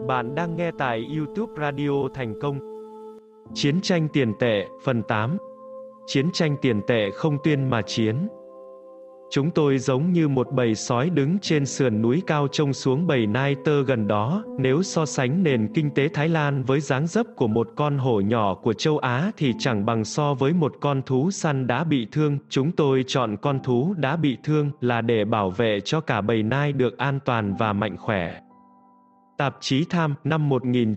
Bạn đang nghe tại YouTube Radio Thành Công. Chiến tranh tiền tệ, phần 8. Chiến tranh tiền tệ không tuyên mà chiến. Chúng tôi giống như một bầy sói đứng trên sườn núi cao trông xuống bầy nai tơ gần đó. Nếu so sánh nền kinh tế Thái Lan với dáng dấp của một con hổ nhỏ của châu Á thì chẳng bằng so với một con thú săn đã bị thương. Chúng tôi chọn con thú đã bị thương là để bảo vệ cho cả bầy nai được an toàn và mạnh khỏe. Tạp chí Time, năm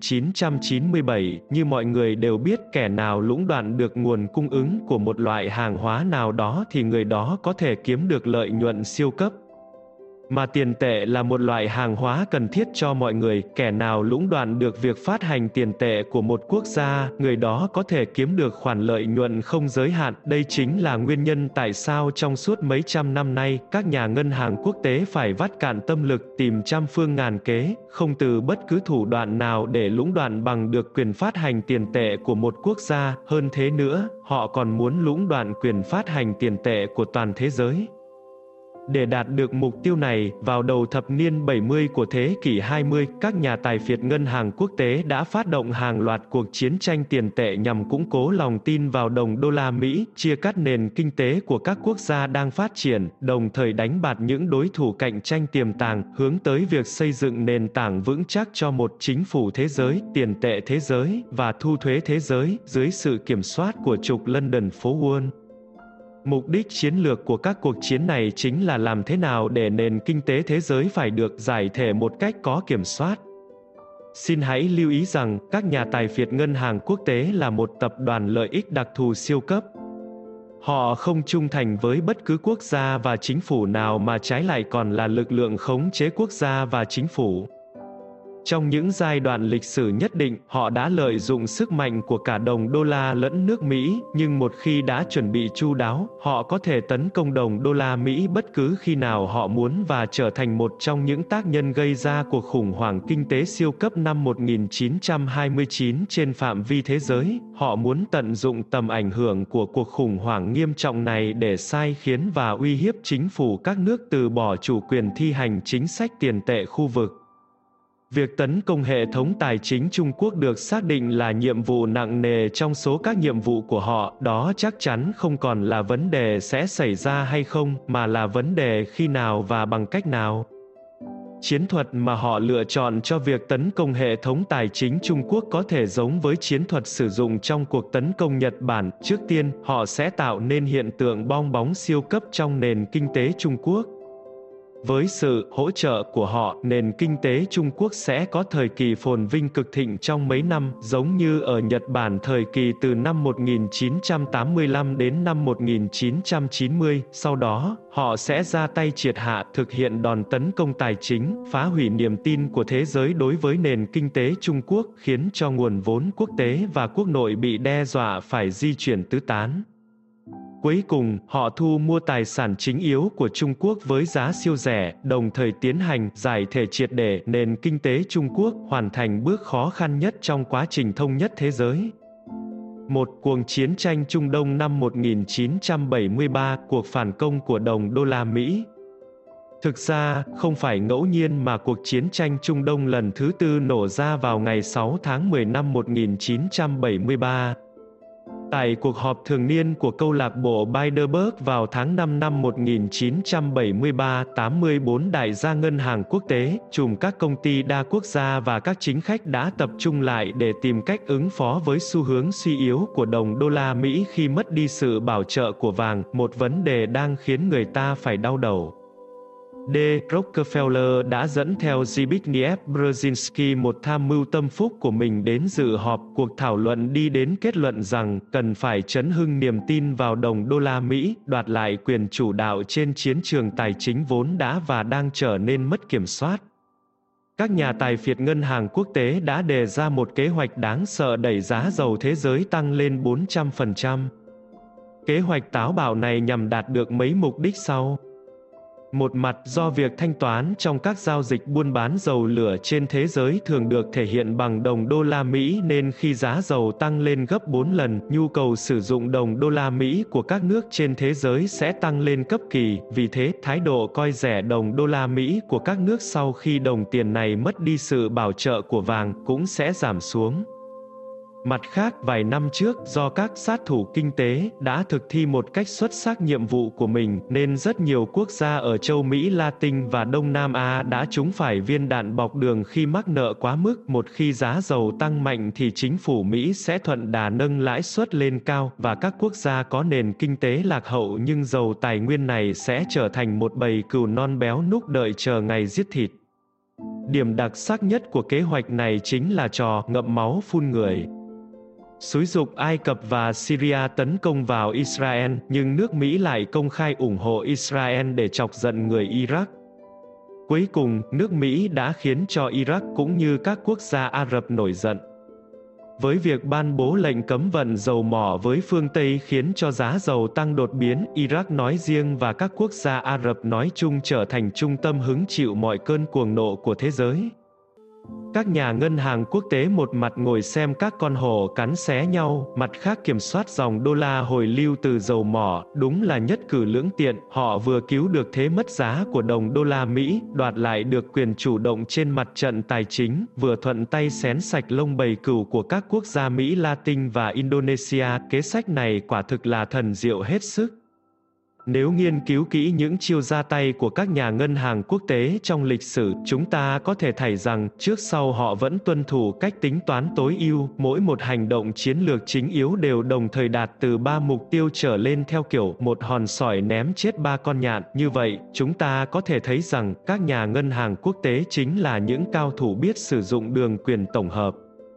1997, như mọi người đều biết, kẻ nào lũng đoạn được nguồn cung ứng của một loại hàng hóa nào đó thì người đó có thể kiếm được lợi nhuận siêu cấp. Mà tiền tệ là một loại hàng hóa cần thiết cho mọi người, kẻ nào lũng đoạn được việc phát hành tiền tệ của một quốc gia, người đó có thể kiếm được khoản lợi nhuận không giới hạn. Đây chính là nguyên nhân tại sao trong suốt mấy trăm năm nay, các nhà ngân hàng quốc tế phải vắt cạn tâm lực tìm trăm phương ngàn kế, không từ bất cứ thủ đoạn nào để lũng đoạn bằng được quyền phát hành tiền tệ của một quốc gia. Hơn thế nữa, họ còn muốn lũng đoạn quyền phát hành tiền tệ của toàn thế giới. Để đạt được mục tiêu này, vào đầu thập niên 70 của thế kỷ 20, các nhà tài phiệt ngân hàng quốc tế đã phát động hàng loạt cuộc chiến tranh tiền tệ nhằm củng cố lòng tin vào đồng đô la Mỹ, chia cắt nền kinh tế của các quốc gia đang phát triển, đồng thời đánh bạt những đối thủ cạnh tranh tiềm tàng, hướng tới việc xây dựng nền tảng vững chắc cho một chính phủ thế giới, tiền tệ thế giới, và thu thuế thế giới, dưới sự kiểm soát của trục London phố Wall. Mục đích chiến lược của các cuộc chiến này chính là làm thế nào để nền kinh tế thế giới phải được giải thể một cách có kiểm soát. Xin hãy lưu ý rằng, các nhà tài phiệt ngân hàng quốc tế là một tập đoàn lợi ích đặc thù siêu cấp. Họ không trung thành với bất cứ quốc gia và chính phủ nào mà trái lại còn là lực lượng khống chế quốc gia và chính phủ. Trong những giai đoạn lịch sử nhất định, họ đã lợi dụng sức mạnh của cả đồng đô la lẫn nước Mỹ, nhưng một khi đã chuẩn bị chu đáo, họ có thể tấn công đồng đô la Mỹ bất cứ khi nào họ muốn và trở thành một trong những tác nhân gây ra cuộc khủng hoảng kinh tế siêu cấp năm 1929 trên phạm vi thế giới. Họ muốn tận dụng tầm ảnh hưởng của cuộc khủng hoảng nghiêm trọng này để sai khiến và uy hiếp chính phủ các nước từ bỏ chủ quyền thi hành chính sách tiền tệ khu vực. Việc tấn công hệ thống tài chính Trung Quốc được xác định là nhiệm vụ nặng nề trong số các nhiệm vụ của họ. Đó chắc chắn không còn là vấn đề sẽ xảy ra hay không, mà là vấn đề khi nào và bằng cách nào. Chiến thuật mà họ lựa chọn cho việc tấn công hệ thống tài chính Trung Quốc có thể giống với chiến thuật sử dụng trong cuộc tấn công Nhật Bản. Trước tiên, họ sẽ tạo nên hiện tượng bong bóng siêu cấp trong nền kinh tế Trung Quốc. Với sự hỗ trợ của họ, nền kinh tế Trung Quốc sẽ có thời kỳ phồn vinh cực thịnh trong mấy năm, giống như ở Nhật Bản thời kỳ từ năm 1985 đến năm 1990. Sau đó, họ sẽ ra tay triệt hạ, thực hiện đòn tấn công tài chính, phá hủy niềm tin của thế giới đối với nền kinh tế Trung Quốc, khiến cho nguồn vốn quốc tế và quốc nội bị đe dọa phải di chuyển tứ tán. Cuối cùng, họ thu mua tài sản chính yếu của Trung Quốc với giá siêu rẻ, đồng thời tiến hành giải thể triệt để nền kinh tế Trung Quốc, hoàn thành bước khó khăn nhất trong quá trình thông nhất thế giới. Một cuộc chiến tranh Trung Đông năm 1973, cuộc phản công của đồng đô la Mỹ. Thực ra, không phải ngẫu nhiên mà cuộc chiến tranh Trung Đông lần thứ tư nổ ra vào ngày 6 tháng 10 năm 1973. Tại cuộc họp thường niên của câu lạc bộ Bilderberg vào tháng 5 năm 1973, 84 đại gia ngân hàng quốc tế, trùm các công ty đa quốc gia và các chính khách đã tập trung lại để tìm cách ứng phó với xu hướng suy yếu của đồng đô la Mỹ khi mất đi sự bảo trợ của vàng, một vấn đề đang khiến người ta phải đau đầu. D. Rockefeller đã dẫn theo Zbigniew Brzezinski, một tham mưu tâm phúc của mình, đến dự họp. Cuộc thảo luận đi đến kết luận rằng cần phải chấn hưng niềm tin vào đồng đô la Mỹ, đoạt lại quyền chủ đạo trên chiến trường tài chính vốn đã và đang trở nên mất kiểm soát. Các nhà tài phiệt ngân hàng quốc tế đã đề ra một kế hoạch đáng sợ đẩy giá dầu thế giới tăng lên 400%. Kế hoạch táo bạo này nhằm đạt được mấy mục đích sau. Một mặt do việc thanh toán trong các giao dịch buôn bán dầu lửa trên thế giới thường được thể hiện bằng đồng đô la Mỹ nên khi giá dầu tăng lên gấp 4 lần, nhu cầu sử dụng đồng đô la Mỹ của các nước trên thế giới sẽ tăng lên cấp kỳ, vì thế thái độ coi rẻ đồng đô la Mỹ của các nước sau khi đồng tiền này mất đi sự bảo trợ của vàng cũng sẽ giảm xuống. Mặt khác, vài năm trước, do các sát thủ kinh tế đã thực thi một cách xuất sắc nhiệm vụ của mình, nên rất nhiều quốc gia ở châu Mỹ Latin và Đông Nam Á đã trúng phải viên đạn bọc đường khi mắc nợ quá mức. Một khi giá dầu tăng mạnh thì chính phủ Mỹ sẽ thuận đà nâng lãi suất lên cao, và các quốc gia có nền kinh tế lạc hậu nhưng giàu tài nguyên này sẽ trở thành một bầy cừu non béo núc đợi chờ ngày giết thịt. Điểm đặc sắc nhất của kế hoạch này chính là trò ngậm máu phun người. Xúi giục Ai Cập và Syria tấn công vào Israel, nhưng nước Mỹ lại công khai ủng hộ Israel để chọc giận người Iraq. Cuối cùng, nước Mỹ đã khiến cho Iraq cũng như các quốc gia Ả Rập nổi giận. Với việc ban bố lệnh cấm vận dầu mỏ với phương Tây khiến cho giá dầu tăng đột biến, Iraq nói riêng và các quốc gia Ả Rập nói chung trở thành trung tâm hứng chịu mọi cơn cuồng nộ của thế giới. Các nhà ngân hàng quốc tế một mặt ngồi xem các con hổ cắn xé nhau, mặt khác kiểm soát dòng đô la hồi lưu từ dầu mỏ, đúng là nhất cử lưỡng tiện, họ vừa cứu được thế mất giá của đồng đô la Mỹ, đoạt lại được quyền chủ động trên mặt trận tài chính, vừa thuận tay xén sạch lông bầy cừu của các quốc gia Mỹ Latin và Indonesia. Kế sách này quả thực là thần diệu hết sức. Nếu nghiên cứu kỹ những chiêu ra tay của các nhà ngân hàng quốc tế trong lịch sử, chúng ta có thể thấy rằng, trước sau họ vẫn tuân thủ cách tính toán tối ưu, mỗi một hành động chiến lược chính yếu đều đồng thời đạt từ 3 mục tiêu trở lên theo kiểu một hòn sỏi ném chết 3 con nhạn. Như vậy, chúng ta có thể thấy rằng, các nhà ngân hàng quốc tế chính là những cao thủ biết sử dụng đường quyền tổng hợp.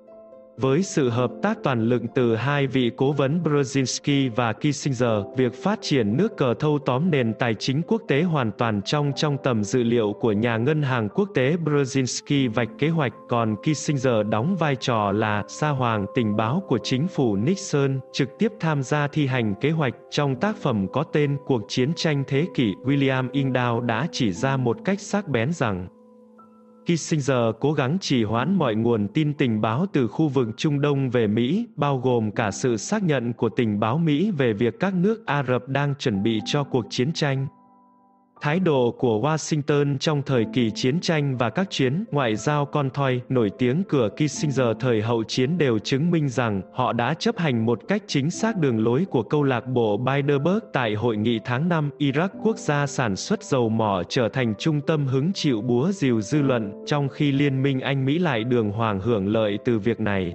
Với sự hợp tác toàn lực từ hai vị cố vấn Brzezinski và Kissinger, việc phát triển nước cờ thâu tóm nền tài chính quốc tế hoàn toàn trong tầm dự liệu của nhà ngân hàng quốc tế. Brzezinski vạch kế hoạch, còn Kissinger đóng vai trò là sa hoàng tình báo của chính phủ Nixon, trực tiếp tham gia thi hành kế hoạch. Trong tác phẩm có tên Cuộc chiến tranh thế kỷ, William Ingalls đã chỉ ra một cách sắc bén rằng Kissinger cố gắng trì hoãn mọi nguồn tin tình báo từ khu vực Trung Đông về Mỹ, bao gồm cả sự xác nhận của tình báo Mỹ về việc các nước Ả Rập đang chuẩn bị cho cuộc chiến tranh. Thái độ của Washington trong thời kỳ chiến tranh và các chuyến ngoại giao con thoi nổi tiếng của Kissinger thời hậu chiến đều chứng minh rằng họ đã chấp hành một cách chính xác đường lối của câu lạc bộ Bilderberg tại hội nghị tháng 5. Iraq, quốc gia sản xuất dầu mỏ, trở thành trung tâm hứng chịu búa rìu dư luận, trong khi Liên minh Anh Mỹ lại đường hoàng hưởng lợi từ việc này.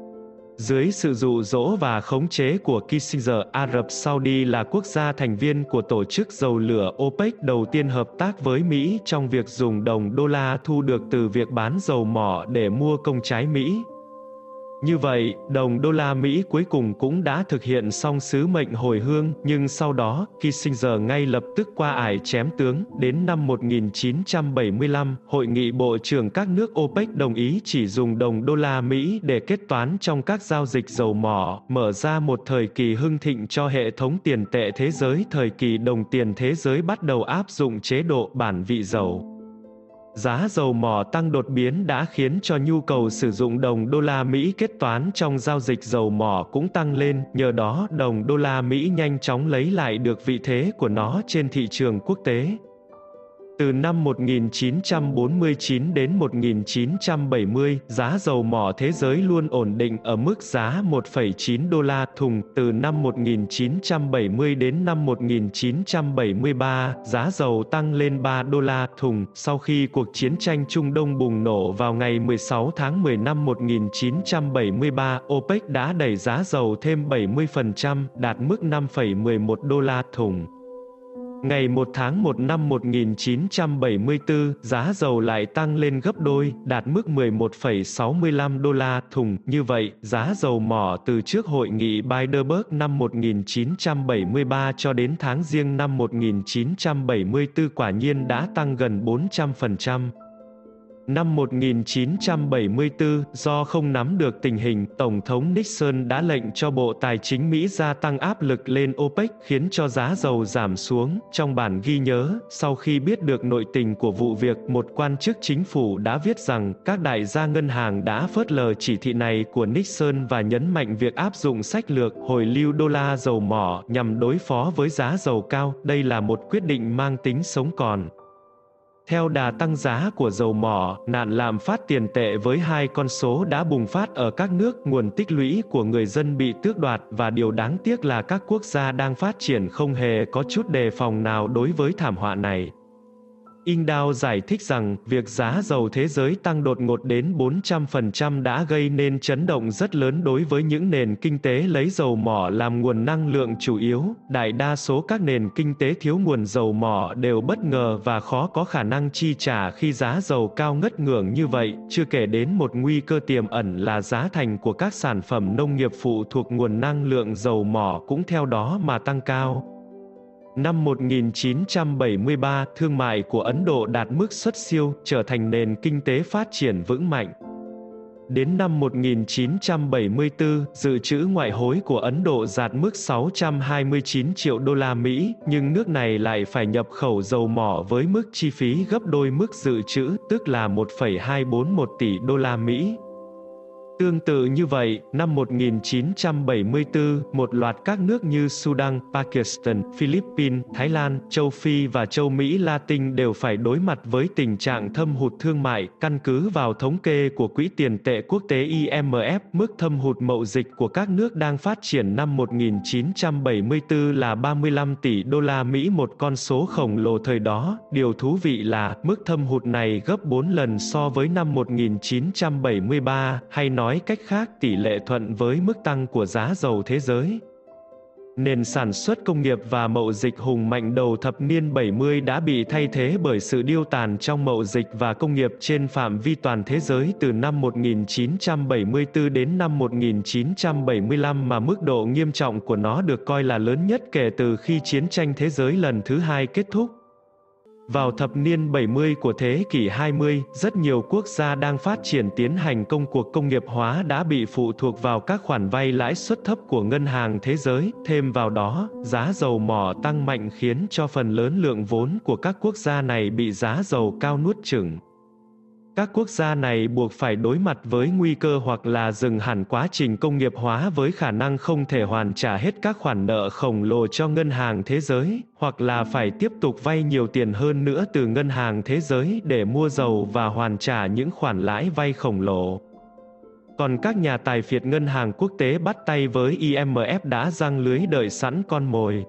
Dưới sự dụ dỗ và khống chế của Kissinger, Ả Rập Saudi là quốc gia thành viên của tổ chức dầu lửa OPEC đầu tiên hợp tác với Mỹ trong việc dùng đồng đô la thu được từ việc bán dầu mỏ để mua công trái Mỹ. Như vậy, đồng đô la Mỹ cuối cùng cũng đã thực hiện xong sứ mệnh hồi hương, nhưng sau đó, Kissinger ngay lập tức qua ải chém tướng. Đến năm 1975, Hội nghị Bộ trưởng các nước OPEC đồng ý chỉ dùng đồng đô la Mỹ để kết toán trong các giao dịch dầu mỏ, mở ra một thời kỳ hưng thịnh cho hệ thống tiền tệ thế giới. Thời kỳ đồng tiền thế giới bắt đầu áp dụng chế độ bản vị dầu. Giá dầu mỏ tăng đột biến đã khiến cho nhu cầu sử dụng đồng đô la Mỹ kết toán trong giao dịch dầu mỏ cũng tăng lên, nhờ đó đồng đô la Mỹ nhanh chóng lấy lại được vị thế của nó trên thị trường quốc tế. Từ năm 1949 đến 1970, giá dầu mỏ thế giới luôn ổn định ở mức giá 1,9 đô la thùng. Từ năm 1970 đến năm 1973, giá dầu tăng lên 3 đô la thùng. Sau khi cuộc chiến tranh Trung Đông bùng nổ vào ngày 16 tháng 10 năm 1973, OPEC đã đẩy giá dầu thêm 70%, đạt mức 5,11 đô la thùng. Ngày 1 tháng 1 năm 1974, giá dầu lại tăng lên gấp đôi, đạt mức 11,65 đô la thùng. Như vậy, giá dầu mỏ từ trước hội nghị Bilderberg năm 1973 cho đến tháng Giêng năm 1974 quả nhiên đã tăng gần 400%. Năm 1974, do không nắm được tình hình, Tổng thống Nixon đã lệnh cho Bộ Tài chính Mỹ gia tăng áp lực lên OPEC, khiến cho giá dầu giảm xuống. Trong bản ghi nhớ, sau khi biết được nội tình của vụ việc, một quan chức chính phủ đã viết rằng các đại gia ngân hàng đã phớt lờ chỉ thị này của Nixon và nhấn mạnh việc áp dụng sách lược hồi lưu đô la dầu mỏ nhằm đối phó với giá dầu cao. Đây là một quyết định mang tính sống còn. Theo đà tăng giá của dầu mỏ, nạn lạm phát tiền tệ với hai con số đã bùng phát ở các nước, nguồn tích lũy của người dân bị tước đoạt, và điều đáng tiếc là các quốc gia đang phát triển không hề có chút đề phòng nào đối với thảm họa này. Ingdao giải thích rằng, việc giá dầu thế giới tăng đột ngột đến 400% đã gây nên chấn động rất lớn đối với những nền kinh tế lấy dầu mỏ làm nguồn năng lượng chủ yếu. Đại đa số các nền kinh tế thiếu nguồn dầu mỏ đều bất ngờ và khó có khả năng chi trả khi giá dầu cao ngất ngưởng như vậy, chưa kể đến một nguy cơ tiềm ẩn là giá thành của các sản phẩm nông nghiệp phụ thuộc nguồn năng lượng dầu mỏ cũng theo đó mà tăng cao. Năm 1973, thương mại của Ấn Độ đạt mức xuất siêu, trở thành nền kinh tế phát triển vững mạnh. Đến năm 1974, dự trữ ngoại hối của Ấn Độ đạt mức 629 triệu đô la Mỹ, nhưng nước này lại phải nhập khẩu dầu mỏ với mức chi phí gấp đôi mức dự trữ, tức là 1,241 tỷ đô la Mỹ. Tương tự như vậy, năm 1974, một loạt các nước như Sudan, Pakistan, Philippines, Thái Lan, châu Phi và châu Mỹ Latin đều phải đối mặt với tình trạng thâm hụt thương mại. Căn cứ vào thống kê của Quỹ tiền tệ quốc tế IMF, mức thâm hụt mậu dịch của các nước đang phát triển năm 1974 là 35 tỷ đô la Mỹ, một con số khổng lồ thời đó. Điều thú vị là, mức thâm hụt này gấp 4 lần so với năm 1973, hay nói cách khác, tỷ lệ thuận với mức tăng của giá dầu thế giới. Nền sản xuất công nghiệp và mậu dịch hùng mạnh đầu thập niên 70 đã bị thay thế bởi sự điêu tàn trong mậu dịch và công nghiệp trên phạm vi toàn thế giới từ năm 1974 đến năm 1975, mà mức độ nghiêm trọng của nó được coi là lớn nhất kể từ khi chiến tranh thế giới lần thứ hai kết thúc. Vào thập niên 70 của thế kỷ 20, rất nhiều quốc gia đang phát triển tiến hành công cuộc công nghiệp hóa đã bị phụ thuộc vào các khoản vay lãi suất thấp của ngân hàng thế giới. Thêm vào đó, giá dầu mỏ tăng mạnh khiến cho phần lớn lượng vốn của các quốc gia này bị giá dầu cao nuốt chửng. Các quốc gia này buộc phải đối mặt với nguy cơ hoặc là dừng hẳn quá trình công nghiệp hóa với khả năng không thể hoàn trả hết các khoản nợ khổng lồ cho ngân hàng thế giới, hoặc là phải tiếp tục vay nhiều tiền hơn nữa từ ngân hàng thế giới để mua dầu và hoàn trả những khoản lãi vay khổng lồ. Còn các nhà tài phiệt ngân hàng quốc tế bắt tay với IMF đã giăng lưới đợi sẵn con mồi.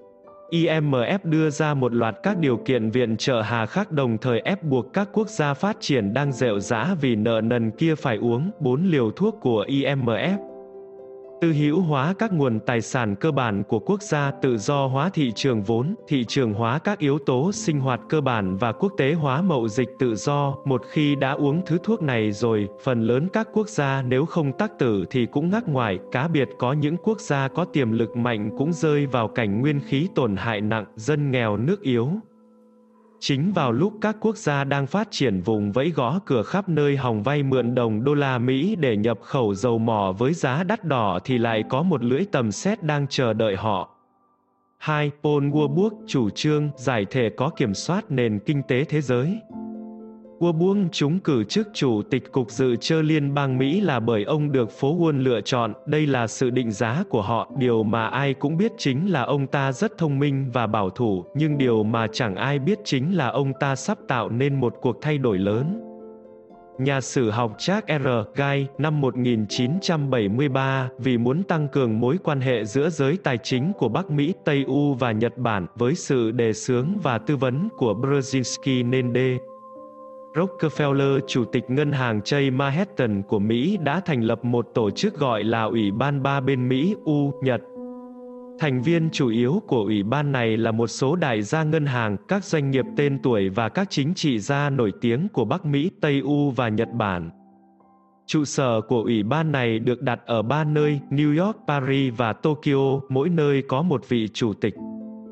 IMF đưa ra một loạt các điều kiện viện trợ hà khắc, đồng thời ép buộc các quốc gia phát triển đang rệu rã vì nợ nần kia phải uống 4 liều thuốc của IMF. Tư hữu hóa các nguồn tài sản cơ bản của quốc gia, tự do hóa thị trường vốn, thị trường hóa các yếu tố sinh hoạt cơ bản và quốc tế hóa mậu dịch tự do. Một khi đã uống thứ thuốc này rồi, phần lớn các quốc gia nếu không tắc tử thì cũng ngắc ngoài, cá biệt có những quốc gia có tiềm lực mạnh cũng rơi vào cảnh nguyên khí tổn hại nặng, dân nghèo nước yếu. Chính vào lúc các quốc gia đang phát triển vùng vẫy gõ cửa khắp nơi hòng vay mượn đồng đô la Mỹ để nhập khẩu dầu mỏ với giá đắt đỏ thì lại có một lưỡi tầm sét đang chờ đợi họ. 2. Paul Warburg chủ trương giải thể có kiểm soát nền kinh tế thế giới. Warburg trúng cử chức chủ tịch cục dự trữ liên bang Mỹ là bởi ông được phố Wall lựa chọn. Đây là sự định giá của họ. Điều mà ai cũng biết chính là ông ta rất thông minh và bảo thủ, nhưng điều mà chẳng ai biết chính là ông ta sắp tạo nên một cuộc thay đổi lớn. Nhà sử học Charles R. Guy, năm 1973, vì muốn tăng cường mối quan hệ giữa giới tài chính của Bắc Mỹ, Tây U và Nhật Bản, với sự đề xướng và tư vấn của Brzezinski nên D. Rockefeller, chủ tịch ngân hàng Chase Manhattan của Mỹ đã thành lập một tổ chức gọi là Ủy ban ba bên Mỹ, U, Nhật. Thành viên chủ yếu của ủy ban này là một số đại gia ngân hàng, các doanh nghiệp tên tuổi và các chính trị gia nổi tiếng của Bắc Mỹ, Tây U và Nhật Bản. Trụ sở của ủy ban này được đặt ở 3 nơi, New York, Paris và Tokyo, mỗi nơi có một vị chủ tịch.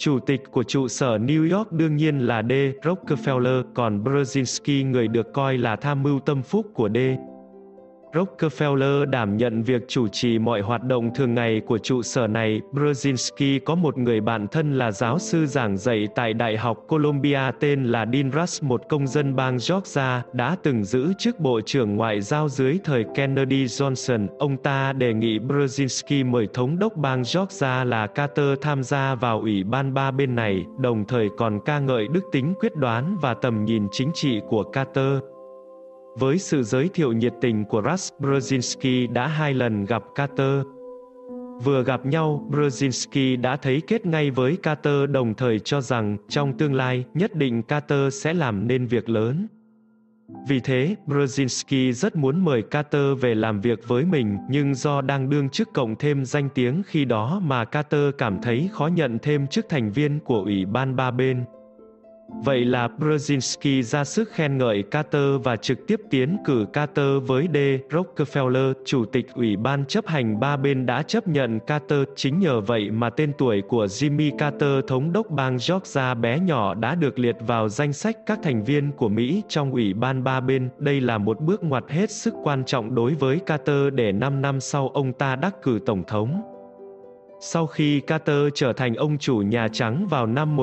Chủ tịch của trụ sở New York đương nhiên là D. Rockefeller, còn Brzezinski người được coi là tham mưu tâm phúc của D. Rockefeller đảm nhận việc chủ trì mọi hoạt động thường ngày của trụ sở này. Brzezinski có một người bạn thân là giáo sư giảng dạy tại Đại học Columbia tên là Dean Rush, một công dân bang Georgia, đã từng giữ chức Bộ trưởng Ngoại giao dưới thời Kennedy Johnson. Ông ta đề nghị Brzezinski mời Thống đốc bang Georgia là Carter tham gia vào ủy ban ba bên này, đồng thời còn ca ngợi đức tính quyết đoán và tầm nhìn chính trị của Carter. Với sự giới thiệu nhiệt tình của Rush, Brzezinski đã 2 lần gặp Carter. Vừa gặp nhau, Brzezinski đã thấy kết ngay với Carter, đồng thời cho rằng, trong tương lai, nhất định Carter sẽ làm nên việc lớn. Vì thế, Brzezinski rất muốn mời Carter về làm việc với mình, nhưng do đang đương chức cộng thêm danh tiếng khi đó mà Carter cảm thấy khó nhận thêm chức thành viên của ủy ban ba bên. Vậy là Brzezinski ra sức khen ngợi Carter và trực tiếp tiến cử Carter với D. Rockefeller, chủ tịch ủy ban chấp hành ba bên đã chấp nhận Carter. Chính nhờ vậy mà tên tuổi của Jimmy Carter, thống đốc bang Georgia bé nhỏ đã được liệt vào danh sách các thành viên của Mỹ trong ủy ban ba bên. Đây là một bước ngoặt hết sức quan trọng đối với Carter để 5 năm sau ông ta đắc cử tổng thống. Sau khi Carter trở thành ông chủ Nhà Trắng vào năm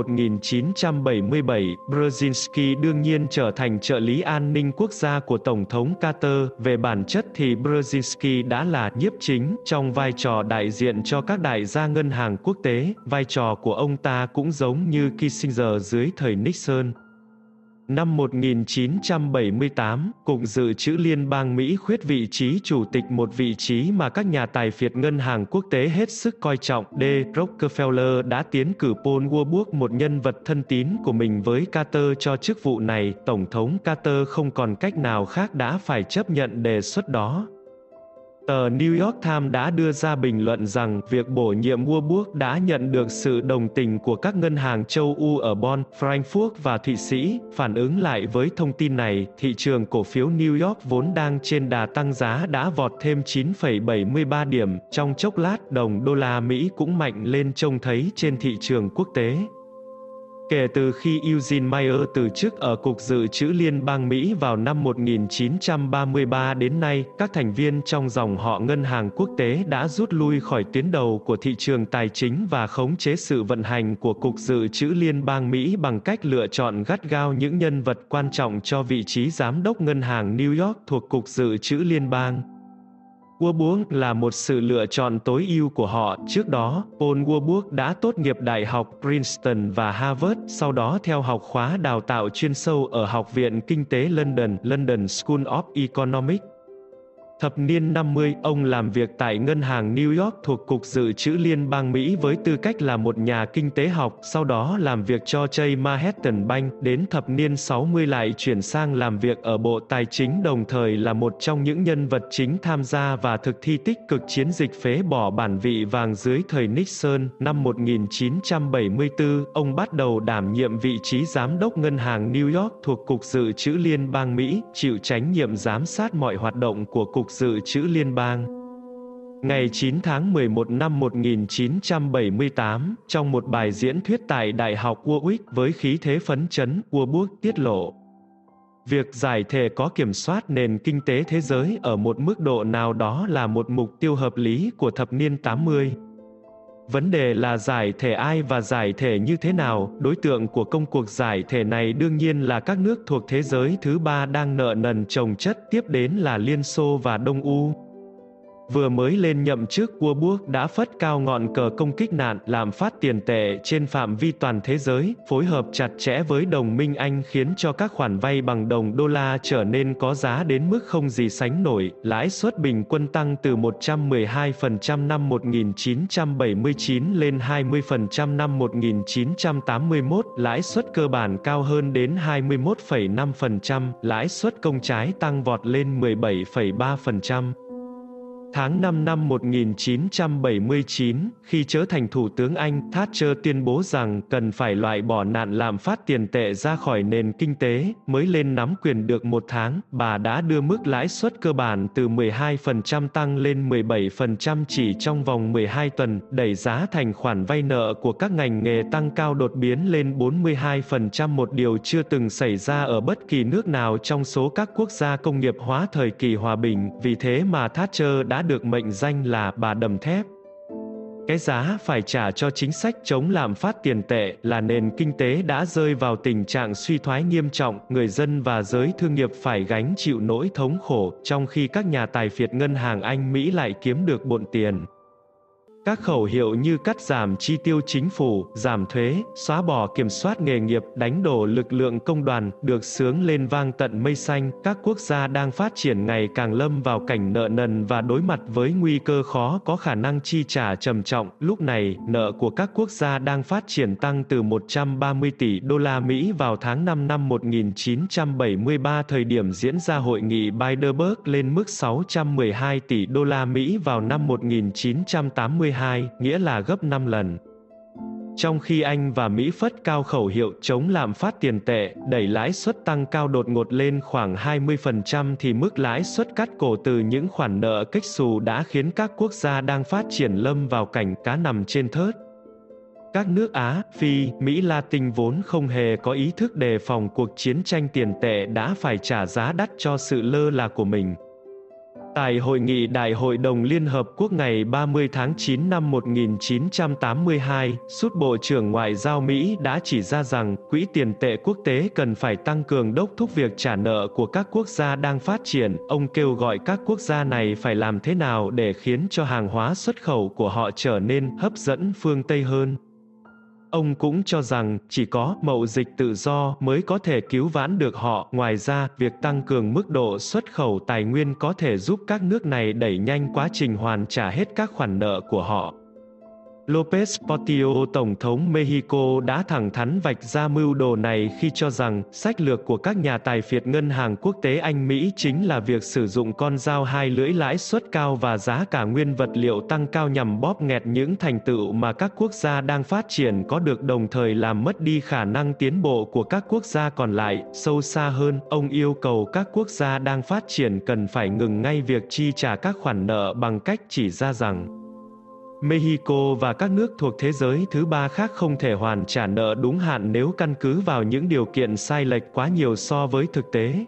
1977, Brzezinski đương nhiên trở thành trợ lý an ninh quốc gia của Tổng thống Carter. Về bản chất thì Brzezinski đã là nhiếp chính trong vai trò đại diện cho các đại gia ngân hàng quốc tế. Vai trò của ông ta cũng giống như Kissinger dưới thời Nixon. Năm 1978, Cục Dự trữ Liên bang Mỹ khuyết vị trí chủ tịch, một vị trí mà các nhà tài phiệt ngân hàng quốc tế hết sức coi trọng. D. Rockefeller đã tiến cử Paul Warburg, một nhân vật thân tín của mình với Carter, cho chức vụ này. Tổng thống Carter không còn cách nào khác đã phải chấp nhận đề xuất đó. Tờ New York Times đã đưa ra bình luận rằng việc bổ nhiệm Warburg đã nhận được sự đồng tình của các ngân hàng châu Âu ở Bonn, Frankfurt và Thụy Sĩ. Phản ứng lại với thông tin này, thị trường cổ phiếu New York vốn đang trên đà tăng giá đã vọt thêm 9,73 điểm. Trong chốc lát, đồng đô la Mỹ cũng mạnh lên trông thấy trên thị trường quốc tế. Kể từ khi Eugene Meyer từ chức ở Cục Dự trữ Liên bang Mỹ vào năm 1933 đến nay, các thành viên trong dòng họ ngân hàng quốc tế đã rút lui khỏi tuyến đầu của thị trường tài chính và khống chế sự vận hành của Cục Dự trữ Liên bang Mỹ bằng cách lựa chọn gắt gao những nhân vật quan trọng cho vị trí giám đốc ngân hàng New York thuộc Cục Dự trữ Liên bang. Warburg là một sự lựa chọn tối ưu của họ. Trước đó, Paul Warburg đã tốt nghiệp Đại học Princeton và Harvard, sau đó theo học khóa đào tạo chuyên sâu ở Học viện Kinh tế London, London School of Economics. Thập niên 50, ông làm việc tại Ngân hàng New York thuộc Cục Dự trữ Liên bang Mỹ với tư cách là một nhà kinh tế học, sau đó làm việc cho Chase Manhattan Bank. Đến thập niên 60 lại chuyển sang làm việc ở Bộ Tài chính, đồng thời là một trong những nhân vật chính tham gia và thực thi tích cực chiến dịch phế bỏ bản vị vàng dưới thời Nixon. Năm 1974, ông bắt đầu đảm nhiệm vị trí giám đốc Ngân hàng New York thuộc Cục Dự trữ Liên bang Mỹ, chịu trách nhiệm giám sát mọi hoạt động của Cục Dự trữ Liên bang. Ngày 9 tháng 11 năm 1978, trong một bài diễn thuyết tại Đại học Warwick với khí thế phấn chấn, Warburg tiết lộ: việc giải thể có kiểm soát nền kinh tế thế giới ở một mức độ nào đó là một mục tiêu hợp lý của thập niên 80. Vấn đề là giải thể ai và giải thể như thế nào. Đối tượng của công cuộc giải thể này đương nhiên là các nước thuộc thế giới thứ ba đang nợ nần chồng chất, tiếp đến là Liên Xô và Đông Âu. Vừa mới lên nhậm chức, Warburg đã phất cao ngọn cờ công kích nạn lạm phát tiền tệ trên phạm vi toàn thế giới, phối hợp chặt chẽ với đồng minh Anh khiến cho các khoản vay bằng đồng đô la trở nên có giá đến mức không gì sánh nổi. Lãi suất bình quân tăng từ 112% năm 1979 lên 20% năm 1981, lãi suất cơ bản cao hơn đến 21,5%, lãi suất công trái tăng vọt lên 17,3%. Tháng 5 năm 1979, khi trở thành Thủ tướng Anh, Thatcher tuyên bố rằng cần phải loại bỏ nạn lạm phát tiền tệ ra khỏi nền kinh tế. Mới lên nắm quyền được một tháng, bà đã đưa mức lãi suất cơ bản từ 12% tăng lên 17% chỉ trong vòng 12 tuần, đẩy giá thành khoản vay nợ của các ngành nghề tăng cao đột biến lên 42%, một điều chưa từng xảy ra ở bất kỳ nước nào trong số các quốc gia công nghiệp hóa thời kỳ hòa bình. Vì thế mà Thatcher đã được mệnh danh là bà đầm thép. Cái giá phải trả cho chính sách chống lạm phát tiền tệ là nền kinh tế đã rơi vào tình trạng suy thoái nghiêm trọng, người dân và giới thương nghiệp phải gánh chịu nỗi thống khổ, trong khi các nhà tài phiệt ngân hàng Anh Mỹ lại kiếm được bộn tiền. Các khẩu hiệu như cắt giảm chi tiêu chính phủ, giảm thuế, xóa bỏ kiểm soát nghề nghiệp, đánh đổ lực lượng công đoàn, được xướng lên vang tận mây xanh. Các quốc gia đang phát triển ngày càng lâm vào cảnh nợ nần và đối mặt với nguy cơ khó có khả năng chi trả trầm trọng. Lúc này, nợ của các quốc gia đang phát triển tăng từ 130 tỷ đô la Mỹ vào tháng 5 năm 1973, thời điểm diễn ra hội nghị Bilderberg, lên mức 612 tỷ đô la Mỹ vào năm 1982, nghĩa là gấp 5 lần. Trong khi Anh và Mỹ phất cao khẩu hiệu chống lạm phát tiền tệ, đẩy lãi suất tăng cao đột ngột lên khoảng 20%, thì mức lãi suất cắt cổ từ những khoản nợ kếch xù đã khiến các quốc gia đang phát triển lâm vào cảnh cá nằm trên thớt. Các nước Á, Phi, Mỹ Latin vốn không hề có ý thức đề phòng cuộc chiến tranh tiền tệ đã phải trả giá đắt cho sự lơ là của mình. Tại hội nghị Đại hội đồng Liên Hợp Quốc ngày 30 tháng 9 năm 1982, suốt Bộ trưởng Ngoại giao Mỹ đã chỉ ra rằng Quỹ tiền tệ quốc tế cần phải tăng cường đốc thúc việc trả nợ của các quốc gia đang phát triển. Ông kêu gọi các quốc gia này phải làm thế nào để khiến cho hàng hóa xuất khẩu của họ trở nên hấp dẫn phương Tây hơn. Ông cũng cho rằng chỉ có mậu dịch tự do mới có thể cứu vãn được họ. Ngoài ra, việc tăng cường mức độ xuất khẩu tài nguyên có thể giúp các nước này đẩy nhanh quá trình hoàn trả hết các khoản nợ của họ. López Portillo, Tổng thống Mexico, đã thẳng thắn vạch ra mưu đồ này khi cho rằng sách lược của các nhà tài phiệt ngân hàng quốc tế Anh Mỹ chính là việc sử dụng con dao hai lưỡi, lãi suất cao và giá cả nguyên vật liệu tăng cao nhằm bóp nghẹt những thành tựu mà các quốc gia đang phát triển có được, đồng thời làm mất đi khả năng tiến bộ của các quốc gia còn lại. Sâu xa hơn, ông yêu cầu các quốc gia đang phát triển cần phải ngừng ngay việc chi trả các khoản nợ bằng cách chỉ ra rằng Mexico và các nước thuộc thế giới thứ ba khác không thể hoàn trả nợ đúng hạn nếu căn cứ vào những điều kiện sai lệch quá nhiều so với thực tế.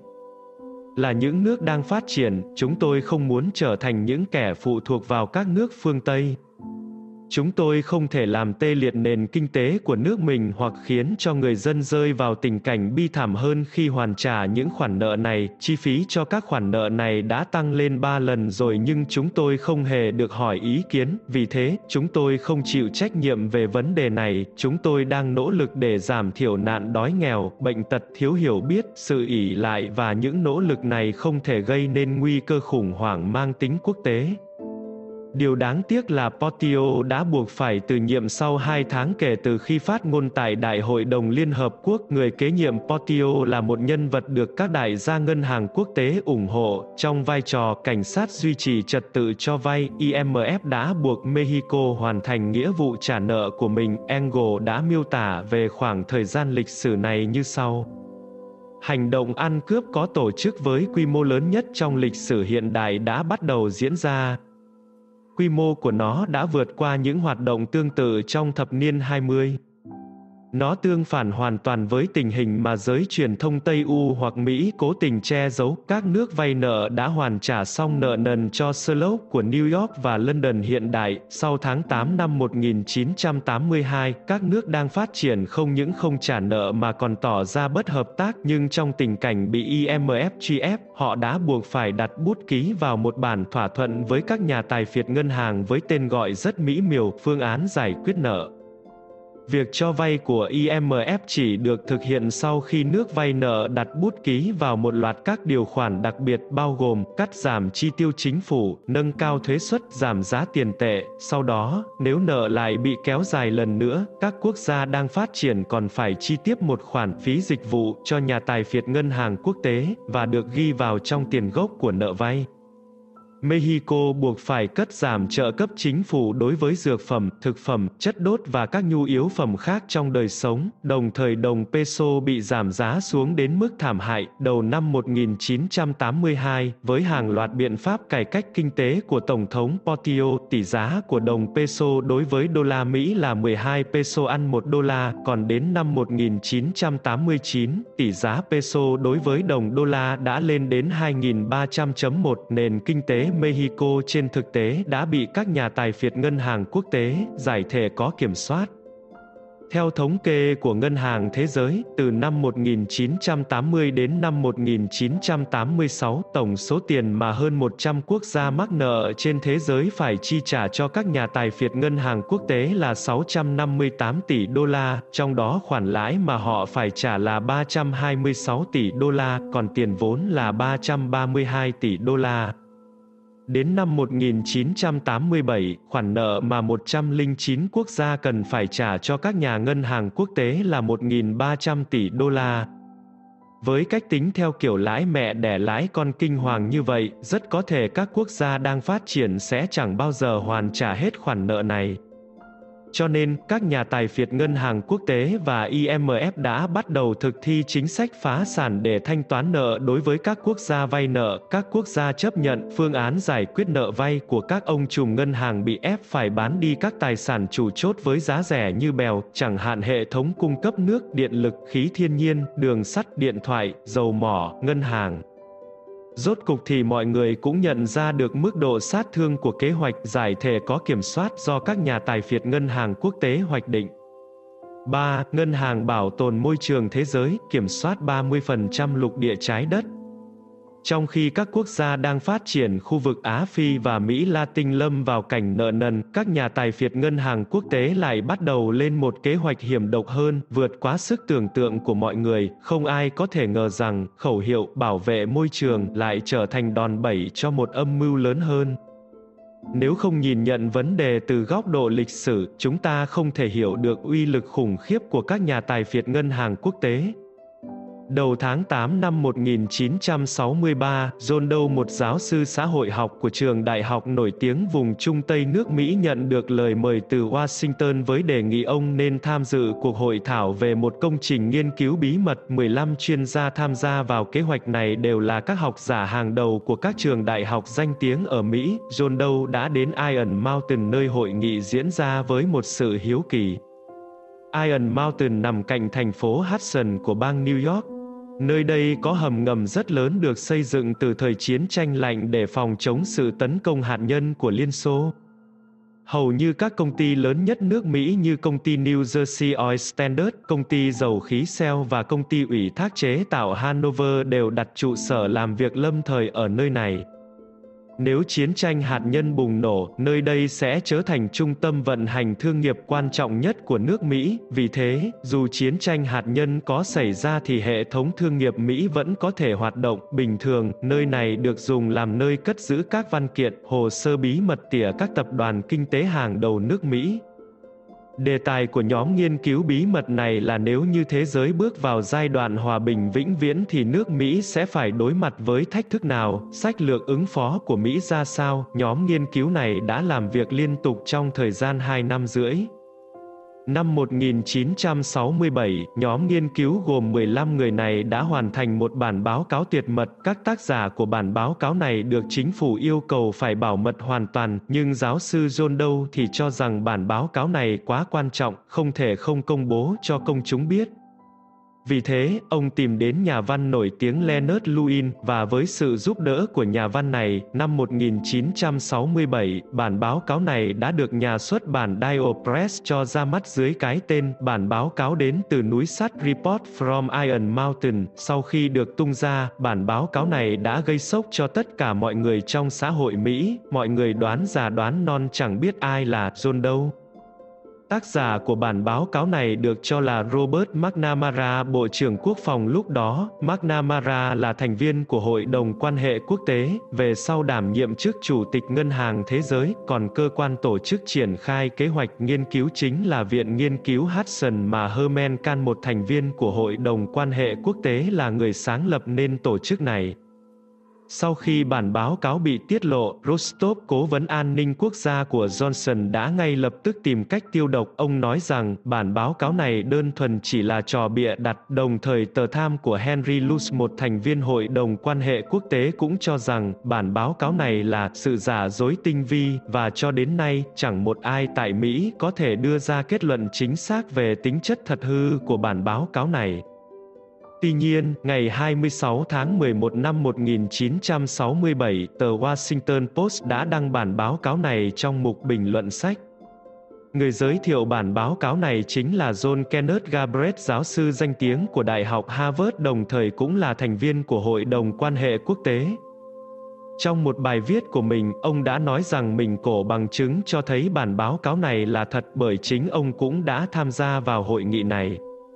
Là những nước đang phát triển, chúng tôi không muốn trở thành những kẻ phụ thuộc vào các nước phương Tây. Chúng tôi không thể làm tê liệt nền kinh tế của nước mình hoặc khiến cho người dân rơi vào tình cảnh bi thảm hơn khi hoàn trả những khoản nợ này. Chi phí cho các khoản nợ này đã tăng lên 3 lần rồi nhưng chúng tôi không hề được hỏi ý kiến, vì thế, chúng tôi không chịu trách nhiệm về vấn đề này. Chúng tôi đang nỗ lực để giảm thiểu nạn đói nghèo, bệnh tật, thiếu hiểu biết, sự ỷ lại, và những nỗ lực này không thể gây nên nguy cơ khủng hoảng mang tính quốc tế. Điều đáng tiếc là Portillo đã buộc phải từ nhiệm sau 2 tháng kể từ khi phát ngôn tại Đại hội đồng Liên Hợp Quốc. Người kế nhiệm Portillo là một nhân vật được các đại gia ngân hàng quốc tế ủng hộ. Trong vai trò cảnh sát duy trì trật tự cho vay, IMF đã buộc Mexico hoàn thành nghĩa vụ trả nợ của mình. Engel đã miêu tả về khoảng thời gian lịch sử này như sau. Hành động ăn cướp có tổ chức với quy mô lớn nhất trong lịch sử hiện đại đã bắt đầu diễn ra. Quy mô của nó đã vượt qua những hoạt động tương tự trong thập niên 20. Nó tương phản hoàn toàn với tình hình mà giới truyền thông Tây U hoặc Mỹ cố tình che giấu. Các nước vay nợ đã hoàn trả xong nợ nần cho Slough của New York và London hiện đại. Sau tháng 8 năm 1982, các nước đang phát triển không những không trả nợ mà còn tỏ ra bất hợp tác, nhưng trong tình cảnh bị IMF truy ép, họ đã buộc phải đặt bút ký vào một bản thỏa thuận với các nhà tài phiệt ngân hàng với tên gọi rất mỹ miều, phương án giải quyết nợ. Việc cho vay của IMF chỉ được thực hiện sau khi nước vay nợ đặt bút ký vào một loạt các điều khoản đặc biệt bao gồm cắt giảm chi tiêu chính phủ, nâng cao thuế suất, giảm giá tiền tệ. Sau đó, nếu nợ lại bị kéo dài lần nữa, các quốc gia đang phát triển còn phải chi tiếp một khoản phí dịch vụ cho nhà tài phiệt ngân hàng quốc tế và được ghi vào trong tiền gốc của nợ vay. Mexico buộc phải cắt giảm trợ cấp chính phủ đối với dược phẩm, thực phẩm, chất đốt và các nhu yếu phẩm khác trong đời sống, đồng thời đồng peso bị giảm giá xuống đến mức thảm hại. Đầu năm 1982, với hàng loạt biện pháp cải cách kinh tế của Tổng thống Portillo, tỷ giá của đồng peso đối với đô la Mỹ là 12 peso ăn 1 đô la, còn đến năm 1989, tỷ giá peso đối với đồng đô la đã lên đến 2.300.1. Nền kinh tế Mexico trên thực tế đã bị các nhà tài phiệt ngân hàng quốc tế, giải thể có kiểm soát. Theo thống kê của Ngân hàng Thế giới, từ năm 1980 đến năm 1986, tổng số tiền mà hơn 100 quốc gia mắc nợ trên thế giới phải chi trả cho các nhà tài phiệt ngân hàng quốc tế là 658 tỷ đô la, trong đó khoản lãi mà họ phải trả là 326 tỷ đô la, còn tiền vốn là 332 tỷ đô la. Đến năm 1987, khoản nợ mà 109 quốc gia cần phải trả cho các nhà ngân hàng quốc tế là 1.300 tỷ đô la. Với cách tính theo kiểu lãi mẹ đẻ lãi con kinh hoàng như vậy, rất có thể các quốc gia đang phát triển sẽ chẳng bao giờ hoàn trả hết khoản nợ này. Cho nên, các nhà tài phiệt ngân hàng quốc tế và IMF đã bắt đầu thực thi chính sách phá sản để thanh toán nợ đối với các quốc gia vay nợ. Các quốc gia chấp nhận phương án giải quyết nợ vay của các ông trùm ngân hàng bị ép phải bán đi các tài sản chủ chốt với giá rẻ như bèo, chẳng hạn hệ thống cung cấp nước, điện lực, khí thiên nhiên, đường sắt, điện thoại, dầu mỏ, ngân hàng. Rốt cục thì mọi người cũng nhận ra được mức độ sát thương của kế hoạch giải thể có kiểm soát do các nhà tài phiệt ngân hàng quốc tế hoạch định. 3. Ngân hàng Bảo tồn Môi trường Thế giới kiểm soát 30% lục địa trái đất. Trong khi các quốc gia đang phát triển khu vực Á Phi và Mỹ Latin lâm vào cảnh nợ nần, các nhà tài phiệt ngân hàng quốc tế lại bắt đầu lên một kế hoạch hiểm độc hơn, vượt quá sức tưởng tượng của mọi người. Không ai có thể ngờ rằng, khẩu hiệu bảo vệ môi trường lại trở thành đòn bẩy cho một âm mưu lớn hơn. Nếu không nhìn nhận vấn đề từ góc độ lịch sử, chúng ta không thể hiểu được uy lực khủng khiếp của các nhà tài phiệt ngân hàng quốc tế. Đầu tháng 8 năm 1963, John Doe, một giáo sư xã hội học của trường đại học nổi tiếng vùng Trung Tây nước Mỹ, nhận được lời mời từ Washington với đề nghị ông nên tham dự cuộc hội thảo về một công trình nghiên cứu bí mật. 15 chuyên gia tham gia vào kế hoạch này đều là các học giả hàng đầu của các trường đại học danh tiếng ở Mỹ. John Doe đã đến Iron Mountain nơi hội nghị diễn ra với một sự hiếu kỳ. Iron Mountain nằm cạnh thành phố Hudson của bang New York. Nơi đây có hầm ngầm rất lớn được xây dựng từ thời chiến tranh lạnh để phòng chống sự tấn công hạt nhân của Liên Xô. Hầu như các công ty lớn nhất nước Mỹ như công ty New Jersey Oil Standard, công ty dầu khí Shell và công ty ủy thác chế tạo Hanover đều đặt trụ sở làm việc lâm thời ở nơi này. Nếu chiến tranh hạt nhân bùng nổ, nơi đây sẽ trở thành trung tâm vận hành thương nghiệp quan trọng nhất của nước Mỹ. Vì thế, dù chiến tranh hạt nhân có xảy ra thì hệ thống thương nghiệp Mỹ vẫn có thể hoạt động bình thường. Nơi này được dùng làm nơi cất giữ các văn kiện, hồ sơ bí mật tỉa các tập đoàn kinh tế hàng đầu nước Mỹ. Đề tài của nhóm nghiên cứu bí mật này là nếu như thế giới bước vào giai đoạn hòa bình vĩnh viễn thì nước Mỹ sẽ phải đối mặt với thách thức nào, sách lược ứng phó của Mỹ ra sao. Nhóm nghiên cứu này đã làm việc liên tục trong thời gian 2 năm rưỡi. Năm 1967, nhóm nghiên cứu gồm 15 người này đã hoàn thành một bản báo cáo tuyệt mật. Các tác giả của bản báo cáo này được chính phủ yêu cầu phải bảo mật hoàn toàn, nhưng giáo sư John Doe thì cho rằng bản báo cáo này quá quan trọng, không thể không công bố cho công chúng biết. Vì thế, ông tìm đến nhà văn nổi tiếng Leonard Lewin, và với sự giúp đỡ của nhà văn này, năm 1967, bản báo cáo này đã được nhà xuất bản Dial Press cho ra mắt dưới cái tên Bản báo cáo đến từ núi sắt Report from Iron Mountain. Sau khi được tung ra, bản báo cáo này đã gây sốc cho tất cả mọi người trong xã hội Mỹ. Mọi người đoán già đoán non chẳng biết ai là John Doe. Tác giả của bản báo cáo này được cho là Robert McNamara, Bộ trưởng Quốc phòng lúc đó. McNamara là thành viên của Hội đồng Quan hệ Quốc tế, về sau đảm nhiệm chức Chủ tịch Ngân hàng Thế giới, còn cơ quan tổ chức triển khai kế hoạch nghiên cứu chính là Viện Nghiên cứu Hudson mà Herman Kahn, một thành viên của Hội đồng Quan hệ Quốc tế, là người sáng lập nên tổ chức này. Sau khi bản báo cáo bị tiết lộ, Rostov, cố vấn an ninh quốc gia của Johnson đã ngay lập tức tìm cách tiêu độc. Ông nói rằng bản báo cáo này đơn thuần chỉ là trò bịa đặt. Đồng thời tờ Times của Henry Luce, một thành viên Hội đồng quan hệ quốc tế, cũng cho rằng bản báo cáo này là sự giả dối tinh vi, và cho đến nay, chẳng một ai tại Mỹ có thể đưa ra kết luận chính xác về tính chất thật hư của bản báo cáo này. Tuy nhiên, ngày 26 tháng 11 năm 1967, tờ Washington Post đã đăng bản báo cáo này trong mục bình luận sách. Người giới thiệu bản báo cáo này chính là John Kenneth Galbraith, giáo sư danh tiếng của Đại học Harvard, đồng thời cũng là thành viên của Hội đồng quan hệ quốc tế. Trong một bài viết của mình, ông đã nói rằng mình cổ bằng chứng cho thấy bản báo cáo này là thật, bởi chính ông cũng đã tham gia vào hội nghị này.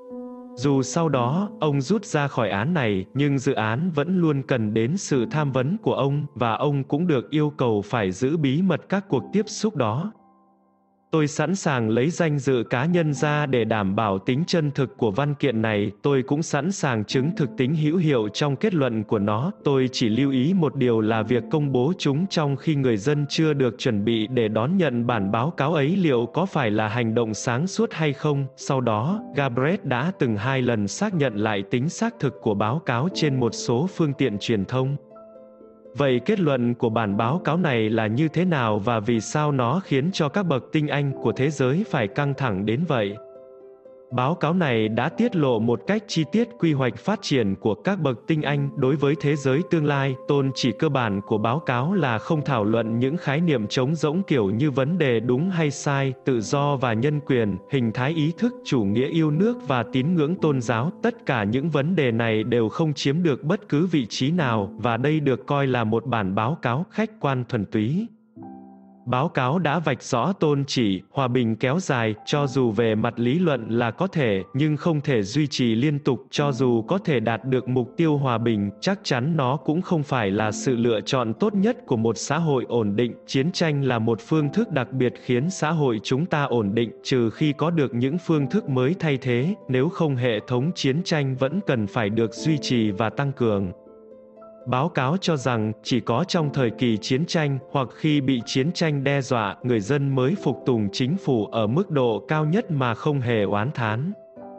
Dù sau đó, ông rút ra khỏi án này, nhưng dự án vẫn luôn cần đến sự tham vấn của ông, và ông cũng được yêu cầu phải giữ bí mật các cuộc tiếp xúc đó. Tôi sẵn sàng lấy danh dự cá nhân ra để đảm bảo tính chân thực của văn kiện này, tôi cũng sẵn sàng chứng thực tính hữu hiệu trong kết luận của nó. Tôi chỉ lưu ý một điều là việc công bố chúng trong khi người dân chưa được chuẩn bị để đón nhận bản báo cáo ấy liệu có phải là hành động sáng suốt hay không. Sau đó, Galbraith đã từng 2 lần xác nhận lại tính xác thực của báo cáo trên một số phương tiện truyền thông. Vậy kết luận của bản báo cáo này là như thế nào và vì sao nó khiến cho các bậc tinh anh của thế giới phải căng thẳng đến vậy? Báo cáo này đã tiết lộ một cách chi tiết quy hoạch phát triển của các bậc tinh anh đối với thế giới tương lai. Tôn chỉ cơ bản của báo cáo là không thảo luận những khái niệm trống rỗng kiểu như vấn đề đúng hay sai, tự do và nhân quyền, hình thái ý thức, chủ nghĩa yêu nước và tín ngưỡng tôn giáo. Tất cả những vấn đề này đều không chiếm được bất cứ vị trí nào, và đây được coi là một bản báo cáo khách quan thuần túy. Báo cáo đã vạch rõ tôn chỉ, hòa bình kéo dài, cho dù về mặt lý luận là có thể, nhưng không thể duy trì liên tục. Cho dù có thể đạt được mục tiêu hòa bình, chắc chắn nó cũng không phải là sự lựa chọn tốt nhất của một xã hội ổn định. Chiến tranh là một phương thức đặc biệt khiến xã hội chúng ta ổn định, trừ khi có được những phương thức mới thay thế, nếu không hệ thống chiến tranh vẫn cần phải được duy trì và tăng cường. Báo cáo cho rằng, chỉ có trong thời kỳ chiến tranh, hoặc khi bị chiến tranh đe dọa, người dân mới phục tùng chính phủ ở mức độ cao nhất mà không hề oán thán.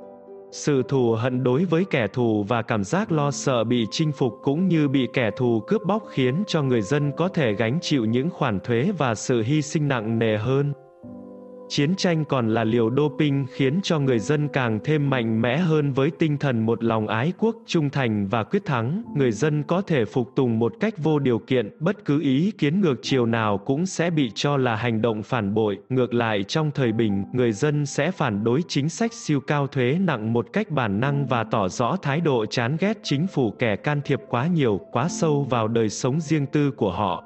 Sự thù hận đối với kẻ thù và cảm giác lo sợ bị chinh phục cũng như bị kẻ thù cướp bóc khiến cho người dân có thể gánh chịu những khoản thuế và sự hy sinh nặng nề hơn. Chiến tranh còn là liều doping khiến cho người dân càng thêm mạnh mẽ hơn với tinh thần một lòng ái quốc, trung thành và quyết thắng. Người dân có thể phục tùng một cách vô điều kiện, bất cứ ý kiến ngược chiều nào cũng sẽ bị cho là hành động phản bội. Ngược lại, trong thời bình, người dân sẽ phản đối chính sách siêu cao thuế nặng một cách bản năng và tỏ rõ thái độ chán ghét chính phủ kẻ can thiệp quá nhiều, quá sâu vào đời sống riêng tư của họ.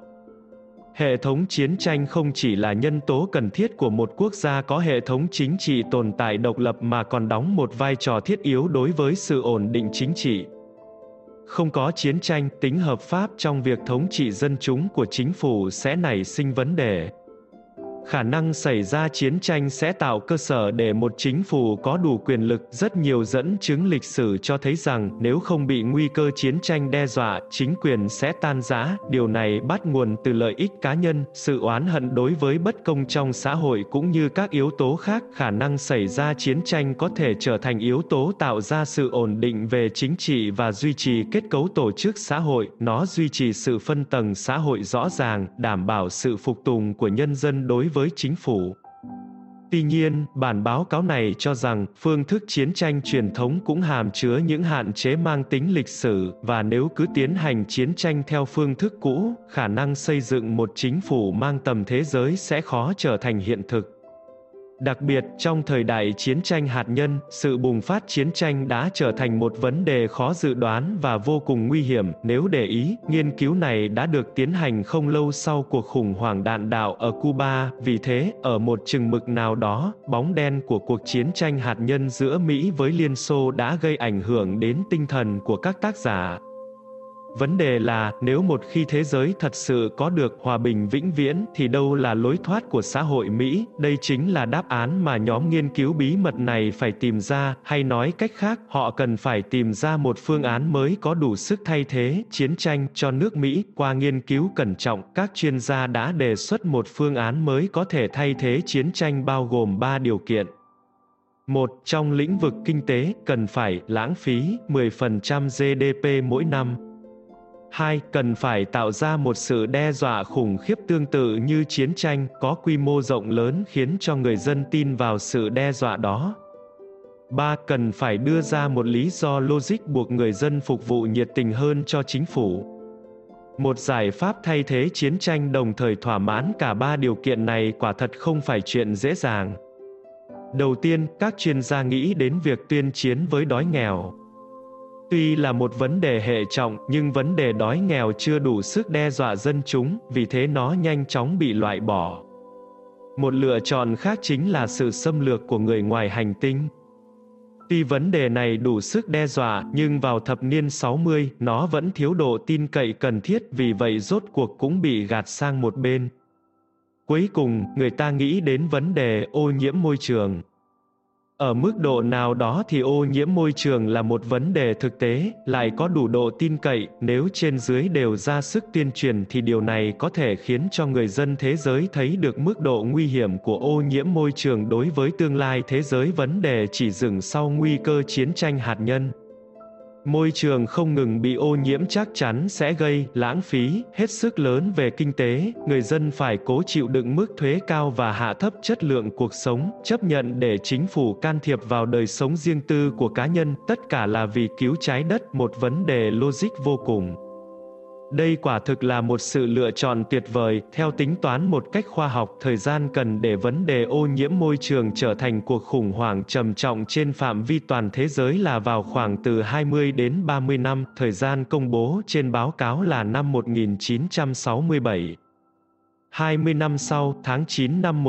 Hệ thống chiến tranh không chỉ là nhân tố cần thiết của một quốc gia có hệ thống chính trị tồn tại độc lập mà còn đóng một vai trò thiết yếu đối với sự ổn định chính trị. Không có chiến tranh, tính hợp pháp trong việc thống trị dân chúng của chính phủ sẽ nảy sinh vấn đề. Khả năng xảy ra chiến tranh sẽ tạo cơ sở để một chính phủ có đủ quyền lực. Rất nhiều dẫn chứng lịch sử cho thấy rằng nếu không bị nguy cơ chiến tranh đe dọa, chính quyền sẽ tan rã. Điều này bắt nguồn từ lợi ích cá nhân, sự oán hận đối với bất công trong xã hội cũng như các yếu tố khác. Khả năng xảy ra chiến tranh có thể trở thành yếu tố tạo ra sự ổn định về chính trị và duy trì kết cấu tổ chức xã hội. Nó duy trì sự phân tầng xã hội rõ ràng, đảm bảo sự phục tùng của nhân dân đối với chính phủ. Tuy nhiên, bản báo cáo này cho rằng, phương thức chiến tranh truyền thống cũng hàm chứa những hạn chế mang tính lịch sử, và nếu cứ tiến hành chiến tranh theo phương thức cũ, khả năng xây dựng một chính phủ mang tầm thế giới sẽ khó trở thành hiện thực. Đặc biệt, trong thời đại chiến tranh hạt nhân, sự bùng phát chiến tranh đã trở thành một vấn đề khó dự đoán và vô cùng nguy hiểm. Nếu để ý, nghiên cứu này đã được tiến hành không lâu sau cuộc khủng hoảng đạn đạo ở Cuba. Vì thế, ở một chừng mực nào đó, bóng đen của cuộc chiến tranh hạt nhân giữa Mỹ với Liên Xô đã gây ảnh hưởng đến tinh thần của các tác giả. Vấn đề là, nếu một khi thế giới thật sự có được hòa bình vĩnh viễn thì đâu là lối thoát của xã hội Mỹ? Đây chính là đáp án mà nhóm nghiên cứu bí mật này phải tìm ra, hay nói cách khác, họ cần phải tìm ra một phương án mới có đủ sức thay thế chiến tranh cho nước Mỹ. Qua nghiên cứu cẩn trọng, các chuyên gia đã đề xuất một phương án mới có thể thay thế chiến tranh bao gồm 3 điều kiện. 1. Trong lĩnh vực kinh tế, cần phải lãng phí 10% GDP mỗi năm. 2. Cần phải tạo ra một sự đe dọa khủng khiếp tương tự như chiến tranh, có quy mô rộng lớn khiến cho người dân tin vào sự đe dọa đó. 3. Cần phải đưa ra một lý do logic buộc người dân phục vụ nhiệt tình hơn cho chính phủ. Một giải pháp thay thế chiến tranh đồng thời thỏa mãn cả 3 điều kiện này quả thật không phải chuyện dễ dàng. Đầu tiên, các chuyên gia nghĩ đến việc tuyên chiến với đói nghèo. Tuy là một vấn đề hệ trọng, nhưng vấn đề đói nghèo chưa đủ sức đe dọa dân chúng, vì thế nó nhanh chóng bị loại bỏ. Một lựa chọn khác chính là sự xâm lược của người ngoài hành tinh. Tuy vấn đề này đủ sức đe dọa, nhưng vào thập niên 60, nó vẫn thiếu độ tin cậy cần thiết, vì vậy rốt cuộc cũng bị gạt sang một bên. Cuối cùng, người ta nghĩ đến vấn đề ô nhiễm môi trường. Ở mức độ nào đó thì ô nhiễm môi trường là một vấn đề thực tế, lại có đủ độ tin cậy. Nếu trên dưới đều ra sức tuyên truyền thì điều này có thể khiến cho người dân thế giới thấy được mức độ nguy hiểm của ô nhiễm môi trường đối với tương lai thế giới. Vấn đề chỉ dừng sau nguy cơ chiến tranh hạt nhân. Môi trường không ngừng bị ô nhiễm chắc chắn sẽ gây lãng phí hết sức lớn về kinh tế, người dân phải cố chịu đựng mức thuế cao và hạ thấp chất lượng cuộc sống, chấp nhận để chính phủ can thiệp vào đời sống riêng tư của cá nhân, tất cả là vì cứu trái đất, một vấn đề logic vô cùng. Đây quả thực là một sự lựa chọn tuyệt vời. Theo tính toán một cách khoa học, thời gian cần để vấn đề ô nhiễm môi trường trở thành cuộc khủng hoảng trầm trọng trên phạm vi toàn thế giới là vào khoảng từ 20 đến 30 năm, thời gian công bố trên báo cáo là năm 1967. 20 năm sau, tháng 9 năm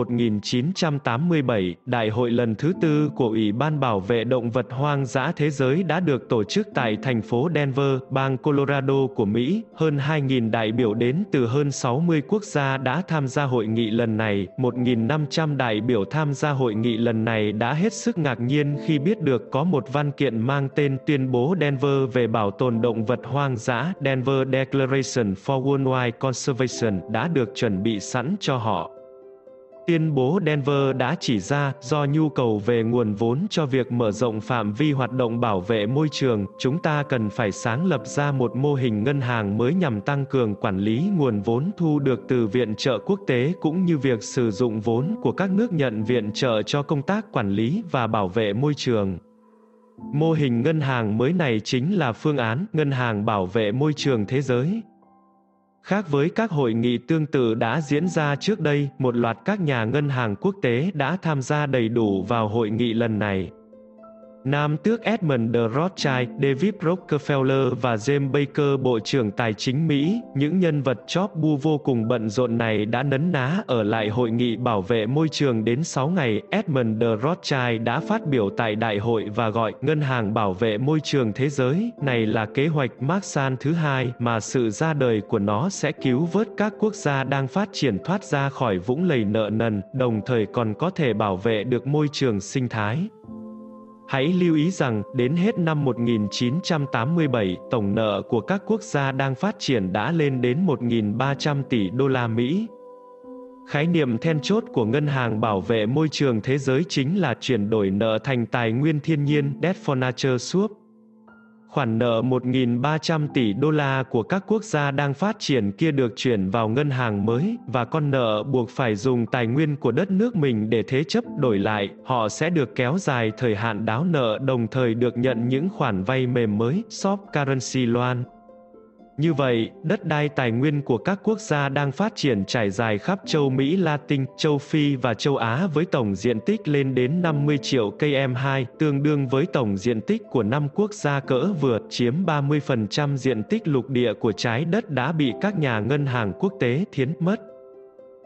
1987, Đại hội lần thứ 4 của Ủy ban Bảo vệ Động vật Hoang dã Thế giới đã được tổ chức tại thành phố Denver, bang Colorado của Mỹ. Hơn 2.000 đại biểu đến từ hơn 60 quốc gia đã tham gia hội nghị lần này. 1.500 đại biểu tham gia hội nghị lần này đã hết sức ngạc nhiên khi biết được có một văn kiện mang tên Tuyên bố Denver về bảo tồn động vật hoang dã, Denver Declaration for Worldwide Conservation, đã được chuẩn bị sẵn cho họ. Tuyên bố Denver đã chỉ ra, do nhu cầu về nguồn vốn cho việc mở rộng phạm vi hoạt động bảo vệ môi trường, chúng ta cần phải sáng lập ra một mô hình ngân hàng mới nhằm tăng cường quản lý nguồn vốn thu được từ viện trợ quốc tế cũng như việc sử dụng vốn của các nước nhận viện trợ cho công tác quản lý và bảo vệ môi trường. Mô hình ngân hàng mới này chính là phương án Ngân hàng Bảo vệ Môi trường Thế giới. Khác với các hội nghị tương tự đã diễn ra trước đây, một loạt các nhà ngân hàng quốc tế đã tham gia đầy đủ vào hội nghị lần này. Nam tước Edmund de Rothschild, David Rockefeller và James Baker, Bộ trưởng Tài chính Mỹ, những nhân vật chóp bu vô cùng bận rộn này đã nấn ná ở lại hội nghị bảo vệ môi trường đến 6 ngày. Edmund de Rothschild đã phát biểu tại đại hội và gọi Ngân hàng Bảo vệ Môi trường Thế giới này là kế hoạch Marshall thứ hai, mà sự ra đời của nó sẽ cứu vớt các quốc gia đang phát triển thoát ra khỏi vũng lầy nợ nần, đồng thời còn có thể bảo vệ được môi trường sinh thái. Hãy lưu ý rằng, đến hết năm 1987, tổng nợ của các quốc gia đang phát triển đã lên đến 1.300 tỷ đô la Mỹ. Khái niệm then chốt của Ngân hàng Bảo vệ Môi trường Thế giới chính là chuyển đổi nợ thành tài nguyên thiên nhiên, Debt for Nature Swap. Khoản nợ 1.300 tỷ đô la của các quốc gia đang phát triển kia được chuyển vào ngân hàng mới, và con nợ buộc phải dùng tài nguyên của đất nước mình để thế chấp đổi lại, họ sẽ được kéo dài thời hạn đáo nợ đồng thời được nhận những khoản vay mềm mới, soft currency loan. Như vậy, đất đai tài nguyên của các quốc gia đang phát triển trải dài khắp châu Mỹ Latin, châu Phi và châu Á với tổng diện tích lên đến 50 triệu km2, tương đương với tổng diện tích của 5 quốc gia cỡ vừa, chiếm 30% diện tích lục địa của trái đất đã bị các nhà ngân hàng quốc tế thiến mất.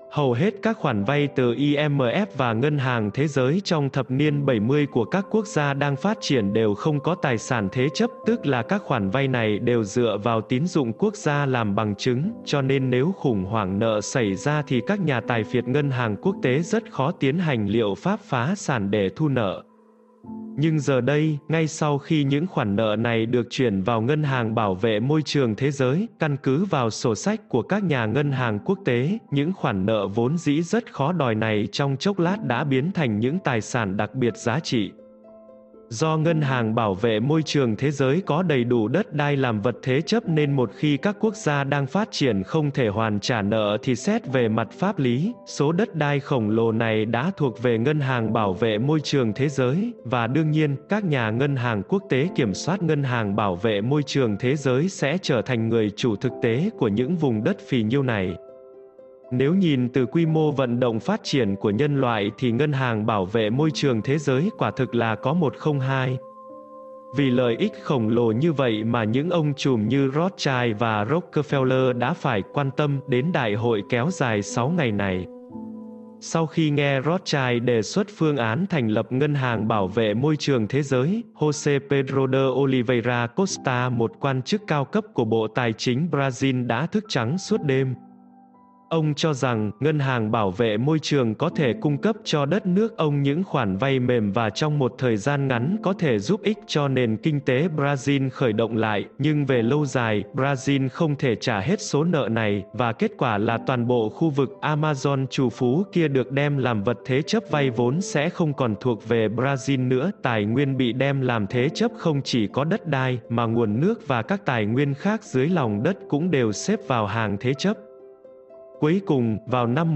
Hầu hết các khoản vay từ IMF và Ngân hàng Thế giới trong thập niên 70 của các quốc gia đang phát triển đều không có tài sản thế chấp, tức là các khoản vay này đều dựa vào tín dụng quốc gia làm bằng chứng, cho nên nếu khủng hoảng nợ xảy ra thì các nhà tài phiệt ngân hàng quốc tế rất khó tiến hành liệu pháp phá sản để thu nợ. Nhưng giờ đây, ngay sau khi những khoản nợ này được chuyển vào Ngân hàng Bảo vệ Môi trường Thế giới, căn cứ vào sổ sách của các nhà ngân hàng quốc tế, những khoản nợ vốn dĩ rất khó đòi này trong chốc lát đã biến thành những tài sản đặc biệt giá trị. Do Ngân hàng Bảo vệ Môi trường Thế giới có đầy đủ đất đai làm vật thế chấp nên một khi các quốc gia đang phát triển không thể hoàn trả nợ thì xét về mặt pháp lý, số đất đai khổng lồ này đã thuộc về Ngân hàng Bảo vệ Môi trường Thế giới, và đương nhiên, các nhà ngân hàng quốc tế kiểm soát Ngân hàng Bảo vệ Môi trường Thế giới sẽ trở thành người chủ thực tế của những vùng đất phì nhiêu này. Nếu nhìn từ quy mô vận động phát triển của nhân loại thì Ngân hàng Bảo vệ Môi trường Thế giới quả thực là có 102. Vì lợi ích khổng lồ như vậy mà những ông trùm như Rothschild và Rockefeller đã phải quan tâm đến đại hội kéo dài 6 ngày này. Sau khi nghe Rothschild đề xuất phương án thành lập Ngân hàng Bảo vệ Môi trường Thế giới, José Pedro de Oliveira Costa, một quan chức cao cấp của Bộ Tài chính Brazil đã thức trắng suốt đêm. Ông cho rằng, Ngân hàng Bảo vệ Môi trường có thể cung cấp cho đất nước ông những khoản vay mềm và trong một thời gian ngắn có thể giúp ích cho nền kinh tế Brazil khởi động lại, nhưng về lâu dài, Brazil không thể trả hết số nợ này, và kết quả là toàn bộ khu vực Amazon trù phú kia được đem làm vật thế chấp vay vốn sẽ không còn thuộc về Brazil nữa. Tài nguyên bị đem làm thế chấp không chỉ có đất đai, mà nguồn nước và các tài nguyên khác dưới lòng đất cũng đều xếp vào hàng thế chấp. Cuối cùng, vào năm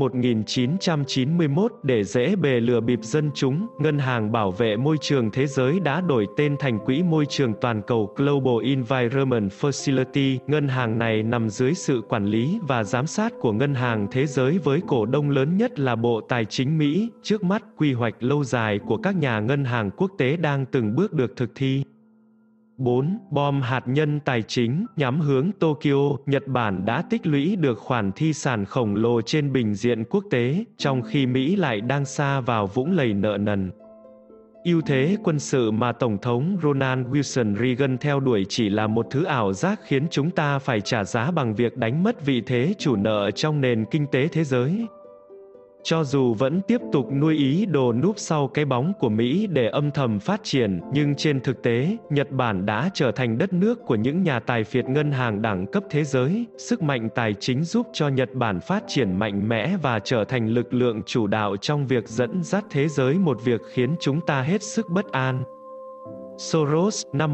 1991, để dễ bề lừa bịp dân chúng, Ngân hàng Bảo vệ Môi trường Thế giới đã đổi tên thành Quỹ Môi trường Toàn cầu Global Environment Facility. Ngân hàng này nằm dưới sự quản lý và giám sát của Ngân hàng Thế giới với cổ đông lớn nhất là Bộ Tài chính Mỹ. Trước mắt, quy hoạch lâu dài của các nhà ngân hàng quốc tế đang từng bước được thực thi. 4. Bom hạt nhân tài chính nhắm hướng Tokyo. Nhật Bản đã tích lũy được khoản thi sản khổng lồ trên bình diện quốc tế, trong khi Mỹ lại đang sa vào vũng lầy nợ nần. Ưu thế quân sự mà Tổng thống Ronald Wilson Reagan theo đuổi chỉ là một thứ ảo giác khiến chúng ta phải trả giá bằng việc đánh mất vị thế chủ nợ trong nền kinh tế thế giới. Cho dù vẫn tiếp tục nuôi ý đồ núp sau cái bóng của Mỹ để âm thầm phát triển, nhưng trên thực tế, Nhật Bản đã trở thành đất nước của những nhà tài phiệt ngân hàng đẳng cấp thế giới. Sức mạnh tài chính giúp cho Nhật Bản phát triển mạnh mẽ và trở thành lực lượng chủ đạo trong việc dẫn dắt thế giới, một việc khiến chúng ta hết sức bất an. Soros, năm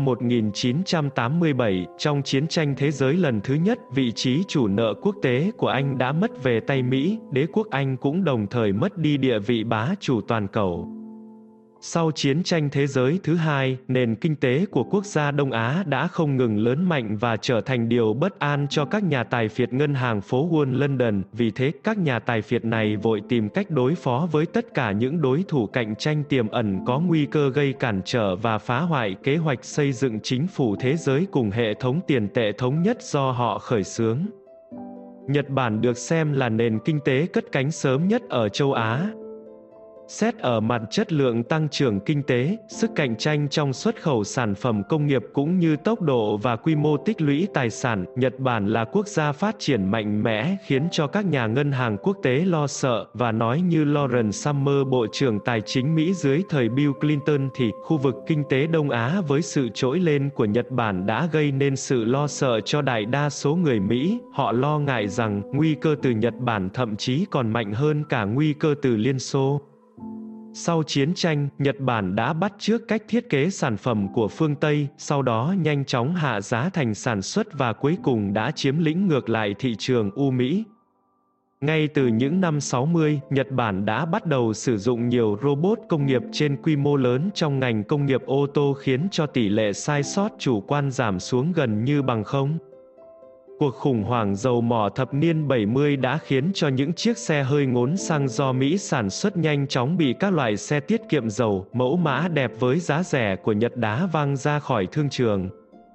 1987, trong chiến tranh thế giới lần thứ nhất, vị trí chủ nợ quốc tế của Anh đã mất về tay Mỹ, đế quốc Anh cũng đồng thời mất đi địa vị bá chủ toàn cầu. Sau chiến tranh thế giới thứ hai, nền kinh tế của quốc gia Đông Á đã không ngừng lớn mạnh và trở thành điều bất an cho các nhà tài phiệt ngân hàng phố Wall London. Vì thế, các nhà tài phiệt này vội tìm cách đối phó với tất cả những đối thủ cạnh tranh tiềm ẩn có nguy cơ gây cản trở và phá hoại kế hoạch xây dựng chính phủ thế giới cùng hệ thống tiền tệ thống nhất do họ khởi xướng. Nhật Bản được xem là nền kinh tế cất cánh sớm nhất ở châu Á. Xét ở mặt chất lượng tăng trưởng kinh tế, sức cạnh tranh trong xuất khẩu sản phẩm công nghiệp cũng như tốc độ và quy mô tích lũy tài sản, Nhật Bản là quốc gia phát triển mạnh mẽ khiến cho các nhà ngân hàng quốc tế lo sợ, và nói như Lawrence Summers, Bộ trưởng Tài chính Mỹ dưới thời Bill Clinton thì, khu vực kinh tế Đông Á với sự trỗi lên của Nhật Bản đã gây nên sự lo sợ cho đại đa số người Mỹ. Họ lo ngại rằng, nguy cơ từ Nhật Bản thậm chí còn mạnh hơn cả nguy cơ từ Liên Xô. Sau chiến tranh, Nhật Bản đã bắt chước cách thiết kế sản phẩm của phương Tây, sau đó nhanh chóng hạ giá thành sản xuất và cuối cùng đã chiếm lĩnh ngược lại thị trường Mỹ. Ngay từ những năm 60, Nhật Bản đã bắt đầu sử dụng nhiều robot công nghiệp trên quy mô lớn trong ngành công nghiệp ô tô khiến cho tỷ lệ sai sót chủ quan giảm xuống gần như bằng không. Cuộc khủng hoảng dầu mỏ thập niên 70 đã khiến cho những chiếc xe hơi ngốn xăng do Mỹ sản xuất nhanh chóng bị các loại xe tiết kiệm dầu, mẫu mã đẹp với giá rẻ của Nhật đá văng ra khỏi thương trường.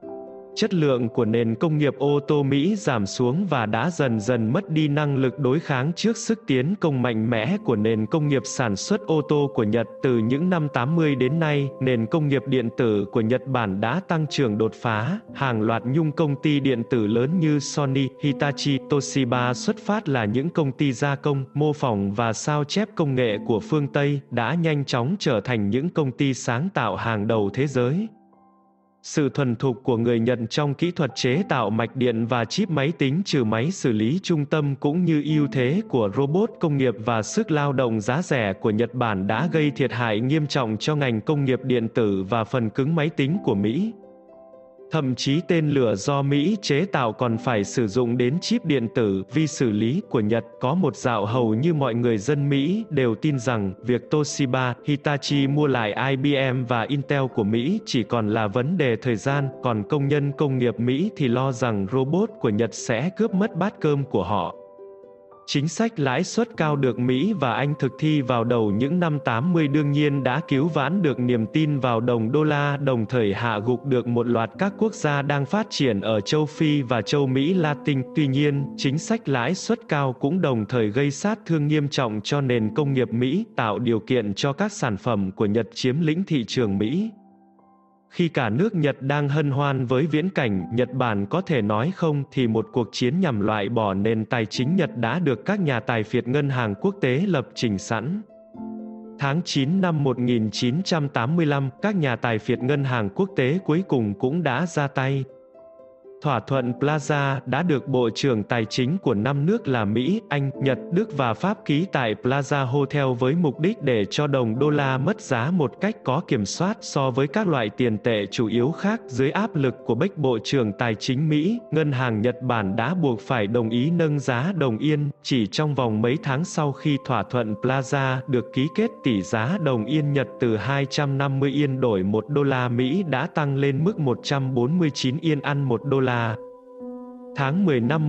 Chất lượng của nền công nghiệp ô tô Mỹ giảm xuống và đã dần dần mất đi năng lực đối kháng trước sức tiến công mạnh mẽ của nền công nghiệp sản xuất ô tô của Nhật. Từ những năm 80 đến nay, nền công nghiệp điện tử của Nhật Bản đã tăng trưởng đột phá. Hàng loạt nhung công ty điện tử lớn như Sony, Hitachi, Toshiba xuất phát là những công ty gia công, mô phỏng và sao chép công nghệ của phương Tây, đã nhanh chóng trở thành những công ty sáng tạo hàng đầu thế giới. Sự thuần thục của người Nhật trong kỹ thuật chế tạo mạch điện và chip máy tính trừ máy xử lý trung tâm cũng như ưu thế của robot công nghiệp và sức lao động giá rẻ của Nhật Bản đã gây thiệt hại nghiêm trọng cho ngành công nghiệp điện tử và phần cứng máy tính của Mỹ. Thậm chí tên lửa do Mỹ chế tạo còn phải sử dụng đến chip điện tử, vi xử lý của Nhật. Có một dạo hầu như mọi người dân Mỹ đều tin rằng việc Toshiba, Hitachi mua lại IBM và Intel của Mỹ chỉ còn là vấn đề thời gian, còn công nhân công nghiệp Mỹ thì lo rằng robot của Nhật sẽ cướp mất bát cơm của họ. Chính sách lãi suất cao được Mỹ và Anh thực thi vào đầu những năm 80 đương nhiên đã cứu vãn được niềm tin vào đồng đô la, đồng thời hạ gục được một loạt các quốc gia đang phát triển ở châu Phi và châu Mỹ Latin. Tuy nhiên, chính sách lãi suất cao cũng đồng thời gây sát thương nghiêm trọng cho nền công nghiệp Mỹ, tạo điều kiện cho các sản phẩm của Nhật chiếm lĩnh thị trường Mỹ. Khi cả nước Nhật đang hân hoan với viễn cảnh Nhật Bản có thể nói không thì một cuộc chiến nhằm loại bỏ nền tài chính Nhật đã được các nhà tài phiệt ngân hàng quốc tế lập trình sẵn. Tháng 9 năm 1985, các nhà tài phiệt ngân hàng quốc tế cuối cùng cũng đã ra tay. Thỏa thuận Plaza đã được Bộ trưởng Tài chính của 5 nước là Mỹ, Anh, Nhật, Đức và Pháp ký tại Plaza Hotel với mục đích để cho đồng đô la mất giá một cách có kiểm soát so với các loại tiền tệ chủ yếu khác. Dưới áp lực của bếch Bộ trưởng Tài chính Mỹ, ngân hàng Nhật Bản đã buộc phải đồng ý nâng giá đồng yên. Chỉ trong vòng mấy tháng sau khi thỏa thuận Plaza được ký kết, tỷ giá đồng yên Nhật từ 250 yên đổi 1 đô la Mỹ đã tăng lên mức 149 yên ăn 1 đô la. Tháng 10 năm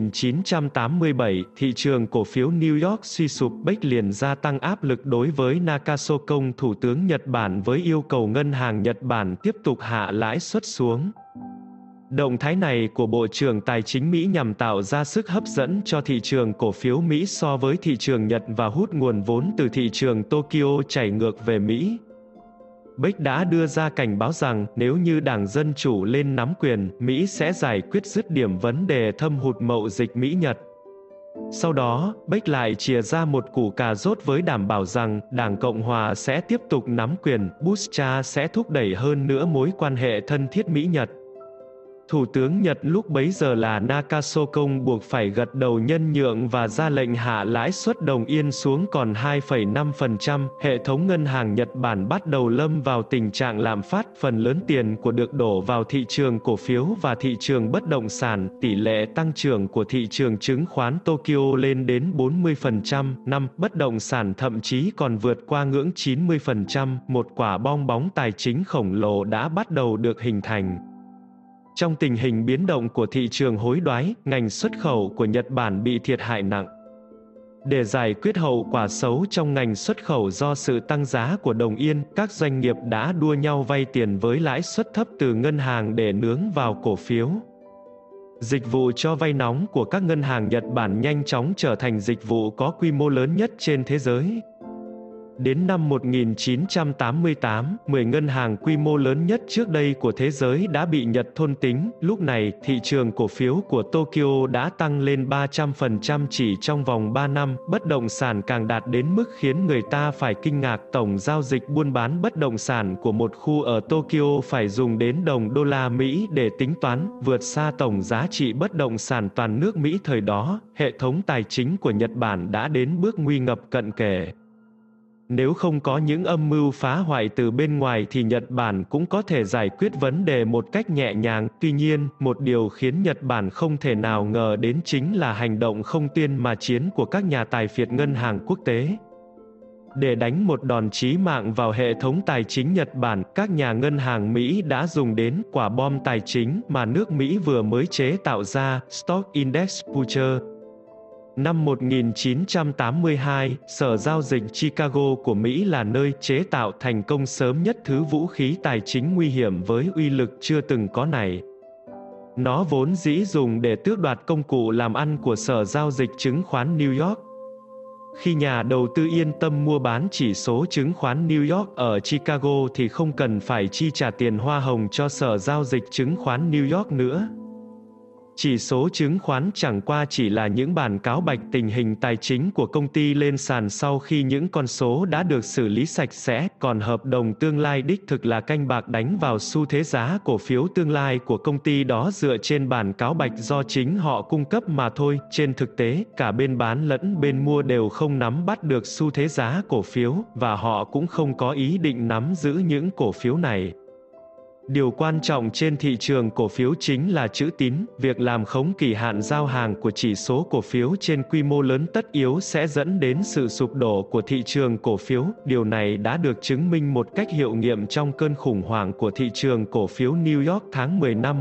1987, thị trường cổ phiếu New York suy sụp, bếch liền gia tăng áp lực đối với Nakaso Kon, thủ tướng Nhật Bản, với yêu cầu ngân hàng Nhật Bản tiếp tục hạ lãi suất xuống. Động thái này của Bộ trưởng Tài chính Mỹ nhằm tạo ra sức hấp dẫn cho thị trường cổ phiếu Mỹ so với thị trường Nhật và hút nguồn vốn từ thị trường Tokyo chảy ngược về Mỹ. Bếch đã đưa ra cảnh báo rằng nếu như Đảng Dân Chủ lên nắm quyền, Mỹ sẽ giải quyết dứt điểm vấn đề thâm hụt mậu dịch Mỹ-Nhật. Sau đó, Bếch lại chìa ra một củ cà rốt với đảm bảo rằng Đảng Cộng Hòa sẽ tiếp tục nắm quyền, Bush cha sẽ thúc đẩy hơn nữa mối quan hệ thân thiết Mỹ-Nhật. Thủ tướng Nhật lúc bấy giờ là Nakaso Kon buộc phải gật đầu nhân nhượng và ra lệnh hạ lãi suất đồng yên xuống còn 2,5%. Hệ thống ngân hàng Nhật Bản bắt đầu lâm vào tình trạng lạm phát, phần lớn tiền của được đổ vào thị trường cổ phiếu và thị trường bất động sản. Tỷ lệ tăng trưởng của thị trường chứng khoán Tokyo lên đến 40%, năm bất động sản thậm chí còn vượt qua ngưỡng 90%. Một quả bong bóng tài chính khổng lồ đã bắt đầu được hình thành. Trong tình hình biến động của thị trường hối đoái, ngành xuất khẩu của Nhật Bản bị thiệt hại nặng. Để giải quyết hậu quả xấu trong ngành xuất khẩu do sự tăng giá của đồng yên, các doanh nghiệp đã đua nhau vay tiền với lãi suất thấp từ ngân hàng để nướng vào cổ phiếu. Dịch vụ cho vay nóng của các ngân hàng Nhật Bản nhanh chóng trở thành dịch vụ có quy mô lớn nhất trên thế giới. Đến năm 1988, 10 ngân hàng quy mô lớn nhất trước đây của thế giới đã bị Nhật thôn tính. Lúc này, thị trường cổ phiếu của Tokyo đã tăng lên 300% chỉ trong vòng 3 năm. Bất động sản càng đạt đến mức khiến người ta phải kinh ngạc. Tổng giao dịch buôn bán bất động sản của một khu ở Tokyo phải dùng đến đồng đô la Mỹ để tính toán, vượt xa tổng giá trị bất động sản toàn nước Mỹ thời đó. Hệ thống tài chính của Nhật Bản đã đến bước nguy ngập cận kề. Nếu không có những âm mưu phá hoại từ bên ngoài thì Nhật Bản cũng có thể giải quyết vấn đề một cách nhẹ nhàng. Tuy nhiên, một điều khiến Nhật Bản không thể nào ngờ đến chính là hành động không tiên mà chiến của các nhà tài phiệt ngân hàng quốc tế. Để đánh một đòn chí mạng vào hệ thống tài chính Nhật Bản, các nhà ngân hàng Mỹ đã dùng đến quả bom tài chính mà nước Mỹ vừa mới chế tạo ra, Stock Index Future. Năm 1982, Sở Giao dịch Chicago của Mỹ là nơi chế tạo thành công sớm nhất thứ vũ khí tài chính nguy hiểm với uy lực chưa từng có này. Nó vốn dĩ dùng để tước đoạt công cụ làm ăn của Sở Giao dịch Chứng khoán New York. Khi nhà đầu tư yên tâm mua bán chỉ số chứng khoán New York ở Chicago thì không cần phải chi trả tiền hoa hồng cho Sở Giao dịch Chứng khoán New York nữa. Chỉ số chứng khoán chẳng qua chỉ là những bản cáo bạch tình hình tài chính của công ty lên sàn sau khi những con số đã được xử lý sạch sẽ, còn hợp đồng tương lai đích thực là canh bạc đánh vào xu thế giá cổ phiếu tương lai của công ty đó dựa trên bản cáo bạch do chính họ cung cấp mà thôi. Trên thực tế, cả bên bán lẫn bên mua đều không nắm bắt được xu thế giá cổ phiếu, và họ cũng không có ý định nắm giữ những cổ phiếu này. Điều quan trọng trên thị trường cổ phiếu chính là chữ tín, việc làm khống kỳ hạn giao hàng của chỉ số cổ phiếu trên quy mô lớn tất yếu sẽ dẫn đến sự sụp đổ của thị trường cổ phiếu. Điều này đã được chứng minh một cách hiệu nghiệm trong cơn khủng hoảng của thị trường cổ phiếu New York tháng 10 năm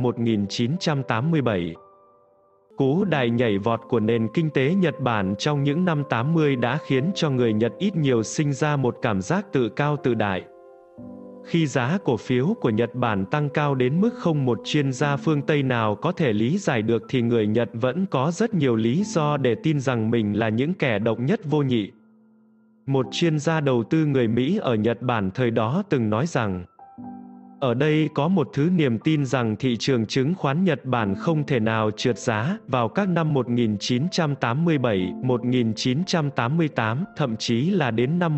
1987. Cú đại nhảy vọt của nền kinh tế Nhật Bản trong những năm 80 đã khiến cho người Nhật ít nhiều sinh ra một cảm giác tự cao tự đại. Khi giá cổ phiếu của Nhật Bản tăng cao đến mức không một chuyên gia phương Tây nào có thể lý giải được thì người Nhật vẫn có rất nhiều lý do để tin rằng mình là những kẻ độc nhất vô nhị. Một chuyên gia đầu tư người Mỹ ở Nhật Bản thời đó từng nói rằng, ở đây có một thứ niềm tin rằng thị trường chứng khoán Nhật Bản không thể nào trượt giá. Vào các năm 1987, 1988, thậm chí là đến năm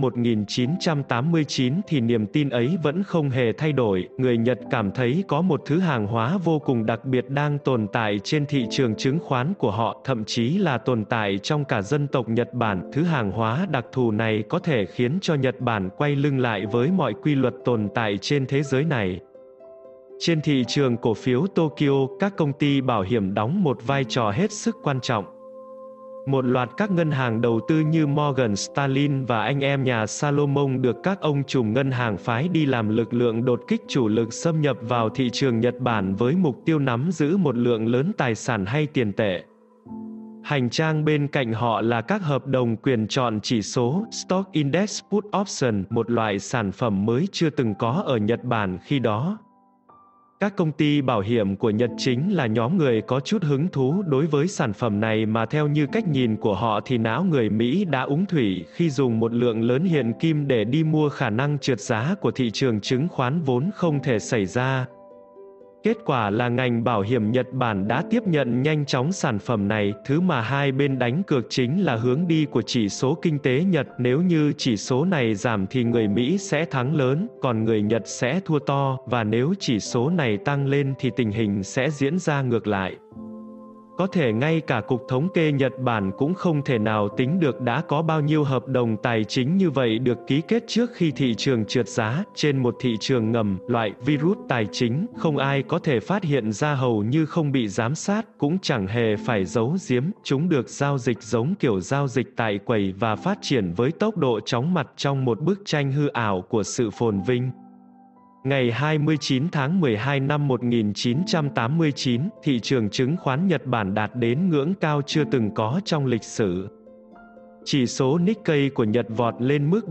1989 thì niềm tin ấy vẫn không hề thay đổi. Người Nhật cảm thấy có một thứ hàng hóa vô cùng đặc biệt đang tồn tại trên thị trường chứng khoán của họ, thậm chí là tồn tại trong cả dân tộc Nhật Bản. Thứ hàng hóa đặc thù này có thể khiến cho Nhật Bản quay lưng lại với mọi quy luật tồn tại trên thế giới này. Trên thị trường cổ phiếu Tokyo, các công ty bảo hiểm đóng một vai trò hết sức quan trọng. Một loạt các ngân hàng đầu tư như Morgan Stanley và anh em nhà Salomon được các ông trùm ngân hàng phái đi làm lực lượng đột kích chủ lực xâm nhập vào thị trường Nhật Bản với mục tiêu nắm giữ một lượng lớn tài sản hay tiền tệ. Hành trang bên cạnh họ là các hợp đồng quyền chọn chỉ số Stock Index Put Option, một loại sản phẩm mới chưa từng có ở Nhật Bản khi đó. Các công ty bảo hiểm của Nhật chính là nhóm người có chút hứng thú đối với sản phẩm này mà theo như cách nhìn của họ thì não người Mỹ đã uống thủy khi dùng một lượng lớn hiện kim để đi mua khả năng trượt giá của thị trường chứng khoán vốn không thể xảy ra. Kết quả là ngành bảo hiểm Nhật Bản đã tiếp nhận nhanh chóng sản phẩm này, thứ mà hai bên đánh cược chính là hướng đi của chỉ số kinh tế Nhật. Nếu như chỉ số này giảm thì người Mỹ sẽ thắng lớn, còn người Nhật sẽ thua to, và nếu chỉ số này tăng lên thì tình hình sẽ diễn ra ngược lại. Có thể ngay cả Cục Thống kê Nhật Bản cũng không thể nào tính được đã có bao nhiêu hợp đồng tài chính như vậy được ký kết trước khi thị trường trượt giá. Trên một thị trường ngầm, loại virus tài chính, không ai có thể phát hiện ra hầu như không bị giám sát, cũng chẳng hề phải giấu giếm. Chúng được giao dịch giống kiểu giao dịch tại quầy và phát triển với tốc độ chóng mặt trong một bức tranh hư ảo của sự phồn vinh. Ngày 29 tháng 12 năm 1989, thị trường chứng khoán Nhật Bản đạt đến ngưỡng cao chưa từng có trong lịch sử. Chỉ số Nikkei của Nhật vọt lên mức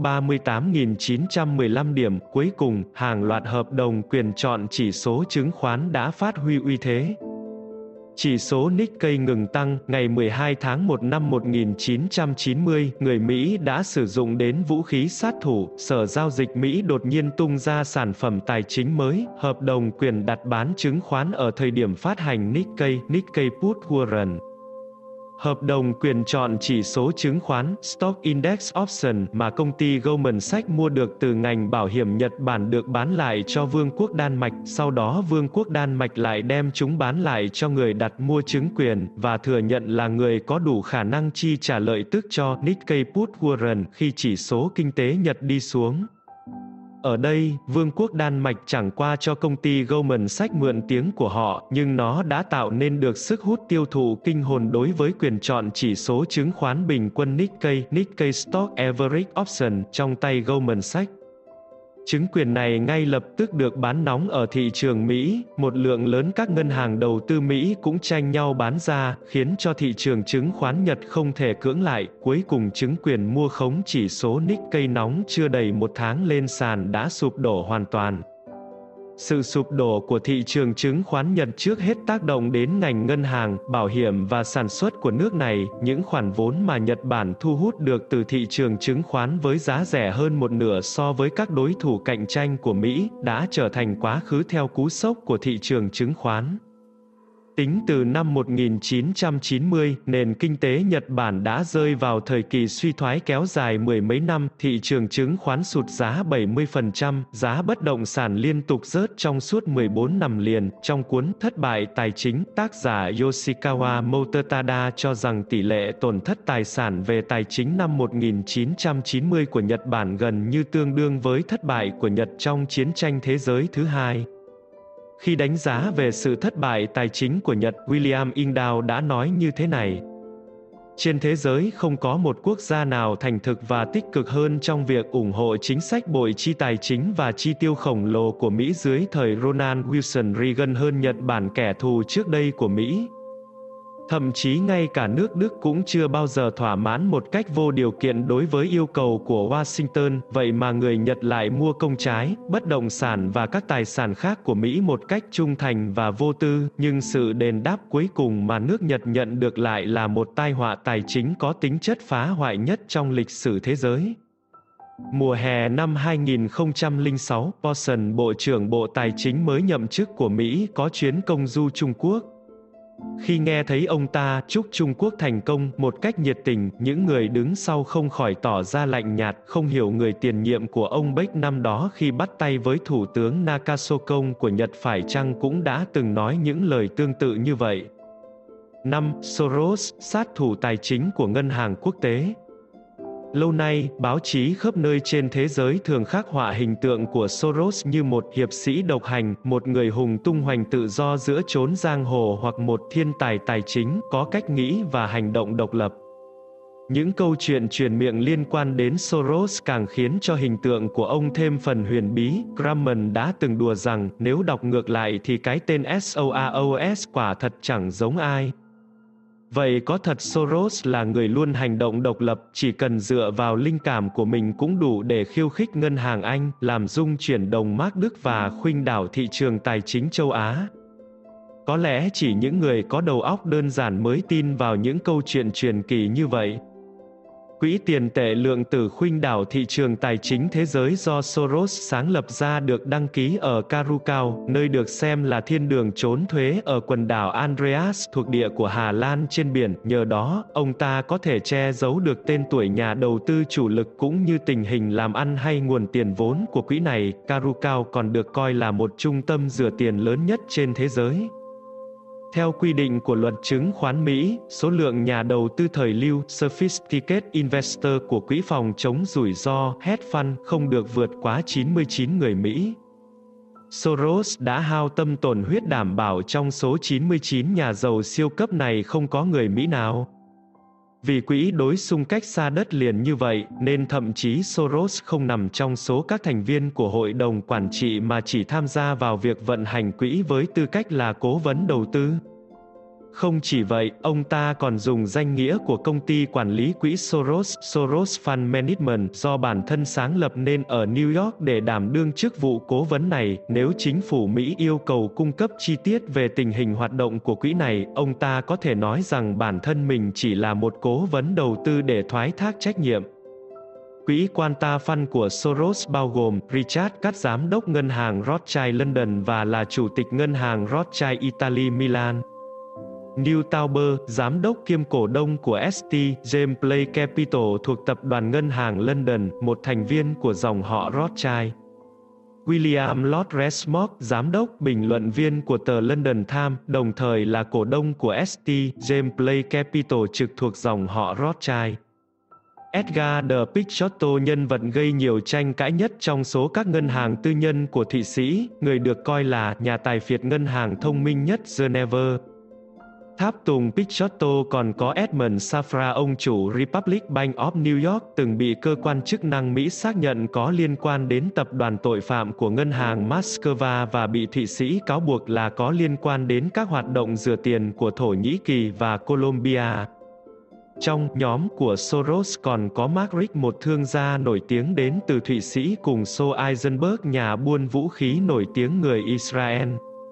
38.915 điểm. Cuối cùng, hàng loạt hợp đồng quyền chọn chỉ số chứng khoán đã phát huy uy thế. Chỉ số Nikkei ngừng tăng. Ngày 12 tháng 1 năm 1990, người Mỹ đã sử dụng đến vũ khí sát thủ. Sở Giao dịch Mỹ đột nhiên tung ra sản phẩm tài chính mới, hợp đồng quyền đặt bán chứng khoán ở thời điểm phát hành Nikkei Put Warrant. Hợp đồng quyền chọn chỉ số chứng khoán Stock Index Option mà công ty Goldman Sachs mua được từ ngành bảo hiểm Nhật Bản được bán lại cho Vương quốc Đan Mạch, sau đó Vương quốc Đan Mạch lại đem chúng bán lại cho người đặt mua chứng quyền, và thừa nhận là người có đủ khả năng chi trả lợi tức cho Nikkei Put Warrant khi chỉ số kinh tế Nhật đi xuống. Ở đây, Vương quốc Đan Mạch chẳng qua cho công ty Goldman Sachs mượn tiếng của họ, nhưng nó đã tạo nên được sức hút tiêu thụ kinh hồn đối với quyền chọn chỉ số chứng khoán bình quân Nikkei Stock Average Option trong tay Goldman Sachs. Chứng quyền này ngay lập tức được bán nóng ở thị trường Mỹ, một lượng lớn các ngân hàng đầu tư Mỹ cũng tranh nhau bán ra, khiến cho thị trường chứng khoán Nhật không thể cưỡng lại. Cuối cùng chứng quyền mua khống chỉ số Nikkei nóng chưa đầy một tháng lên sàn đã sụp đổ hoàn toàn. Sự sụp đổ của thị trường chứng khoán Nhật trước hết tác động đến ngành ngân hàng, bảo hiểm và sản xuất của nước này. Những khoản vốn mà Nhật Bản thu hút được từ thị trường chứng khoán với giá rẻ hơn một nửa so với các đối thủ cạnh tranh của Mỹ, đã trở thành quá khứ theo cú sốc của thị trường chứng khoán. Tính từ năm 1990, nền kinh tế Nhật Bản đã rơi vào thời kỳ suy thoái kéo dài mười mấy năm, thị trường chứng khoán sụt giá 70%, giá bất động sản liên tục rớt trong suốt 14 năm liền. Trong cuốn Thất bại tài chính, tác giả Yoshikawa Mototada cho rằng tỷ lệ tổn thất tài sản về tài chính năm 1990 của Nhật Bản gần như tương đương với thất bại của Nhật trong chiến tranh thế giới thứ hai. Khi đánh giá về sự thất bại tài chính của Nhật, William Ingdow đã nói như thế này: trên thế giới không có một quốc gia nào thành thực và tích cực hơn trong việc ủng hộ chính sách bội chi tài chính và chi tiêu khổng lồ của Mỹ dưới thời Ronald Wilson Reagan hơn Nhật Bản, kẻ thù trước đây của Mỹ. Thậm chí ngay cả nước Đức cũng chưa bao giờ thỏa mãn một cách vô điều kiện đối với yêu cầu của Washington, vậy mà người Nhật lại mua công trái, bất động sản và các tài sản khác của Mỹ một cách trung thành và vô tư, nhưng sự đền đáp cuối cùng mà nước Nhật nhận được lại là một tai họa tài chính có tính chất phá hoại nhất trong lịch sử thế giới. Mùa hè năm 2006, Paulson, Bộ trưởng Bộ Tài chính mới nhậm chức của Mỹ, có chuyến công du Trung Quốc. Khi nghe thấy ông ta chúc Trung Quốc thành công một cách nhiệt tình, những người đứng sau không khỏi tỏ ra lạnh nhạt, không hiểu người tiền nhiệm của ông Beck năm đó khi bắt tay với Thủ tướng Nakasone của Nhật phải chăng cũng đã từng nói những lời tương tự như vậy. 5. Soros, sát thủ tài chính của ngân hàng quốc tế. Lâu nay, báo chí khắp nơi trên thế giới thường khắc họa hình tượng của Soros như một hiệp sĩ độc hành, một người hùng tung hoành tự do giữa chốn giang hồ, hoặc một thiên tài tài chính có cách nghĩ và hành động độc lập. Những câu chuyện truyền miệng liên quan đến Soros càng khiến cho hình tượng của ông thêm phần huyền bí. Grumman đã từng đùa rằng nếu đọc ngược lại thì cái tên Soros quả thật chẳng giống ai. Vậy có thật Soros là người luôn hành động độc lập, chỉ cần dựa vào linh cảm của mình cũng đủ để khiêu khích ngân hàng Anh, làm rung chuyển đồng Mark Đức và khuynh đảo thị trường tài chính châu Á? Có lẽ chỉ những người có đầu óc đơn giản mới tin vào những câu chuyện truyền kỳ như vậy. Quỹ tiền tệ lượng tử khuynh đảo thị trường tài chính thế giới do Soros sáng lập ra được đăng ký ở Curaçao, nơi được xem là thiên đường trốn thuế ở quần đảo Andreas thuộc địa của Hà Lan trên biển. Nhờ đó, ông ta có thể che giấu được tên tuổi nhà đầu tư chủ lực cũng như tình hình làm ăn hay nguồn tiền vốn của quỹ này. Curaçao còn được coi là một trung tâm rửa tiền lớn nhất trên thế giới. Theo quy định của luật chứng khoán Mỹ, số lượng nhà đầu tư thời lưu Sophisticated Investor của quỹ phòng chống rủi ro Hedge Fund không được vượt quá 99 người Mỹ. Soros đã hao tâm tổn huyết đảm bảo trong số 99 nhà giàu siêu cấp này không có người Mỹ nào. Vì quỹ đối xung cách xa đất liền như vậy, nên thậm chí Soros không nằm trong số các thành viên của hội đồng quản trị mà chỉ tham gia vào việc vận hành quỹ với tư cách là cố vấn đầu tư. Không chỉ vậy, ông ta còn dùng danh nghĩa của công ty quản lý quỹ Soros, Soros Fund Management, do bản thân sáng lập nên ở New York để đảm đương chức vụ cố vấn này. Nếu chính phủ Mỹ yêu cầu cung cấp chi tiết về tình hình hoạt động của quỹ này, ông ta có thể nói rằng bản thân mình chỉ là một cố vấn đầu tư để thoái thác trách nhiệm. Quỹ Quanta Fund của Soros bao gồm Richard Katz, giám đốc ngân hàng Rothschild London và là chủ tịch ngân hàng Rothschild Italy Milan. Neil Tauber, giám đốc kiêm cổ đông của St. James Play Capital thuộc tập đoàn ngân hàng London, một thành viên của dòng họ Rothschild. William Lord Rees-Mogg, giám đốc bình luận viên của tờ London Times, đồng thời là cổ đông của St. James Play Capital trực thuộc dòng họ Rothschild. Edgar de Picciotto, nhân vật gây nhiều tranh cãi nhất trong số các ngân hàng tư nhân của Thụy Sĩ, người được coi là nhà tài phiệt ngân hàng thông minh nhất Geneva. Tháp tùng Picciotto còn có Edmund Safra, ông chủ Republic Bank of New York, từng bị cơ quan chức năng Mỹ xác nhận có liên quan đến tập đoàn tội phạm của ngân hàng Moscow và bị Thụy Sĩ cáo buộc là có liên quan đến các hoạt động rửa tiền của Thổ Nhĩ Kỳ và Colombia. Trong nhóm của Soros còn có Mark Rick, một thương gia nổi tiếng đến từ Thụy Sĩ, cùng Saul Eisenberg, nhà buôn vũ khí nổi tiếng người Israel.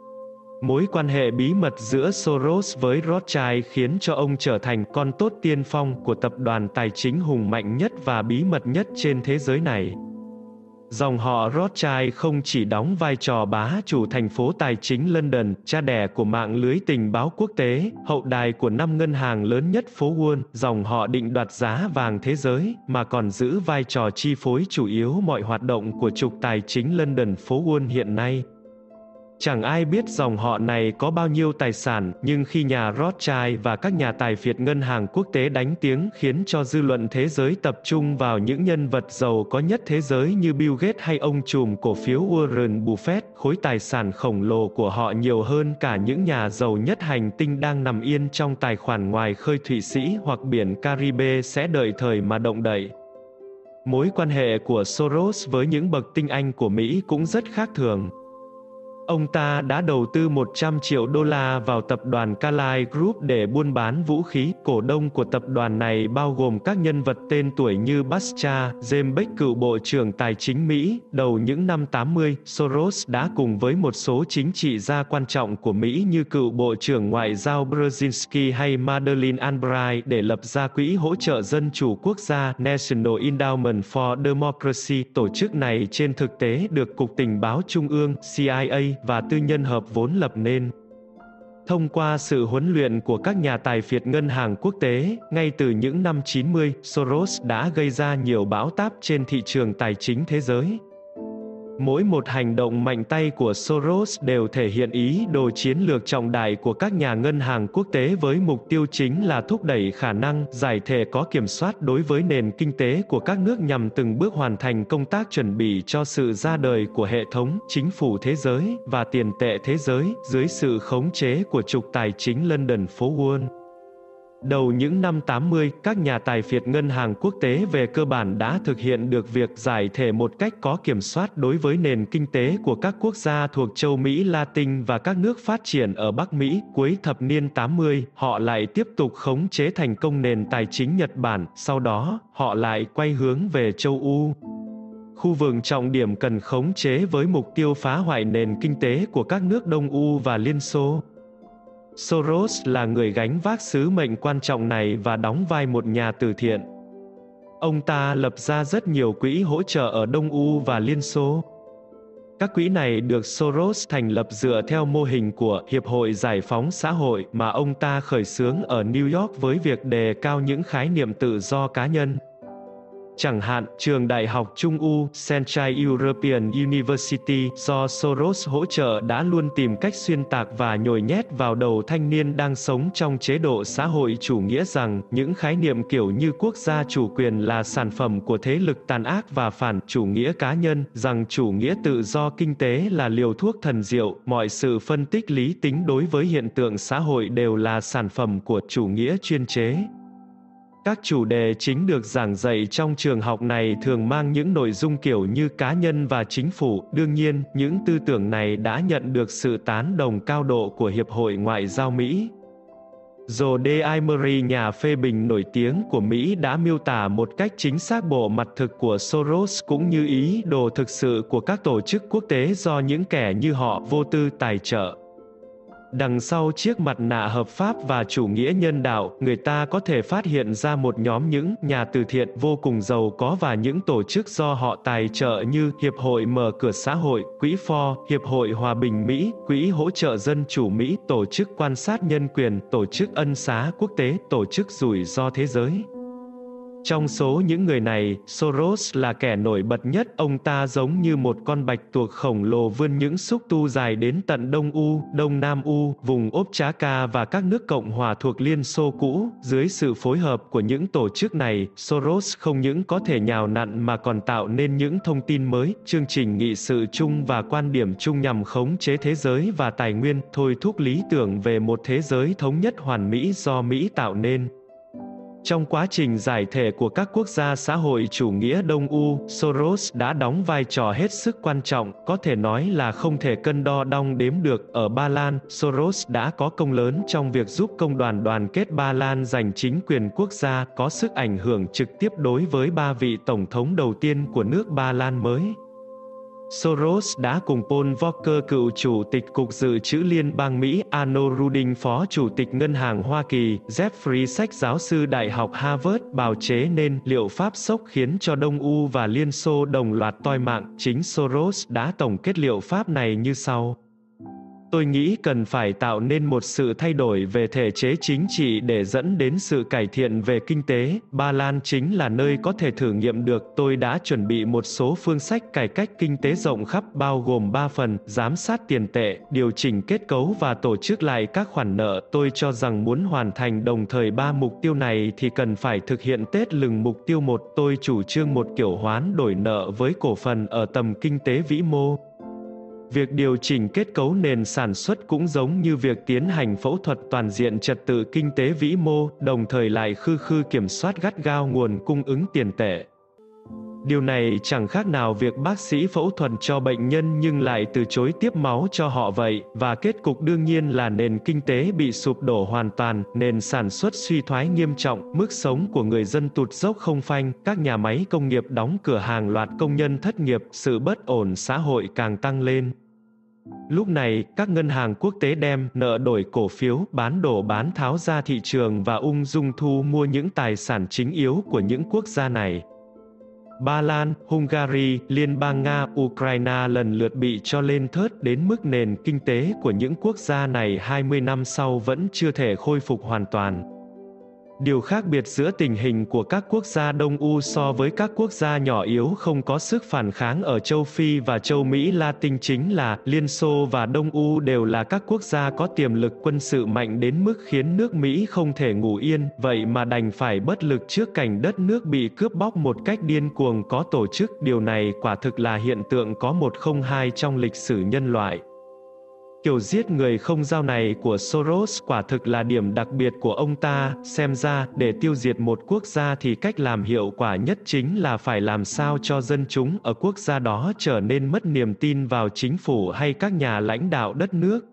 Mối quan hệ bí mật giữa Soros với Rothschild khiến cho ông trở thành con tốt tiên phong của tập đoàn tài chính hùng mạnh nhất và bí mật nhất trên thế giới này. Dòng họ Rothschild không chỉ đóng vai trò bá chủ thành phố tài chính London, cha đẻ của mạng lưới tình báo quốc tế, hậu đài của 5 ngân hàng lớn nhất phố Wall, dòng họ định đoạt giá vàng thế giới, mà còn giữ vai trò chi phối chủ yếu mọi hoạt động của trục tài chính London phố Wall hiện nay. Chẳng ai biết dòng họ này có bao nhiêu tài sản, nhưng khi nhà Rothschild và các nhà tài phiệt ngân hàng quốc tế đánh tiếng khiến cho dư luận thế giới tập trung vào những nhân vật giàu có nhất thế giới như Bill Gates hay ông trùm cổ phiếu Warren Buffett, khối tài sản khổng lồ của họ nhiều hơn cả những nhà giàu nhất hành tinh đang nằm yên trong tài khoản ngoài khơi Thụy Sĩ hoặc biển Caribe sẽ đợi thời mà động đậy. Mối quan hệ của Soros với những bậc tinh anh của Mỹ cũng rất khác thường. Ông ta đã đầu tư 100 triệu đô la vào tập đoàn Carlyle Group để buôn bán vũ khí. Cổ đông của tập đoàn này bao gồm các nhân vật tên tuổi như Bastiat, James Beck, cựu Bộ trưởng Tài chính Mỹ. Đầu những năm 80, Soros đã cùng với một số chính trị gia quan trọng của Mỹ như cựu Bộ trưởng Ngoại giao Brzezinski hay Madeleine Albright để lập ra Quỹ hỗ trợ dân chủ quốc gia National Endowment for Democracy. Tổ chức này trên thực tế được Cục Tình báo Trung ương CIA và tư nhân hợp vốn lập nên. Thông qua sự huấn luyện của các nhà tài phiệt ngân hàng quốc tế, ngay từ những năm 90, Soros đã gây ra nhiều bão táp trên thị trường tài chính thế giới. Mỗi một hành động mạnh tay của Soros đều thể hiện ý đồ chiến lược trọng đại của các nhà ngân hàng quốc tế với mục tiêu chính là thúc đẩy khả năng giải thể có kiểm soát đối với nền kinh tế của các nước nhằm từng bước hoàn thành công tác chuẩn bị cho sự ra đời của hệ thống chính phủ thế giới và tiền tệ thế giới dưới sự khống chế của trục tài chính London phố Wall. Đầu những năm 80, các nhà tài phiệt ngân hàng quốc tế về cơ bản đã thực hiện được việc giải thể một cách có kiểm soát đối với nền kinh tế của các quốc gia thuộc châu Mỹ Latin và các nước phát triển ở Bắc Mỹ. Cuối thập niên 80, họ lại tiếp tục khống chế thành công nền tài chính Nhật Bản, sau đó, họ lại quay hướng về châu Âu. Khu vực trọng điểm cần khống chế với mục tiêu phá hoại nền kinh tế của các nước Đông Âu và Liên Xô. Soros là người gánh vác sứ mệnh quan trọng này và đóng vai một nhà từ thiện. Ông ta lập ra rất nhiều quỹ hỗ trợ ở Đông Âu và Liên Xô. Các quỹ này được Soros thành lập dựa theo mô hình của Hiệp hội Giải phóng xã hội mà ông ta khởi xướng ở New York với việc đề cao những khái niệm tự do cá nhân. Chẳng hạn, trường Đại học Trung Âu Central European University do Soros hỗ trợ đã luôn tìm cách xuyên tạc và nhồi nhét vào đầu thanh niên đang sống trong chế độ xã hội chủ nghĩa rằng những khái niệm kiểu như quốc gia chủ quyền là sản phẩm của thế lực tàn ác và phản chủ nghĩa cá nhân, rằng chủ nghĩa tự do kinh tế là liều thuốc thần diệu, mọi sự phân tích lý tính đối với hiện tượng xã hội đều là sản phẩm của chủ nghĩa chuyên chế. Các chủ đề chính được giảng dạy trong trường học này thường mang những nội dung kiểu như cá nhân và chính phủ. Đương nhiên, những tư tưởng này đã nhận được sự tán đồng cao độ của Hiệp hội Ngoại giao Mỹ. Joe D. Emery, nhà phê bình nổi tiếng của Mỹ đã miêu tả một cách chính xác bộ mặt thực của Soros cũng như ý đồ thực sự của các tổ chức quốc tế do những kẻ như họ vô tư tài trợ. Đằng sau chiếc mặt nạ hợp pháp và chủ nghĩa nhân đạo, người ta có thể phát hiện ra một nhóm những nhà từ thiện vô cùng giàu có và những tổ chức do họ tài trợ như Hiệp hội Mở cửa xã hội, Quỹ Ford, Hiệp hội Hòa bình Mỹ, Quỹ hỗ trợ dân chủ Mỹ, Tổ chức quan sát nhân quyền, Tổ chức ân xá quốc tế, Tổ chức rủi ro thế giới. Trong số những người này, Soros là kẻ nổi bật nhất. Ông ta giống như một con bạch tuộc khổng lồ vươn những xúc tu dài đến tận Đông Âu, Đông Nam Âu, vùng Ốp Chá Ca và các nước Cộng hòa thuộc Liên Xô cũ. Dưới sự phối hợp của những tổ chức này, Soros không những có thể nhào nặn mà còn tạo nên những thông tin mới, chương trình nghị sự chung và quan điểm chung nhằm khống chế thế giới và tài nguyên, thôi thúc lý tưởng về một thế giới thống nhất hoàn mỹ do Mỹ tạo nên. Trong quá trình giải thể của các quốc gia xã hội chủ nghĩa Đông Âu, Soros đã đóng vai trò hết sức quan trọng, có thể nói là không thể cân đo đong đếm được. Ở Ba Lan, Soros đã có công lớn trong việc giúp công đoàn đoàn kết Ba Lan giành chính quyền quốc gia, có sức ảnh hưởng trực tiếp đối với 3 vị tổng thống đầu tiên của nước Ba Lan mới. Soros đã cùng Paul Volcker, cựu chủ tịch Cục Dự trữ Liên bang Mỹ, Arnold Rudin, phó chủ tịch Ngân hàng Hoa Kỳ, Jeffrey Sachs, giáo sư Đại học Harvard, bào chế nên liệu pháp sốc khiến cho Đông Âu và Liên Xô đồng loạt toi mạng. Chính Soros đã tổng kết liệu pháp này như sau. Tôi nghĩ cần phải tạo nên một sự thay đổi về thể chế chính trị để dẫn đến sự cải thiện về kinh tế. Ba Lan chính là nơi có thể thử nghiệm được. Tôi đã chuẩn bị một số phương sách cải cách kinh tế rộng khắp, bao gồm 3 phần: giám sát tiền tệ, điều chỉnh kết cấu và tổ chức lại các khoản nợ. Tôi cho rằng muốn hoàn thành đồng thời 3 mục tiêu này thì cần phải thực hiện tết lừng mục tiêu 1. Tôi chủ trương một kiểu hoán đổi nợ với cổ phần ở tầm kinh tế vĩ mô. Việc điều chỉnh kết cấu nền sản xuất cũng giống như việc tiến hành phẫu thuật toàn diện trật tự kinh tế vĩ mô, đồng thời lại khư kiểm soát gắt gao nguồn cung ứng tiền tệ. Điều này chẳng khác nào việc bác sĩ phẫu thuật cho bệnh nhân nhưng lại từ chối tiếp máu cho họ vậy, và kết cục đương nhiên là nền kinh tế bị sụp đổ hoàn toàn, nền sản xuất suy thoái nghiêm trọng, mức sống của người dân tụt dốc không phanh, các nhà máy công nghiệp đóng cửa, hàng loạt công nhân thất nghiệp, sự bất ổn xã hội càng tăng lên. Lúc này, các ngân hàng quốc tế đem nợ đổi cổ phiếu, bán đổ bán tháo ra thị trường và ung dung thu mua những tài sản chính yếu của những quốc gia này. Ba Lan, Hungary, Liên bang Nga, Ukraine lần lượt bị cho lên thớt đến mức nền kinh tế của những quốc gia này 20 năm sau vẫn chưa thể khôi phục hoàn toàn. Điều khác biệt giữa tình hình của các quốc gia Đông Âu so với các quốc gia nhỏ yếu không có sức phản kháng ở châu Phi và châu Mỹ Latin chính là Liên Xô và Đông Âu đều là các quốc gia có tiềm lực quân sự mạnh đến mức khiến nước Mỹ không thể ngủ yên, vậy mà đành phải bất lực trước cảnh đất nước bị cướp bóc một cách điên cuồng có tổ chức. Điều này quả thực là hiện tượng có một không hai trong lịch sử nhân loại. Kiểu giết người không dao này của Soros quả thực là điểm đặc biệt của ông ta. Xem ra, để tiêu diệt một quốc gia thì cách làm hiệu quả nhất chính là phải làm sao cho dân chúng ở quốc gia đó trở nên mất niềm tin vào chính phủ hay các nhà lãnh đạo đất nước.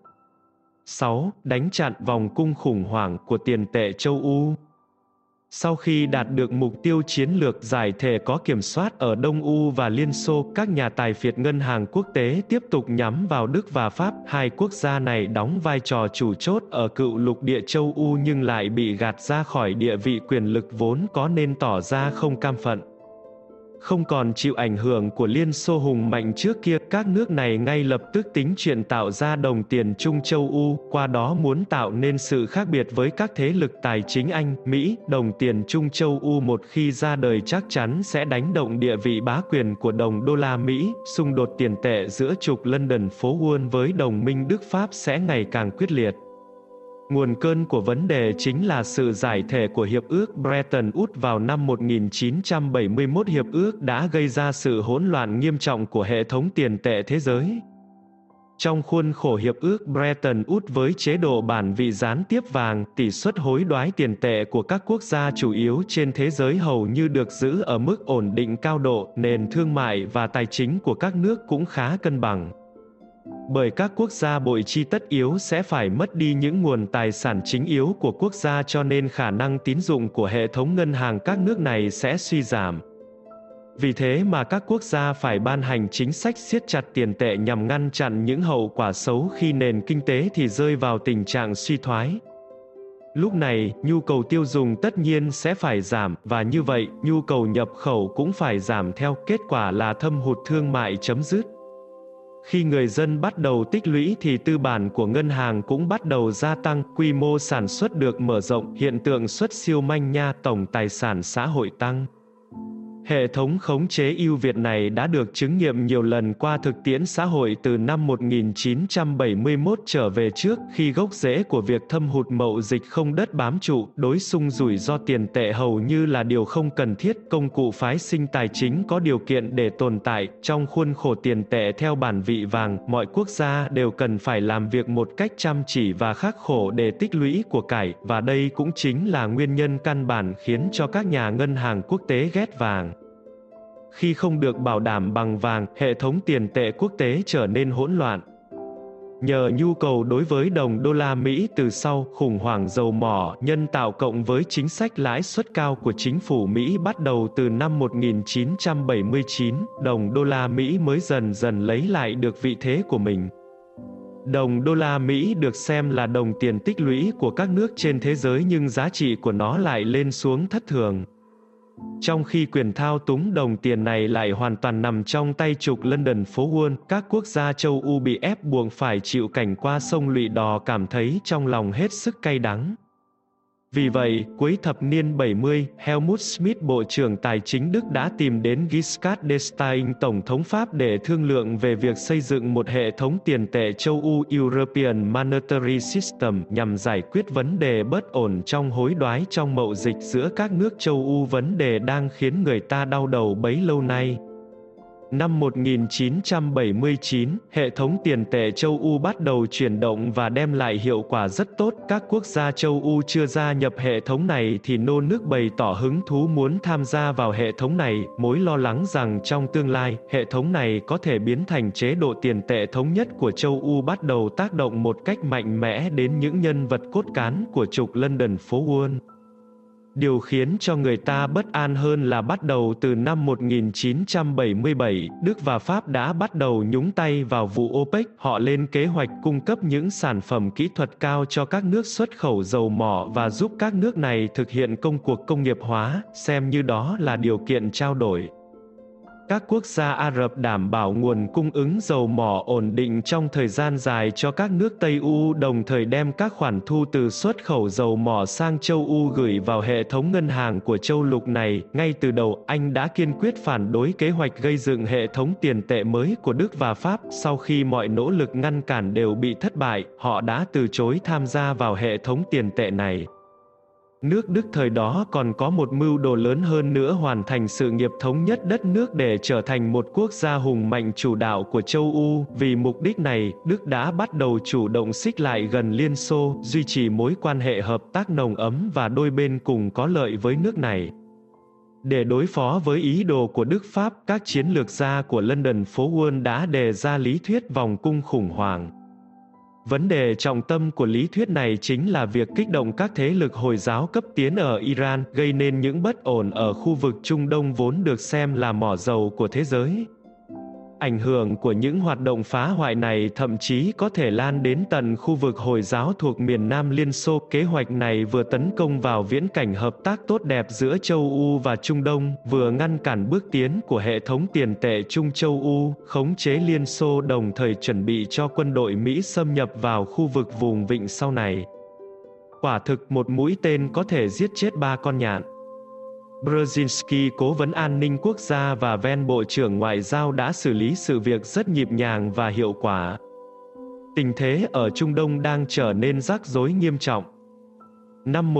6. Đánh chặn vòng cung khủng hoảng của tiền tệ châu Âu. Sau khi đạt được mục tiêu chiến lược giải thể có kiểm soát ở Đông Âu và Liên Xô, các nhà tài phiệt ngân hàng quốc tế tiếp tục nhắm vào Đức và Pháp. Hai quốc gia này đóng vai trò chủ chốt ở cựu lục địa châu Âu nhưng lại bị gạt ra khỏi địa vị quyền lực vốn có nên tỏ ra không cam phận. Không còn chịu ảnh hưởng của Liên Xô hùng mạnh trước kia, các nước này ngay lập tức tính chuyện tạo ra đồng tiền chung châu Âu, qua đó muốn tạo nên sự khác biệt với các thế lực tài chính Anh, Mỹ. Đồng tiền chung châu Âu một khi ra đời chắc chắn sẽ đánh động địa vị bá quyền của đồng đô la Mỹ, xung đột tiền tệ giữa trục London phố Wall với đồng minh Đức Pháp sẽ ngày càng quyết liệt. Nguồn cơn của vấn đề chính là sự giải thể của Hiệp ước Bretton Woods vào năm 1971. Hiệp ước đã gây ra sự hỗn loạn nghiêm trọng của hệ thống tiền tệ thế giới. Trong khuôn khổ Hiệp ước Bretton Woods với chế độ bản vị gián tiếp vàng, tỷ suất hối đoái tiền tệ của các quốc gia chủ yếu trên thế giới hầu như được giữ ở mức ổn định cao độ, nền thương mại và tài chính của các nước cũng khá cân bằng. Bởi các quốc gia bội chi tất yếu sẽ phải mất đi những nguồn tài sản chính yếu của quốc gia cho nên khả năng tín dụng của hệ thống ngân hàng các nước này sẽ suy giảm. Vì thế mà các quốc gia phải ban hành chính sách siết chặt tiền tệ nhằm ngăn chặn những hậu quả xấu khi nền kinh tế thì rơi vào tình trạng suy thoái. Lúc này, nhu cầu tiêu dùng tất nhiên sẽ phải giảm, và như vậy, nhu cầu nhập khẩu cũng phải giảm theo, kết quả là thâm hụt thương mại chấm dứt. Khi người dân bắt đầu tích lũy thì tư bản của ngân hàng cũng bắt đầu gia tăng, quy mô sản xuất được mở rộng, hiện tượng xuất siêu manh nha, tổng tài sản xã hội tăng. Hệ thống khống chế ưu việt này đã được chứng nghiệm nhiều lần qua thực tiễn xã hội từ năm 1971 trở về trước, khi gốc rễ của việc thâm hụt mậu dịch không đất bám trụ, đối xung rủi ro tiền tệ hầu như là điều không cần thiết, công cụ phái sinh tài chính có điều kiện để tồn tại. Trong khuôn khổ tiền tệ theo bản vị vàng, mọi quốc gia đều cần phải làm việc một cách chăm chỉ và khắc khổ để tích lũy của cải, và đây cũng chính là nguyên nhân căn bản khiến cho các nhà ngân hàng quốc tế ghét vàng. Khi không được bảo đảm bằng vàng, hệ thống tiền tệ quốc tế trở nên hỗn loạn. Nhờ nhu cầu đối với đồng đô la Mỹ từ sau khủng hoảng dầu mỏ nhân tạo cộng với chính sách lãi suất cao của chính phủ Mỹ bắt đầu từ năm 1979, đồng đô la Mỹ mới dần dần lấy lại được vị thế của mình. Đồng đô la Mỹ được xem là đồng tiền tích lũy của các nước trên thế giới, nhưng giá trị của nó lại lên xuống thất thường. Trong khi quyền thao túng đồng tiền này lại hoàn toàn nằm trong tay trục London phố Wall, các quốc gia châu Âu bị ép buộc phải chịu cảnh qua sông lụy đò cảm thấy trong lòng hết sức cay đắng. Vì vậy, cuối thập niên 70, Helmut Schmidt, Bộ trưởng Tài chính Đức đã tìm đến Giscard d'Estaing, Tổng thống Pháp để thương lượng về việc xây dựng một hệ thống tiền tệ châu Âu European Monetary System nhằm giải quyết vấn đề bất ổn trong hối đoái trong mậu dịch giữa các nước châu Âu, vấn đề đang khiến người ta đau đầu bấy lâu nay. Năm 1979, hệ thống tiền tệ châu Âu bắt đầu chuyển động và đem lại hiệu quả rất tốt. Các quốc gia châu Âu chưa gia nhập hệ thống này thì nô nức bày tỏ hứng thú muốn tham gia vào hệ thống này, mối lo lắng rằng trong tương lai, hệ thống này có thể biến thành chế độ tiền tệ thống nhất của châu Âu bắt đầu tác động một cách mạnh mẽ đến những nhân vật cốt cán của trục London phố Wall. Điều khiến cho người ta bất an hơn là bắt đầu từ năm 1977, Đức và Pháp đã bắt đầu nhúng tay vào vụ OPEC. Họ lên kế hoạch cung cấp những sản phẩm kỹ thuật cao cho các nước xuất khẩu dầu mỏ và giúp các nước này thực hiện công cuộc công nghiệp hóa, xem như đó là điều kiện trao đổi. Các quốc gia Ả Rập đảm bảo nguồn cung ứng dầu mỏ ổn định trong thời gian dài cho các nước Tây Âu, đồng thời đem các khoản thu từ xuất khẩu dầu mỏ sang châu Âu gửi vào hệ thống ngân hàng của châu lục này. Ngay từ đầu, Anh đã kiên quyết phản đối kế hoạch gây dựng hệ thống tiền tệ mới của Đức và Pháp. Sau khi mọi nỗ lực ngăn cản đều bị thất bại, họ đã từ chối tham gia vào hệ thống tiền tệ này. Nước Đức thời đó còn có một mưu đồ lớn hơn nữa, hoàn thành sự nghiệp thống nhất đất nước để trở thành một quốc gia hùng mạnh chủ đạo của châu Âu. Vì mục đích này, Đức đã bắt đầu chủ động xích lại gần Liên Xô, duy trì mối quan hệ hợp tác nồng ấm và đôi bên cùng có lợi với nước này. Để đối phó với ý đồ của Đức Pháp, các chiến lược gia của London phố Wall đã đề ra lý thuyết vòng cung khủng hoảng. Vấn đề trọng tâm của lý thuyết này chính là việc kích động các thế lực Hồi giáo cấp tiến ở Iran, gây nên những bất ổn ở khu vực Trung Đông vốn được xem là mỏ dầu của thế giới. Ảnh hưởng của những hoạt động phá hoại này thậm chí có thể lan đến tận khu vực Hồi giáo thuộc miền Nam Liên Xô. Kế hoạch này vừa tấn công vào viễn cảnh hợp tác tốt đẹp giữa châu Âu và Trung Đông, vừa ngăn cản bước tiến của hệ thống tiền tệ Trung châu Âu, khống chế Liên Xô, đồng thời chuẩn bị cho quân đội Mỹ xâm nhập vào khu vực vùng vịnh sau này. Quả thực một mũi tên có thể giết chết 3 con nhạn. Brzezinski, cố vấn an ninh quốc gia và Ven, Bộ trưởng Ngoại giao đã xử lý sự việc rất nhịp nhàng và hiệu quả. Tình thế ở Trung Đông đang trở nên rắc rối nghiêm trọng. Năm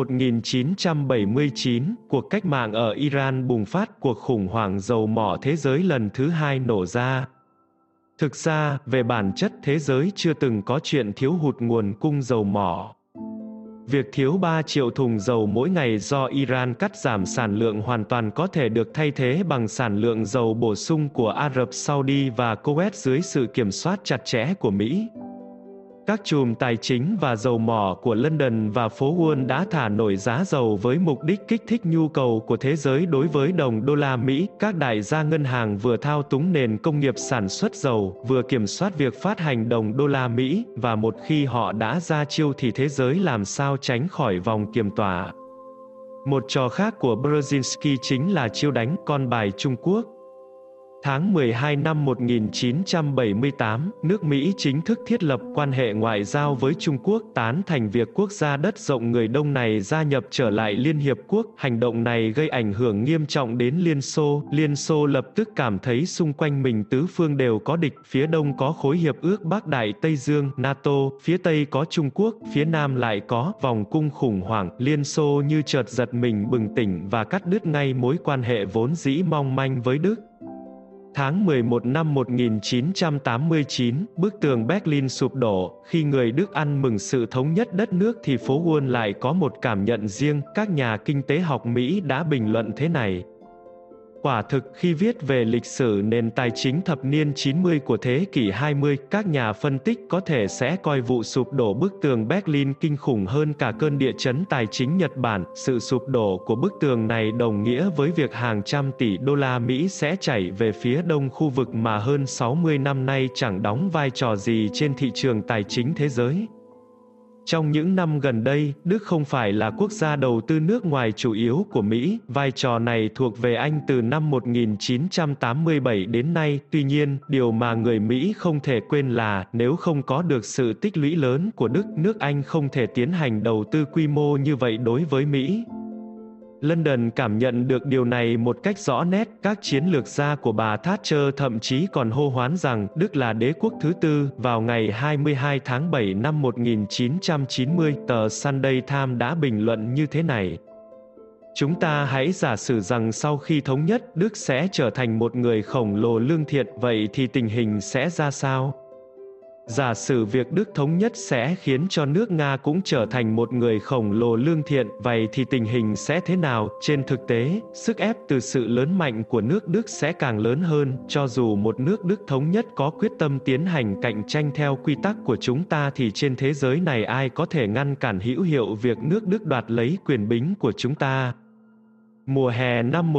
1979, cuộc cách mạng ở Iran bùng phát, cuộc khủng hoảng dầu mỏ thế giới lần thứ 2 nổ ra. Thực ra, về bản chất thế giới chưa từng có chuyện thiếu hụt nguồn cung dầu mỏ. Việc thiếu 3 triệu thùng dầu mỗi ngày do Iran cắt giảm sản lượng hoàn toàn có thể được thay thế bằng sản lượng dầu bổ sung của Ả Rập Saudi và Kuwait dưới sự kiểm soát chặt chẽ của Mỹ. Các chùm tài chính và dầu mỏ của London và phố Wall đã thả nổi giá dầu với mục đích kích thích nhu cầu của thế giới đối với đồng đô la Mỹ. Các đại gia ngân hàng vừa thao túng nền công nghiệp sản xuất dầu, vừa kiểm soát việc phát hành đồng đô la Mỹ, và một khi họ đã ra chiêu thì thế giới làm sao tránh khỏi vòng kiềm tỏa. Một trò khác của Brzezinski chính là chiêu đánh con bài Trung Quốc. Tháng 12 năm 1978, nước Mỹ chính thức thiết lập quan hệ ngoại giao với Trung Quốc, tán thành việc quốc gia đất rộng người Đông này gia nhập trở lại Liên Hiệp Quốc. Hành động này gây ảnh hưởng nghiêm trọng đến Liên Xô. Liên Xô lập tức cảm thấy xung quanh mình tứ phương đều có địch, phía Đông có khối hiệp ước Bắc Đại Tây Dương, NATO, phía Tây có Trung Quốc, phía Nam lại có vòng cung khủng hoảng. Liên Xô như chợt giật mình bừng tỉnh và cắt đứt ngay mối quan hệ vốn dĩ mong manh với Đức. Tháng 11 năm 1989, bức tường Berlin sụp đổ. Khi người Đức ăn mừng sự thống nhất đất nước thì phố Wall lại có một cảm nhận riêng. Các nhà kinh tế học Mỹ đã bình luận thế này. Quả thực, khi viết về lịch sử nền tài chính thập niên 90 của thế kỷ 20, các nhà phân tích có thể sẽ coi vụ sụp đổ bức tường Berlin kinh khủng hơn cả cơn địa chấn tài chính Nhật Bản. Sự sụp đổ của bức tường này đồng nghĩa với việc hàng trăm tỷ đô la Mỹ sẽ chảy về phía đông khu vực mà hơn 60 năm nay chẳng đóng vai trò gì trên thị trường tài chính thế giới. Trong những năm gần đây, Đức không phải là quốc gia đầu tư nước ngoài chủ yếu của Mỹ, vai trò này thuộc về Anh từ năm 1987 đến nay. Tuy nhiên, điều mà người Mỹ không thể quên là, nếu không có được sự tích lũy lớn của Đức, nước Anh không thể tiến hành đầu tư quy mô như vậy đối với Mỹ. London cảm nhận được điều này một cách rõ nét. Các chiến lược gia của bà Thatcher thậm chí còn hô hoán rằng Đức là đế quốc thứ tư. Vào ngày 22 tháng 7 năm 1990, tờ Sunday Times đã bình luận như thế này. Chúng ta hãy giả sử rằng sau khi thống nhất, Đức sẽ trở thành một người khổng lồ lương thiện, vậy thì tình hình sẽ ra sao? Giả sử việc Đức thống nhất sẽ khiến cho nước Nga cũng trở thành một người khổng lồ lương thiện, vậy thì tình hình sẽ thế nào? Trên thực tế, sức ép từ sự lớn mạnh của nước Đức sẽ càng lớn hơn. Cho dù một nước Đức thống nhất có quyết tâm tiến hành cạnh tranh theo quy tắc của chúng ta thì trên thế giới này ai có thể ngăn cản hữu hiệu việc nước Đức đoạt lấy quyền bính của chúng ta? Mùa hè năm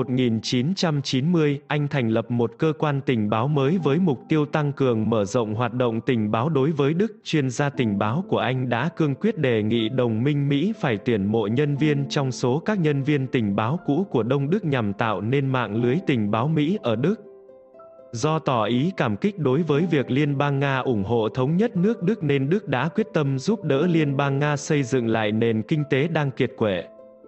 1990, Anh thành lập một cơ quan tình báo mới với mục tiêu tăng cường mở rộng hoạt động tình báo đối với Đức. Chuyên gia tình báo của Anh đã cương quyết đề nghị đồng minh Mỹ phải tuyển mộ nhân viên trong số các nhân viên tình báo cũ của Đông Đức nhằm tạo nên mạng lưới tình báo Mỹ ở Đức. Do tỏ ý cảm kích đối với việc Liên bang Nga ủng hộ thống nhất nước Đức nên Đức đã quyết tâm giúp đỡ Liên bang Nga xây dựng lại nền kinh tế đang kiệt quệ.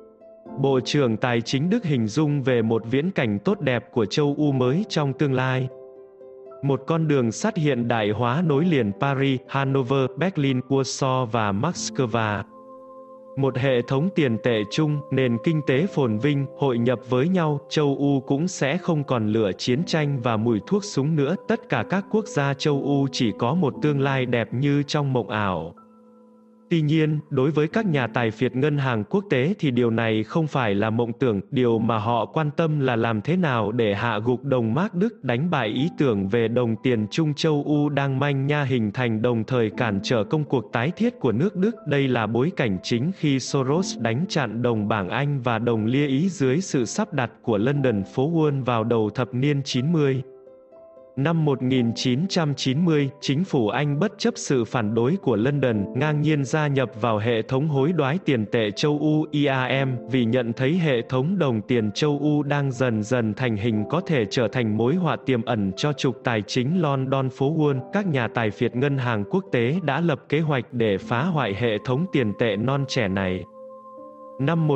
Bộ trưởng Tài chính Đức hình dung về một viễn cảnh tốt đẹp của châu Âu mới trong tương lai. Một con đường sắt hiện đại hóa nối liền Paris, Hanover, Berlin, Warsaw và Moscow. Một hệ thống tiền tệ chung, nền kinh tế phồn vinh, hội nhập với nhau, châu Âu cũng sẽ không còn lửa chiến tranh và mùi thuốc súng nữa. Tất cả các quốc gia châu Âu chỉ có một tương lai đẹp như trong mộng ảo. Tuy nhiên, đối với các nhà tài phiệt ngân hàng quốc tế thì điều này không phải là mộng tưởng, điều mà họ quan tâm là làm thế nào để hạ gục đồng Mác Đức, đánh bại ý tưởng về đồng tiền chung châu Âu đang manh nha hình thành, đồng thời cản trở công cuộc tái thiết của nước Đức. Đây là bối cảnh chính khi Soros đánh chặn đồng bảng Anh và đồng lia Ý dưới sự sắp đặt của London phố Wall vào đầu thập niên 90. Năm 1990, chính phủ Anh bất chấp sự phản đối của London, ngang nhiên gia nhập vào hệ thống hối đoái tiền tệ châu Âu (ERM) vì nhận thấy hệ thống đồng tiền châu Âu đang dần dần thành hình có thể trở thành mối họa tiềm ẩn cho trục tài chính London phố Wall. Các nhà tài phiệt ngân hàng quốc tế đã lập kế hoạch để phá hoại hệ thống tiền tệ non trẻ này. Năm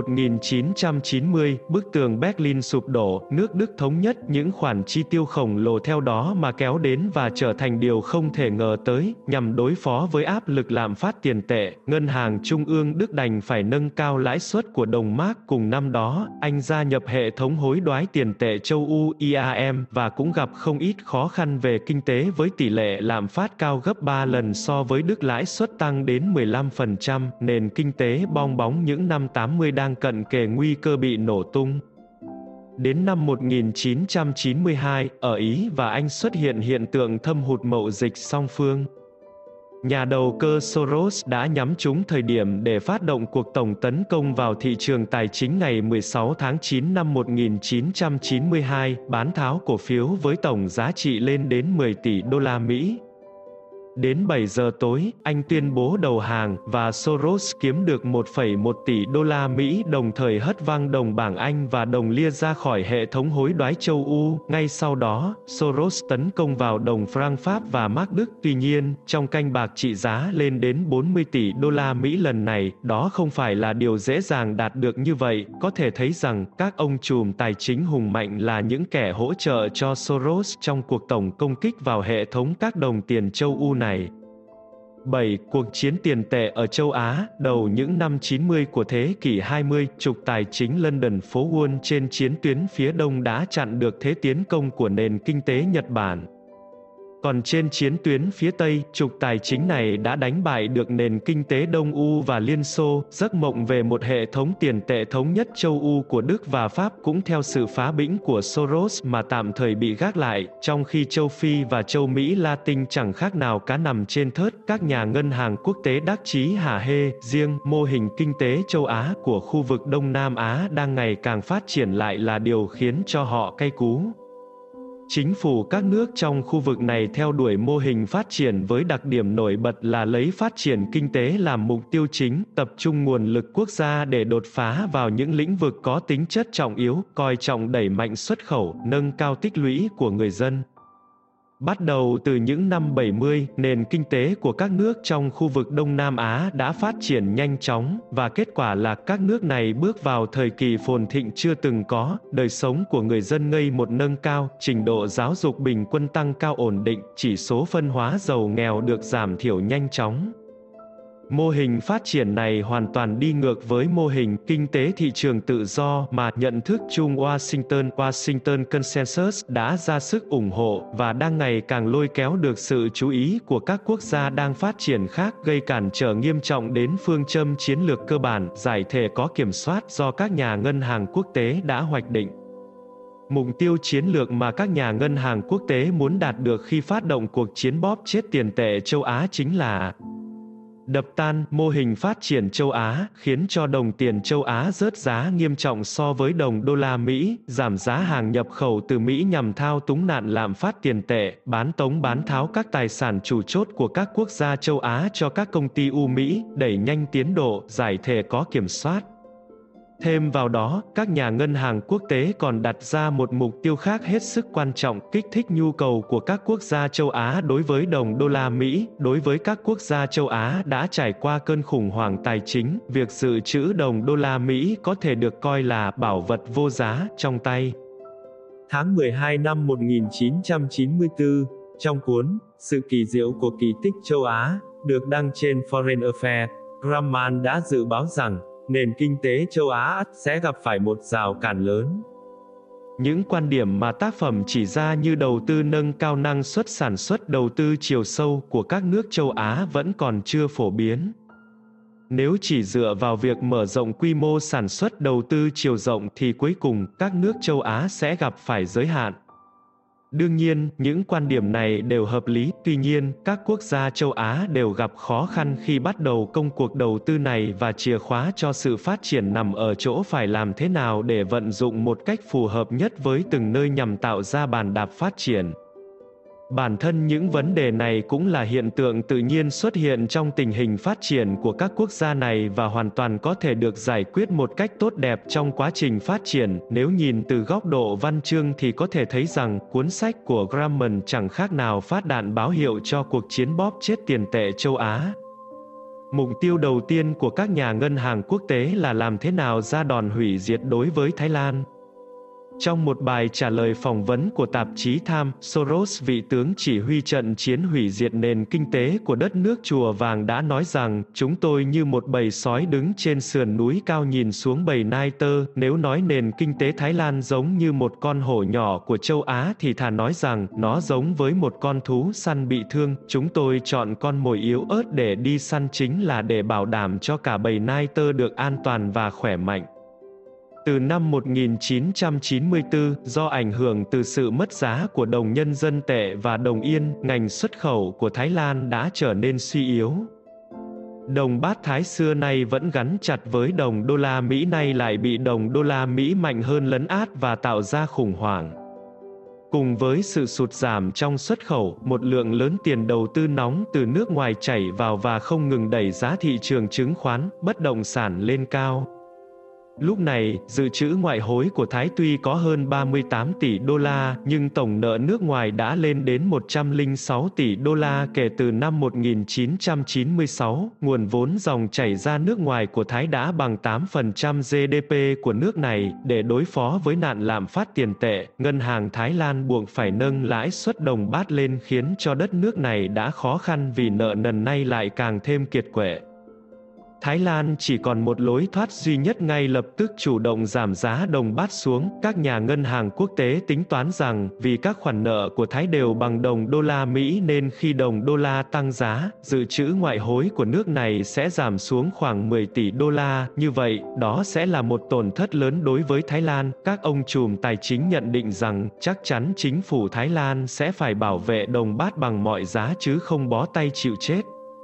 1990, bức tường Berlin sụp đổ, nước Đức thống nhất, những khoản chi tiêu khổng lồ theo đó mà kéo đến và trở thành điều không thể ngờ tới. Nhằm đối phó với áp lực lạm phát tiền tệ, Ngân hàng Trung ương Đức đành phải nâng cao lãi suất của đồng Mark. Cùng năm đó, Anh gia nhập hệ thống hối đoái tiền tệ châu Âu (ERM) và cũng gặp không ít khó khăn về kinh tế với tỷ lệ lạm phát cao gấp 3 lần so với Đức, lãi suất tăng đến 15%, nền kinh tế bong bóng những năm 80 đang cận kề nguy cơ bị nổ tung. Đến năm 1992, ở Ý và Anh xuất hiện hiện tượng thâm hụt mậu dịch song phương. Nhà đầu cơ Soros đã nhắm trúng thời điểm để phát động cuộc tổng tấn công vào thị trường tài chính ngày 16 tháng 9 năm 1992, bán tháo cổ phiếu với tổng giá trị lên đến 10 tỷ đô la Mỹ. Đến 7 giờ tối, anh tuyên bố đầu hàng, và Soros kiếm được 1,1 tỷ đô la Mỹ, đồng thời hất văng đồng bảng Anh và đồng Lia ra khỏi hệ thống hối đoái châu Âu. Ngay sau đó, Soros tấn công vào đồng franc Pháp và mark Đức. Tuy nhiên, trong canh bạc trị giá lên đến 40 tỷ đô la Mỹ lần này, đó không phải là điều dễ dàng đạt được như vậy. Có thể thấy rằng, các ông trùm tài chính hùng mạnh là những kẻ hỗ trợ cho Soros trong cuộc tổng công kích vào hệ thống các đồng tiền châu Âu này. 7. Cuộc chiến tiền tệ ở châu Á. Đầu những năm 90 của thế kỷ 20, trục tài chính London phố Wall trên chiến tuyến phía đông đã chặn được thế tiến công của nền kinh tế Nhật Bản. Còn trên chiến tuyến phía Tây, trục tài chính này đã đánh bại được nền kinh tế Đông Âu và Liên Xô. Giấc mộng về một hệ thống tiền tệ thống nhất châu Âu của Đức và Pháp cũng theo sự phá bĩnh của Soros mà tạm thời bị gác lại, trong khi châu Phi và châu Mỹ Latin chẳng khác nào cá nằm trên thớt. Các nhà ngân hàng quốc tế đắc chí hả hê, riêng mô hình kinh tế châu Á của khu vực Đông Nam Á đang ngày càng phát triển lại là điều khiến cho họ cay cú. Chính phủ các nước trong khu vực này theo đuổi mô hình phát triển với đặc điểm nổi bật là lấy phát triển kinh tế làm mục tiêu chính, tập trung nguồn lực quốc gia để đột phá vào những lĩnh vực có tính chất trọng yếu, coi trọng đẩy mạnh xuất khẩu, nâng cao tích lũy của người dân. Bắt đầu từ những năm 70, nền kinh tế của các nước trong khu vực Đông Nam Á đã phát triển nhanh chóng, và kết quả là các nước này bước vào thời kỳ phồn thịnh chưa từng có, đời sống của người dân ngày một nâng cao, trình độ giáo dục bình quân tăng cao ổn định, chỉ số phân hóa giàu nghèo được giảm thiểu nhanh chóng. Mô hình phát triển này hoàn toàn đi ngược với mô hình kinh tế thị trường tự do mà nhận thức chung Washington Consensus đã ra sức ủng hộ và đang ngày càng lôi kéo được sự chú ý của các quốc gia đang phát triển khác, gây cản trở nghiêm trọng đến phương châm chiến lược cơ bản, giải thể có kiểm soát do các nhà ngân hàng quốc tế đã hoạch định. Mục tiêu chiến lược mà các nhà ngân hàng quốc tế muốn đạt được khi phát động cuộc chiến bóp chết tiền tệ châu Á chính là đập tan mô hình phát triển châu Á, khiến cho đồng tiền châu Á rớt giá nghiêm trọng so với đồng đô la Mỹ, giảm giá hàng nhập khẩu từ Mỹ nhằm thao túng nạn lạm phát tiền tệ, bán tống bán tháo các tài sản chủ chốt của các quốc gia châu Á cho các công ty Mỹ, đẩy nhanh tiến độ, giải thể có kiểm soát. Thêm vào đó, các nhà ngân hàng quốc tế còn đặt ra một mục tiêu khác hết sức quan trọng, kích thích nhu cầu của các quốc gia châu Á đối với đồng đô la Mỹ. Đối với các quốc gia châu Á đã trải qua cơn khủng hoảng tài chính, việc dự trữ đồng đô la Mỹ có thể được coi là bảo vật vô giá trong tay. Tháng 12 năm 1994, trong cuốn Sự kỳ diệu của kỳ tích châu Á, được đăng trên Foreign Affairs, Graham đã dự báo rằng nền kinh tế châu Á sẽ gặp phải một rào cản lớn. Những quan điểm mà tác phẩm chỉ ra như đầu tư nâng cao năng suất sản xuất, đầu tư chiều sâu của các nước châu Á vẫn còn chưa phổ biến. Nếu chỉ dựa vào việc mở rộng quy mô sản xuất, đầu tư chiều rộng thì cuối cùng các nước châu Á sẽ gặp phải giới hạn. Đương nhiên, những quan điểm này đều hợp lý, tuy nhiên, các quốc gia châu Á đều gặp khó khăn khi bắt đầu công cuộc đầu tư này và chìa khóa cho sự phát triển nằm ở chỗ phải làm thế nào để vận dụng một cách phù hợp nhất với từng nơi nhằm tạo ra bàn đạp phát triển. Bản thân những vấn đề này cũng là hiện tượng tự nhiên xuất hiện trong tình hình phát triển của các quốc gia này và hoàn toàn có thể được giải quyết một cách tốt đẹp trong quá trình phát triển. Nếu nhìn từ góc độ văn chương thì có thể thấy rằng cuốn sách của Graham chẳng khác nào phát đạn báo hiệu cho cuộc chiến bóp chết tiền tệ châu Á. Mục tiêu đầu tiên của các nhà ngân hàng quốc tế là làm thế nào ra đòn hủy diệt đối với Thái Lan. Trong một bài trả lời phỏng vấn của tạp chí Time, Soros, vị tướng chỉ huy trận chiến hủy diệt nền kinh tế của đất nước Chùa Vàng, đã nói rằng, chúng tôi như một bầy sói đứng trên sườn núi cao nhìn xuống bầy nai tơ. Nếu nói nền kinh tế Thái Lan giống như một con hổ nhỏ của châu Á thì thà nói rằng, nó giống với một con thú săn bị thương. Chúng tôi chọn con mồi yếu ớt để đi săn chính là để bảo đảm cho cả bầy nai tơ được an toàn và khỏe mạnh. Từ năm 1994, do ảnh hưởng từ sự mất giá của đồng nhân dân tệ và đồng yên, ngành xuất khẩu của Thái Lan đã trở nên suy yếu. Đồng bát Thái xưa nay vẫn gắn chặt với đồng đô la Mỹ nay lại bị đồng đô la Mỹ mạnh hơn lấn át và tạo ra khủng hoảng. Cùng với sự sụt giảm trong xuất khẩu, một lượng lớn tiền đầu tư nóng từ nước ngoài chảy vào và không ngừng đẩy giá thị trường chứng khoán, bất động sản lên cao. Lúc này, dự trữ ngoại hối của Thái tuy có hơn 38 tỷ đô la, nhưng tổng nợ nước ngoài đã lên đến 106 tỷ đô la kể từ năm 1996. Nguồn vốn dòng chảy ra nước ngoài của Thái đã bằng 8% GDP của nước này. Để đối phó với nạn lạm phát tiền tệ, ngân hàng Thái Lan buộc phải nâng lãi suất đồng bát lên, khiến cho đất nước này đã khó khăn vì nợ nần nay lại càng thêm kiệt quệ. Thái Lan chỉ còn một lối thoát duy nhất, ngay lập tức chủ động giảm giá đồng bát xuống. Các nhà ngân hàng quốc tế tính toán rằng, vì các khoản nợ của Thái đều bằng đồng đô la Mỹ nên khi đồng đô la tăng giá, dự trữ ngoại hối của nước này sẽ giảm xuống khoảng 10 tỷ đô la. Như vậy, đó sẽ là một tổn thất lớn đối với Thái Lan. Các ông trùm tài chính nhận định rằng, chắc chắn chính phủ Thái Lan sẽ phải bảo vệ đồng bát bằng mọi giá chứ không bó tay chịu chết.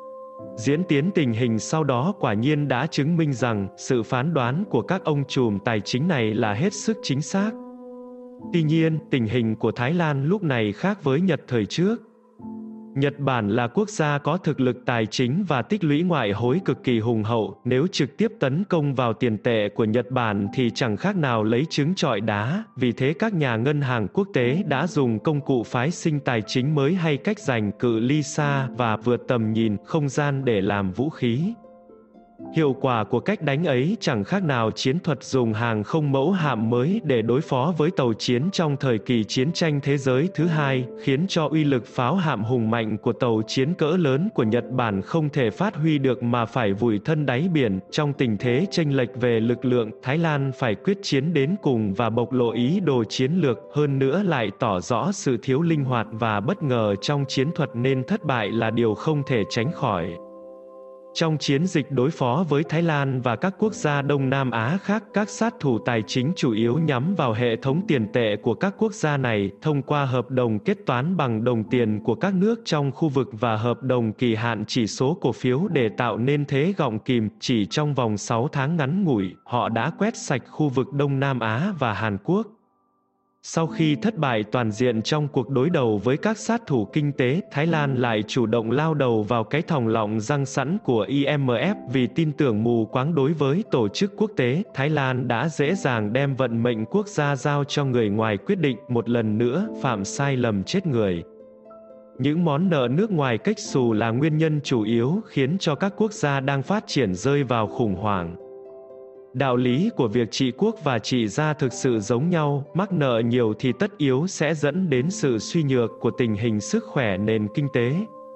Diễn tiến tình hình sau đó quả nhiên đã chứng minh rằng, sự phán đoán của các ông trùm tài chính này là hết sức chính xác. Tuy nhiên, tình hình của Thái Lan lúc này khác với Nhật thời trước. Nhật Bản là quốc gia có thực lực tài chính và tích lũy ngoại hối cực kỳ hùng hậu, nếu trực tiếp tấn công vào tiền tệ của Nhật Bản thì chẳng khác nào lấy trứng trọi đá, vì thế các nhà ngân hàng quốc tế đã dùng công cụ phái sinh tài chính mới hay cách giành cự ly xa và vượt tầm nhìn, không gian để làm vũ khí. Hiệu quả của cách đánh ấy chẳng khác nào chiến thuật dùng hàng không mẫu hạm mới để đối phó với tàu chiến trong thời kỳ chiến tranh thế giới thứ hai, khiến cho uy lực pháo hạm hùng mạnh của tàu chiến cỡ lớn của Nhật Bản không thể phát huy được mà phải vùi thân đáy biển. Trong tình thế chênh lệch về lực lượng, Thái Lan phải quyết chiến đến cùng và bộc lộ ý đồ chiến lược, hơn nữa lại tỏ rõ sự thiếu linh hoạt và bất ngờ trong chiến thuật nên thất bại là điều không thể tránh khỏi. Trong chiến dịch đối phó với Thái Lan và các quốc gia Đông Nam Á khác, các sát thủ tài chính chủ yếu nhắm vào hệ thống tiền tệ của các quốc gia này, thông qua hợp đồng kết toán bằng đồng tiền của các nước trong khu vực và hợp đồng kỳ hạn chỉ số cổ phiếu để tạo nên thế gọng kìm. Chỉ trong vòng 6 tháng ngắn ngủi, họ đã quét sạch khu vực Đông Nam Á và Hàn Quốc. Sau khi thất bại toàn diện trong cuộc đối đầu với các sát thủ kinh tế, Thái Lan lại chủ động lao đầu vào cái thòng lọng giăng sẵn của IMF. Vì tin tưởng mù quáng đối với tổ chức quốc tế, Thái Lan đã dễ dàng đem vận mệnh quốc gia giao cho người ngoài quyết định, một lần nữa phạm sai lầm chết người. Những món nợ nước ngoài cách xù là nguyên nhân chủ yếu khiến cho các quốc gia đang phát triển rơi vào khủng hoảng. Đạo lý của việc trị quốc và trị gia thực sự giống nhau, mắc nợ nhiều thì tất yếu sẽ dẫn đến sự suy nhược của tình hình sức khỏe nền kinh tế.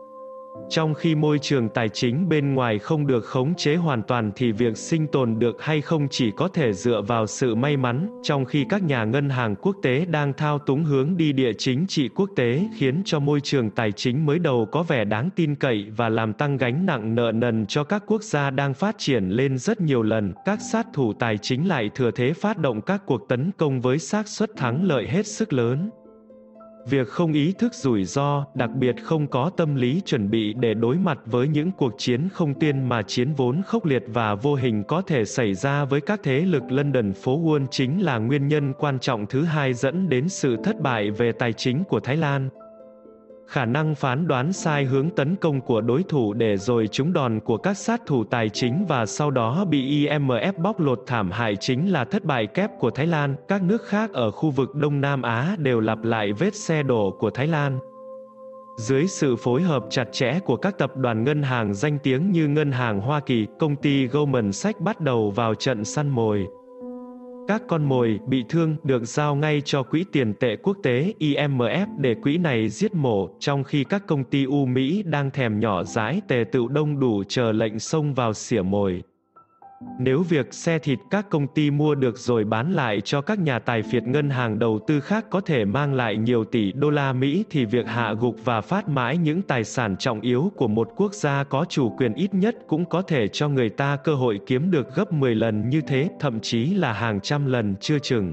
Trong khi môi trường tài chính bên ngoài không được khống chế hoàn toàn thì việc sinh tồn được hay không chỉ có thể dựa vào sự may mắn, trong khi các nhà ngân hàng quốc tế đang thao túng hướng đi địa chính trị quốc tế khiến cho môi trường tài chính mới đầu có vẻ đáng tin cậy và làm tăng gánh nặng nợ nần cho các quốc gia đang phát triển lên rất nhiều lần. Các sát thủ tài chính lại thừa thế phát động các cuộc tấn công với xác suất thắng lợi hết sức lớn. Việc không ý thức rủi ro, đặc biệt không có tâm lý chuẩn bị để đối mặt với những cuộc chiến không tiên mà chiến vốn khốc liệt và vô hình có thể xảy ra với các thế lực London phố Wall chính là nguyên nhân quan trọng thứ hai dẫn đến sự thất bại về tài chính của Thái Lan. Khả năng phán đoán sai hướng tấn công của đối thủ để rồi trúng đòn của các sát thủ tài chính và sau đó bị IMF bóc lột thảm hại chính là thất bại kép của Thái Lan. Các nước khác ở khu vực Đông Nam Á đều lặp lại vết xe đổ của Thái Lan. Dưới sự phối hợp chặt chẽ của các tập đoàn ngân hàng danh tiếng như Ngân hàng Hoa Kỳ, công ty Goldman Sachs bắt đầu vào trận săn mồi. Các con mồi bị thương được giao ngay cho Quỹ tiền tệ quốc tế IMF để quỹ này giết mổ, trong khi các công ty Mỹ đang thèm nhỏ dãi tề tựu đông đủ chờ lệnh xông vào xỉa mồi. Nếu việc xe thịt các công ty mua được rồi bán lại cho các nhà tài phiệt ngân hàng đầu tư khác có thể mang lại nhiều tỷ đô la Mỹ thì việc hạ gục và phát mãi những tài sản trọng yếu của một quốc gia có chủ quyền ít nhất cũng có thể cho người ta cơ hội kiếm được gấp 10 lần như thế, thậm chí là hàng trăm lần chưa chừng.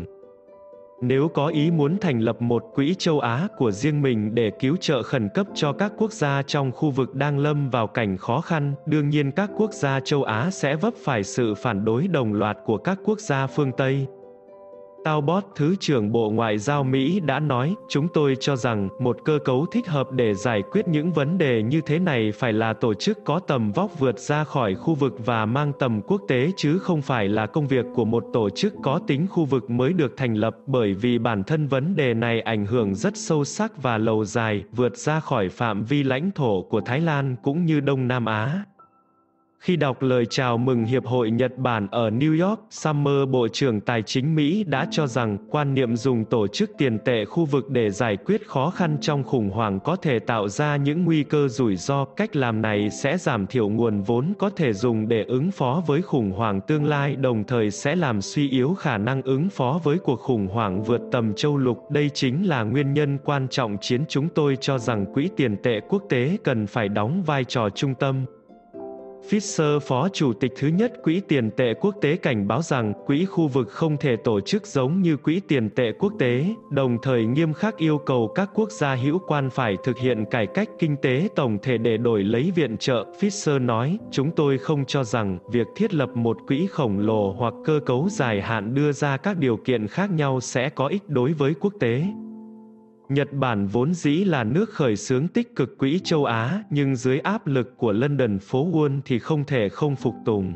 Nếu có ý muốn thành lập một quỹ châu Á của riêng mình để cứu trợ khẩn cấp cho các quốc gia trong khu vực đang lâm vào cảnh khó khăn, đương nhiên các quốc gia châu Á sẽ vấp phải sự phản đối đồng loạt của các quốc gia phương Tây. Talbot, Thứ trưởng Bộ Ngoại giao Mỹ đã nói, chúng tôi cho rằng, một cơ cấu thích hợp để giải quyết những vấn đề như thế này phải là tổ chức có tầm vóc vượt ra khỏi khu vực và mang tầm quốc tế chứ không phải là công việc của một tổ chức có tính khu vực mới được thành lập, bởi vì bản thân vấn đề này ảnh hưởng rất sâu sắc và lâu dài, vượt ra khỏi phạm vi lãnh thổ của Thái Lan cũng như Đông Nam Á. Khi đọc lời chào mừng Hiệp hội Nhật Bản ở New York, Summer, Bộ trưởng Tài chính Mỹ đã cho rằng quan niệm dùng tổ chức tiền tệ khu vực để giải quyết khó khăn trong khủng hoảng có thể tạo ra những nguy cơ rủi ro. Cách làm này sẽ giảm thiểu nguồn vốn có thể dùng để ứng phó với khủng hoảng tương lai, đồng thời sẽ làm suy yếu khả năng ứng phó với cuộc khủng hoảng vượt tầm châu lục. Đây chính là nguyên nhân quan trọng khiến chúng tôi cho rằng Quỹ tiền tệ quốc tế cần phải đóng vai trò trung tâm. Fisher, Phó Chủ tịch thứ nhất Quỹ tiền tệ quốc tế cảnh báo rằng quỹ khu vực không thể tổ chức giống như Quỹ tiền tệ quốc tế, đồng thời nghiêm khắc yêu cầu các quốc gia hữu quan phải thực hiện cải cách kinh tế tổng thể để đổi lấy viện trợ. Fisher nói, chúng tôi không cho rằng việc thiết lập một quỹ khổng lồ hoặc cơ cấu dài hạn đưa ra các điều kiện khác nhau sẽ có ích đối với quốc tế. Nhật Bản vốn dĩ là nước khởi xướng tích cực Quỹ châu Á, nhưng dưới áp lực của London phố Wall thì không thể không phục tùng.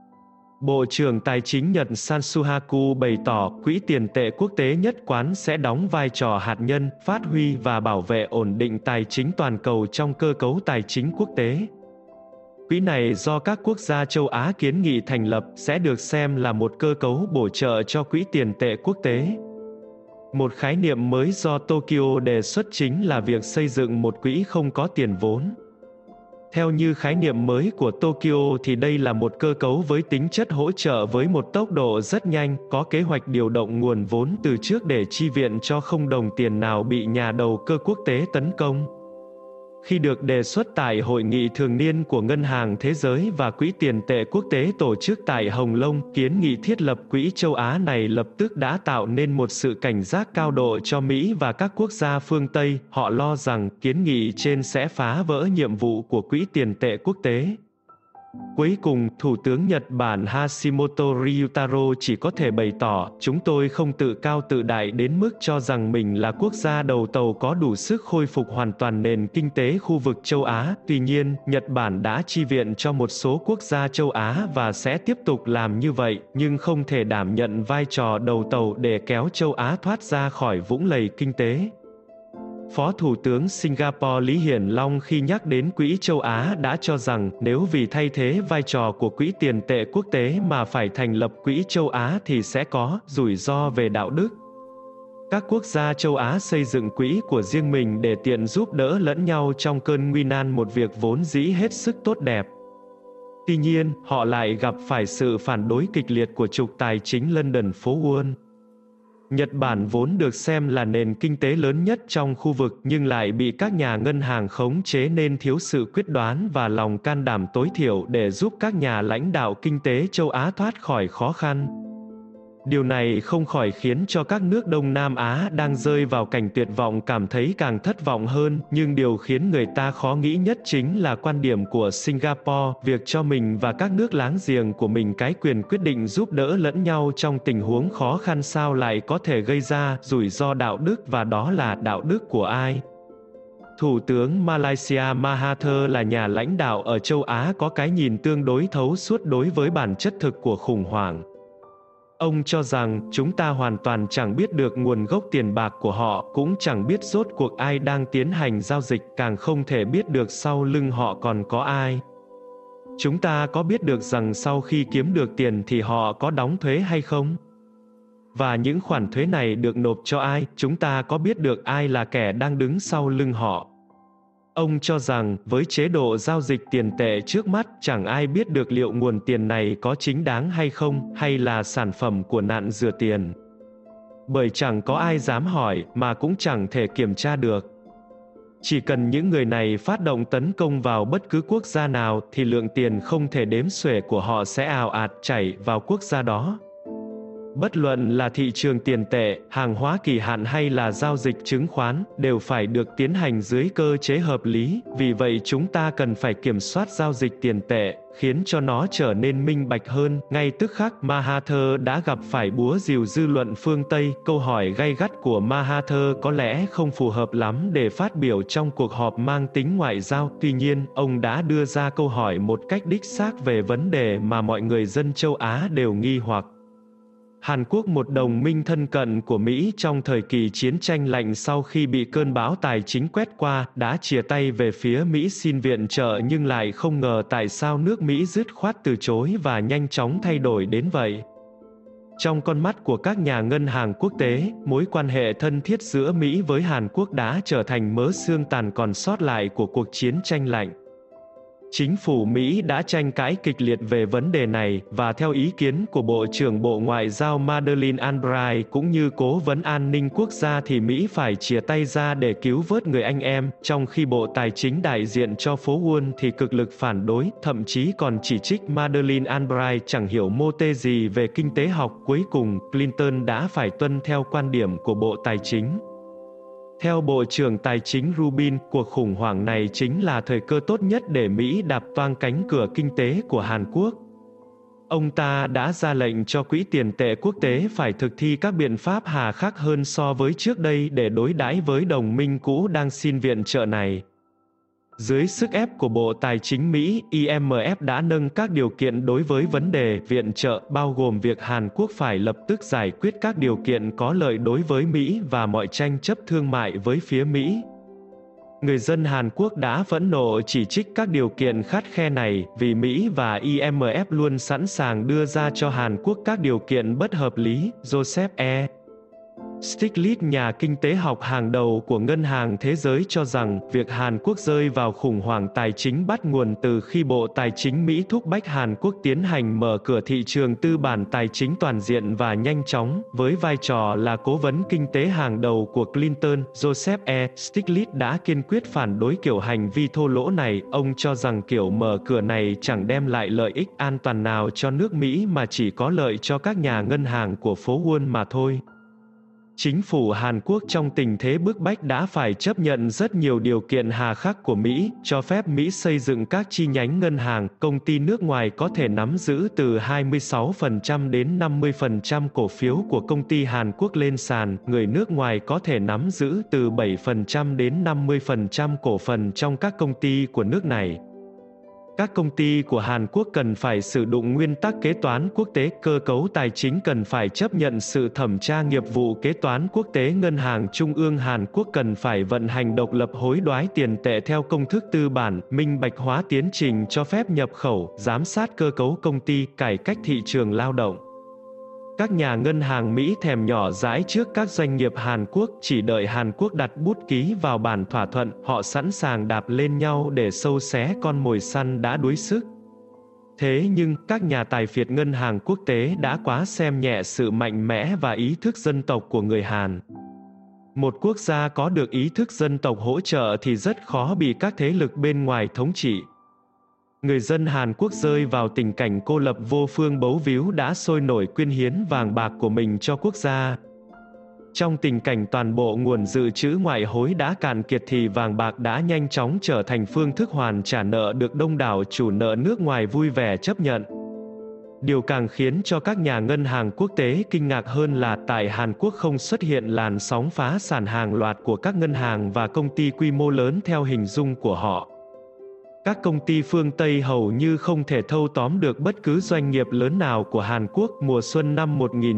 Bộ trưởng Tài chính Nhật Sansuhaku bày tỏ Quỹ tiền tệ quốc tế nhất quán sẽ đóng vai trò hạt nhân, phát huy và bảo vệ ổn định tài chính toàn cầu trong cơ cấu tài chính quốc tế. Quỹ này do các quốc gia châu Á kiến nghị thành lập sẽ được xem là một cơ cấu bổ trợ cho Quỹ tiền tệ quốc tế. Một khái niệm mới do Tokyo đề xuất chính là việc xây dựng một quỹ không có tiền vốn. Theo như khái niệm mới của Tokyo thì đây là một cơ cấu với tính chất hỗ trợ với một tốc độ rất nhanh, có kế hoạch điều động nguồn vốn từ trước để chi viện cho không đồng tiền nào bị nhà đầu cơ quốc tế tấn công. Khi được đề xuất tại Hội nghị thường niên của Ngân hàng Thế giới và Quỹ tiền tệ quốc tế tổ chức tại Hồng Kông, kiến nghị thiết lập Quỹ châu Á này lập tức đã tạo nên một sự cảnh giác cao độ cho Mỹ và các quốc gia phương Tây. Họ lo rằng kiến nghị trên sẽ phá vỡ nhiệm vụ của Quỹ tiền tệ quốc tế. Cuối cùng, Thủ tướng Nhật Bản Hashimoto Ryutaro chỉ có thể bày tỏ, chúng tôi không tự cao tự đại đến mức cho rằng mình là quốc gia đầu tàu có đủ sức khôi phục hoàn toàn nền kinh tế khu vực châu Á. Tuy nhiên, Nhật Bản đã chi viện cho một số quốc gia châu Á và sẽ tiếp tục làm như vậy, nhưng không thể đảm nhận vai trò đầu tàu để kéo châu Á thoát ra khỏi vũng lầy kinh tế. Phó Thủ tướng Singapore Lý Hiển Long khi nhắc đến Quỹ châu Á đã cho rằng nếu vì thay thế vai trò của Quỹ tiền tệ quốc tế mà phải thành lập Quỹ châu Á thì sẽ có rủi ro về đạo đức. Các quốc gia châu Á xây dựng quỹ của riêng mình để tiện giúp đỡ lẫn nhau trong cơn nguy nan, một việc vốn dĩ hết sức tốt đẹp. Tuy nhiên, họ lại gặp phải sự phản đối kịch liệt của trục tài chính London phố Wall. Nhật Bản vốn được xem là nền kinh tế lớn nhất trong khu vực nhưng lại bị các nhà ngân hàng khống chế nên thiếu sự quyết đoán và lòng can đảm tối thiểu để giúp các nhà lãnh đạo kinh tế châu Á thoát khỏi khó khăn. Điều này không khỏi khiến cho các nước Đông Nam Á đang rơi vào cảnh tuyệt vọng cảm thấy càng thất vọng hơn, nhưng điều khiến người ta khó nghĩ nhất chính là quan điểm của Singapore, việc cho mình và các nước láng giềng của mình cái quyền quyết định giúp đỡ lẫn nhau trong tình huống khó khăn sao lại có thể gây ra rủi ro đạo đức, và đó là đạo đức của ai? Thủ tướng Malaysia Mahathir là nhà lãnh đạo ở châu Á có cái nhìn tương đối thấu suốt đối với bản chất thực của khủng hoảng. Ông cho rằng, chúng ta hoàn toàn chẳng biết được nguồn gốc tiền bạc của họ, cũng chẳng biết rốt cuộc ai đang tiến hành giao dịch, càng không thể biết được sau lưng họ còn có ai. Chúng ta có biết được rằng sau khi kiếm được tiền thì họ có đóng thuế hay không? Và những khoản thuế này được nộp cho ai, chúng ta có biết được ai là kẻ đang đứng sau lưng họ? Ông cho rằng, với chế độ giao dịch tiền tệ trước mắt, chẳng ai biết được liệu nguồn tiền này có chính đáng hay không, hay là sản phẩm của nạn rửa tiền. Bởi chẳng có ai dám hỏi, mà cũng chẳng thể kiểm tra được. Chỉ cần những người này phát động tấn công vào bất cứ quốc gia nào, thì lượng tiền không thể đếm xuể của họ sẽ ào ạt chảy vào quốc gia đó. Bất luận là thị trường tiền tệ, hàng hóa kỳ hạn hay là giao dịch chứng khoán, đều phải được tiến hành dưới cơ chế hợp lý, vì vậy chúng ta cần phải kiểm soát giao dịch tiền tệ, khiến cho nó trở nên minh bạch hơn. Ngay tức khắc, Mahathir đã gặp phải búa rìu dư luận phương Tây. Câu hỏi gay gắt của Mahathir có lẽ không phù hợp lắm để phát biểu trong cuộc họp mang tính ngoại giao, tuy nhiên, ông đã đưa ra câu hỏi một cách đích xác về vấn đề mà mọi người dân châu Á đều nghi hoặc. Hàn Quốc, một đồng minh thân cận của Mỹ trong thời kỳ chiến tranh lạnh sau khi bị cơn bão tài chính quét qua, đã chìa tay về phía Mỹ xin viện trợ, nhưng lại không ngờ tại sao nước Mỹ dứt khoát từ chối và nhanh chóng thay đổi đến vậy. Trong con mắt của các nhà ngân hàng quốc tế, mối quan hệ thân thiết giữa Mỹ với Hàn Quốc đã trở thành mớ xương tàn còn sót lại của cuộc chiến tranh lạnh. Chính phủ Mỹ đã tranh cãi kịch liệt về vấn đề này, và theo ý kiến của Bộ trưởng Bộ Ngoại giao Madeleine Albright cũng như Cố vấn An ninh Quốc gia thì Mỹ phải chìa tay ra để cứu vớt người anh em, trong khi Bộ Tài chính đại diện cho phố Wall thì cực lực phản đối, thậm chí còn chỉ trích Madeleine Albright chẳng hiểu mô tê gì về kinh tế học. Cuối cùng, Clinton đã phải tuân theo quan điểm của Bộ Tài chính. Theo Bộ trưởng Tài chính Rubin, cuộc khủng hoảng này chính là thời cơ tốt nhất để Mỹ đạp toang cánh cửa kinh tế của Hàn Quốc. Ông ta đã ra lệnh cho Quỹ tiền tệ quốc tế phải thực thi các biện pháp hà khắc hơn so với trước đây để đối đãi với đồng minh cũ đang xin viện trợ này. Dưới sức ép của Bộ Tài chính Mỹ, IMF đã nâng các điều kiện đối với vấn đề viện trợ, bao gồm việc Hàn Quốc phải lập tức giải quyết các điều kiện có lợi đối với Mỹ và mọi tranh chấp thương mại với phía Mỹ. Người dân Hàn Quốc đã phẫn nộ chỉ trích các điều kiện khắt khe này, vì Mỹ và IMF luôn sẵn sàng đưa ra cho Hàn Quốc các điều kiện bất hợp lý. Joseph E. Stiglitz, nhà kinh tế học hàng đầu của Ngân hàng Thế giới cho rằng, việc Hàn Quốc rơi vào khủng hoảng tài chính bắt nguồn từ khi Bộ Tài chính Mỹ thúc bách Hàn Quốc tiến hành mở cửa thị trường tư bản tài chính toàn diện và nhanh chóng. Với vai trò là cố vấn kinh tế hàng đầu của Clinton, Joseph E. Stiglitz đã kiên quyết phản đối kiểu hành vi thô lỗ này. Ông cho rằng kiểu mở cửa này chẳng đem lại lợi ích an toàn nào cho nước Mỹ mà chỉ có lợi cho các nhà ngân hàng của phố Wall mà thôi. Chính phủ Hàn Quốc trong tình thế bức bách đã phải chấp nhận rất nhiều điều kiện hà khắc của Mỹ, cho phép Mỹ xây dựng các chi nhánh ngân hàng, công ty nước ngoài có thể nắm giữ từ 26% đến 50% cổ phiếu của công ty Hàn Quốc lên sàn, người nước ngoài có thể nắm giữ từ 7% đến 50% cổ phần trong các công ty của nước này. Các công ty của Hàn Quốc cần phải sử dụng nguyên tắc kế toán quốc tế, cơ cấu tài chính cần phải chấp nhận sự thẩm tra nghiệp vụ kế toán quốc tế. Ngân hàng Trung ương Hàn Quốc cần phải vận hành độc lập hối đoái tiền tệ theo công thức tư bản, minh bạch hóa tiến trình cho phép nhập khẩu, giám sát cơ cấu công ty, cải cách thị trường lao động. Các nhà ngân hàng Mỹ thèm nhỏ dãi trước các doanh nghiệp Hàn Quốc, chỉ đợi Hàn Quốc đặt bút ký vào bản thỏa thuận, họ sẵn sàng đạp lên nhau để xâu xé con mồi săn đã đuối sức. Thế nhưng, các nhà tài phiệt ngân hàng quốc tế đã quá xem nhẹ sự mạnh mẽ và ý thức dân tộc của người Hàn. Một quốc gia có được ý thức dân tộc hỗ trợ thì rất khó bị các thế lực bên ngoài thống trị. Người dân Hàn Quốc rơi vào tình cảnh cô lập vô phương bấu víu đã sôi nổi quyên hiến vàng bạc của mình cho quốc gia. Trong tình cảnh toàn bộ nguồn dự trữ ngoại hối đã cạn kiệt thì vàng bạc đã nhanh chóng trở thành phương thức hoàn trả nợ được đông đảo chủ nợ nước ngoài vui vẻ chấp nhận. Điều càng khiến cho các nhà ngân hàng quốc tế kinh ngạc hơn là tại Hàn Quốc không xuất hiện làn sóng phá sản hàng loạt của các ngân hàng và công ty quy mô lớn theo hình dung của họ. Các công ty phương Tây hầu như không thể thâu tóm được bất cứ doanh nghiệp lớn nào của Hàn Quốc. Mùa xuân năm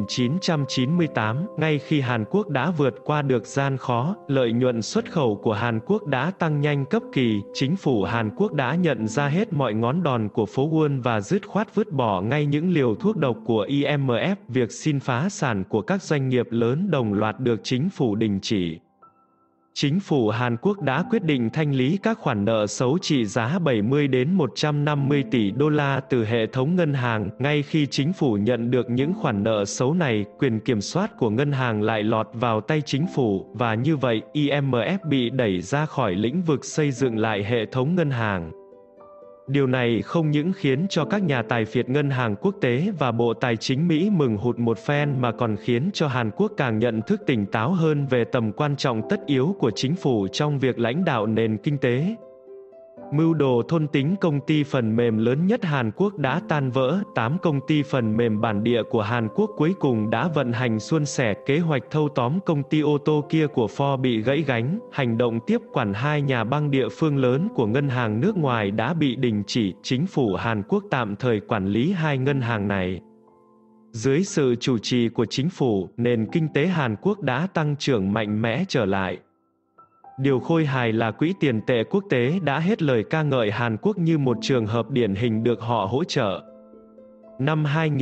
1998, ngay khi Hàn Quốc đã vượt qua được gian khó, lợi nhuận xuất khẩu của Hàn Quốc đã tăng nhanh cấp kỳ, chính phủ Hàn Quốc đã nhận ra hết mọi ngón đòn của phố Wall và dứt khoát vứt bỏ ngay những liều thuốc độc của IMF. Việc xin phá sản của các doanh nghiệp lớn đồng loạt được chính phủ đình chỉ. Chính phủ Hàn Quốc đã quyết định thanh lý các khoản nợ xấu trị giá 70 đến 150 tỷ đô la từ hệ thống ngân hàng. Ngay khi chính phủ nhận được những khoản nợ xấu này, quyền kiểm soát của ngân hàng lại lọt vào tay chính phủ, và như vậy, IMF bị đẩy ra khỏi lĩnh vực xây dựng lại hệ thống ngân hàng. Điều này không những khiến cho các nhà tài phiệt ngân hàng quốc tế và Bộ Tài chính Mỹ mừng hụt một phen mà còn khiến cho Hàn Quốc càng nhận thức tỉnh táo hơn về tầm quan trọng tất yếu của chính phủ trong việc lãnh đạo nền kinh tế. Mưu đồ thôn tính công ty phần mềm lớn nhất Hàn Quốc đã tan vỡ, 8 công ty phần mềm bản địa của Hàn Quốc cuối cùng đã vận hành suôn sẻ, kế hoạch thâu tóm công ty ô tô kia của Ford bị gãy gánh, hành động tiếp quản 2 nhà băng địa phương lớn của ngân hàng nước ngoài đã bị đình chỉ, chính phủ Hàn Quốc tạm thời quản lý 2 ngân hàng này. Dưới sự chủ trì của chính phủ, nền kinh tế Hàn Quốc đã tăng trưởng mạnh mẽ trở lại. Điều khôi hài là Quỹ tiền tệ quốc tế đã hết lời ca ngợi Hàn Quốc như một trường hợp điển hình được họ hỗ trợ. Năm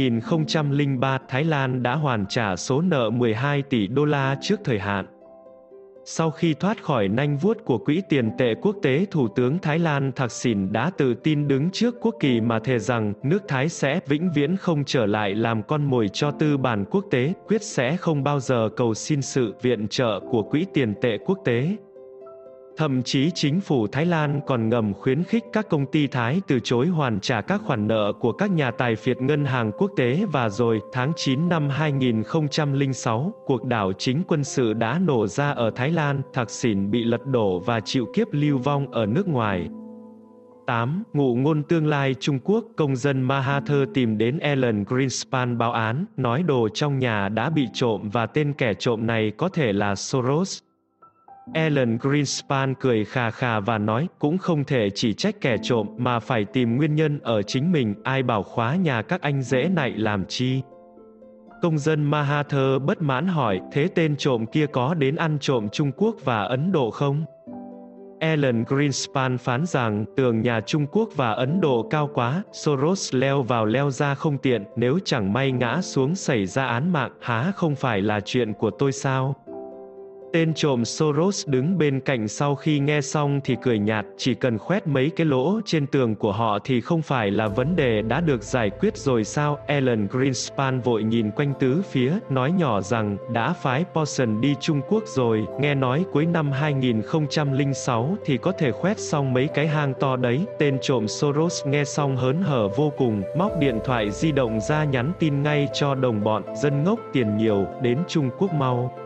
2003, Thái Lan đã hoàn trả số nợ 12 tỷ đô la trước thời hạn. Sau khi thoát khỏi nanh vuốt của Quỹ tiền tệ quốc tế, Thủ tướng Thái Lan Thaksin đã tự tin đứng trước quốc kỳ mà thề rằng nước Thái sẽ vĩnh viễn không trở lại làm con mồi cho tư bản quốc tế, quyết sẽ không bao giờ cầu xin sự viện trợ của Quỹ tiền tệ quốc tế. Thậm chí chính phủ Thái Lan còn ngầm khuyến khích các công ty Thái từ chối hoàn trả các khoản nợ của các nhà tài phiệt ngân hàng quốc tế, và rồi, tháng 9 năm 2006, cuộc đảo chính quân sự đã nổ ra ở Thái Lan, Thaksin bị lật đổ và chịu kiếp lưu vong ở nước ngoài. 8. Ngụ ngôn tương lai Trung Quốc, công dân Mahathir tìm đến Alan Greenspan báo án, nói đồ trong nhà đã bị trộm và tên kẻ trộm này có thể là Soros. Alan Greenspan cười khà khà và nói, cũng không thể chỉ trách kẻ trộm mà phải tìm nguyên nhân ở chính mình, ai bảo khóa nhà các anh dễ nạy làm chi. Công dân Mahathir bất mãn hỏi, thế tên trộm kia có đến ăn trộm Trung Quốc và Ấn Độ không? Alan Greenspan phán rằng, tường nhà Trung Quốc và Ấn Độ cao quá, Soros leo vào leo ra không tiện, nếu chẳng may ngã xuống xảy ra án mạng, há không phải là chuyện của tôi sao? Tên trộm Soros đứng bên cạnh sau khi nghe xong thì cười nhạt, chỉ cần khoét mấy cái lỗ trên tường của họ thì không phải là vấn đề đã được giải quyết rồi sao? Alan Greenspan vội nhìn quanh tứ phía, nói nhỏ rằng, đã phái Paulson đi Trung Quốc rồi, nghe nói cuối năm 2006 thì có thể khoét xong mấy cái hang to đấy. Tên trộm Soros nghe xong hớn hở vô cùng, móc điện thoại di động ra nhắn tin ngay cho đồng bọn, dân ngốc tiền nhiều, đến Trung Quốc mau.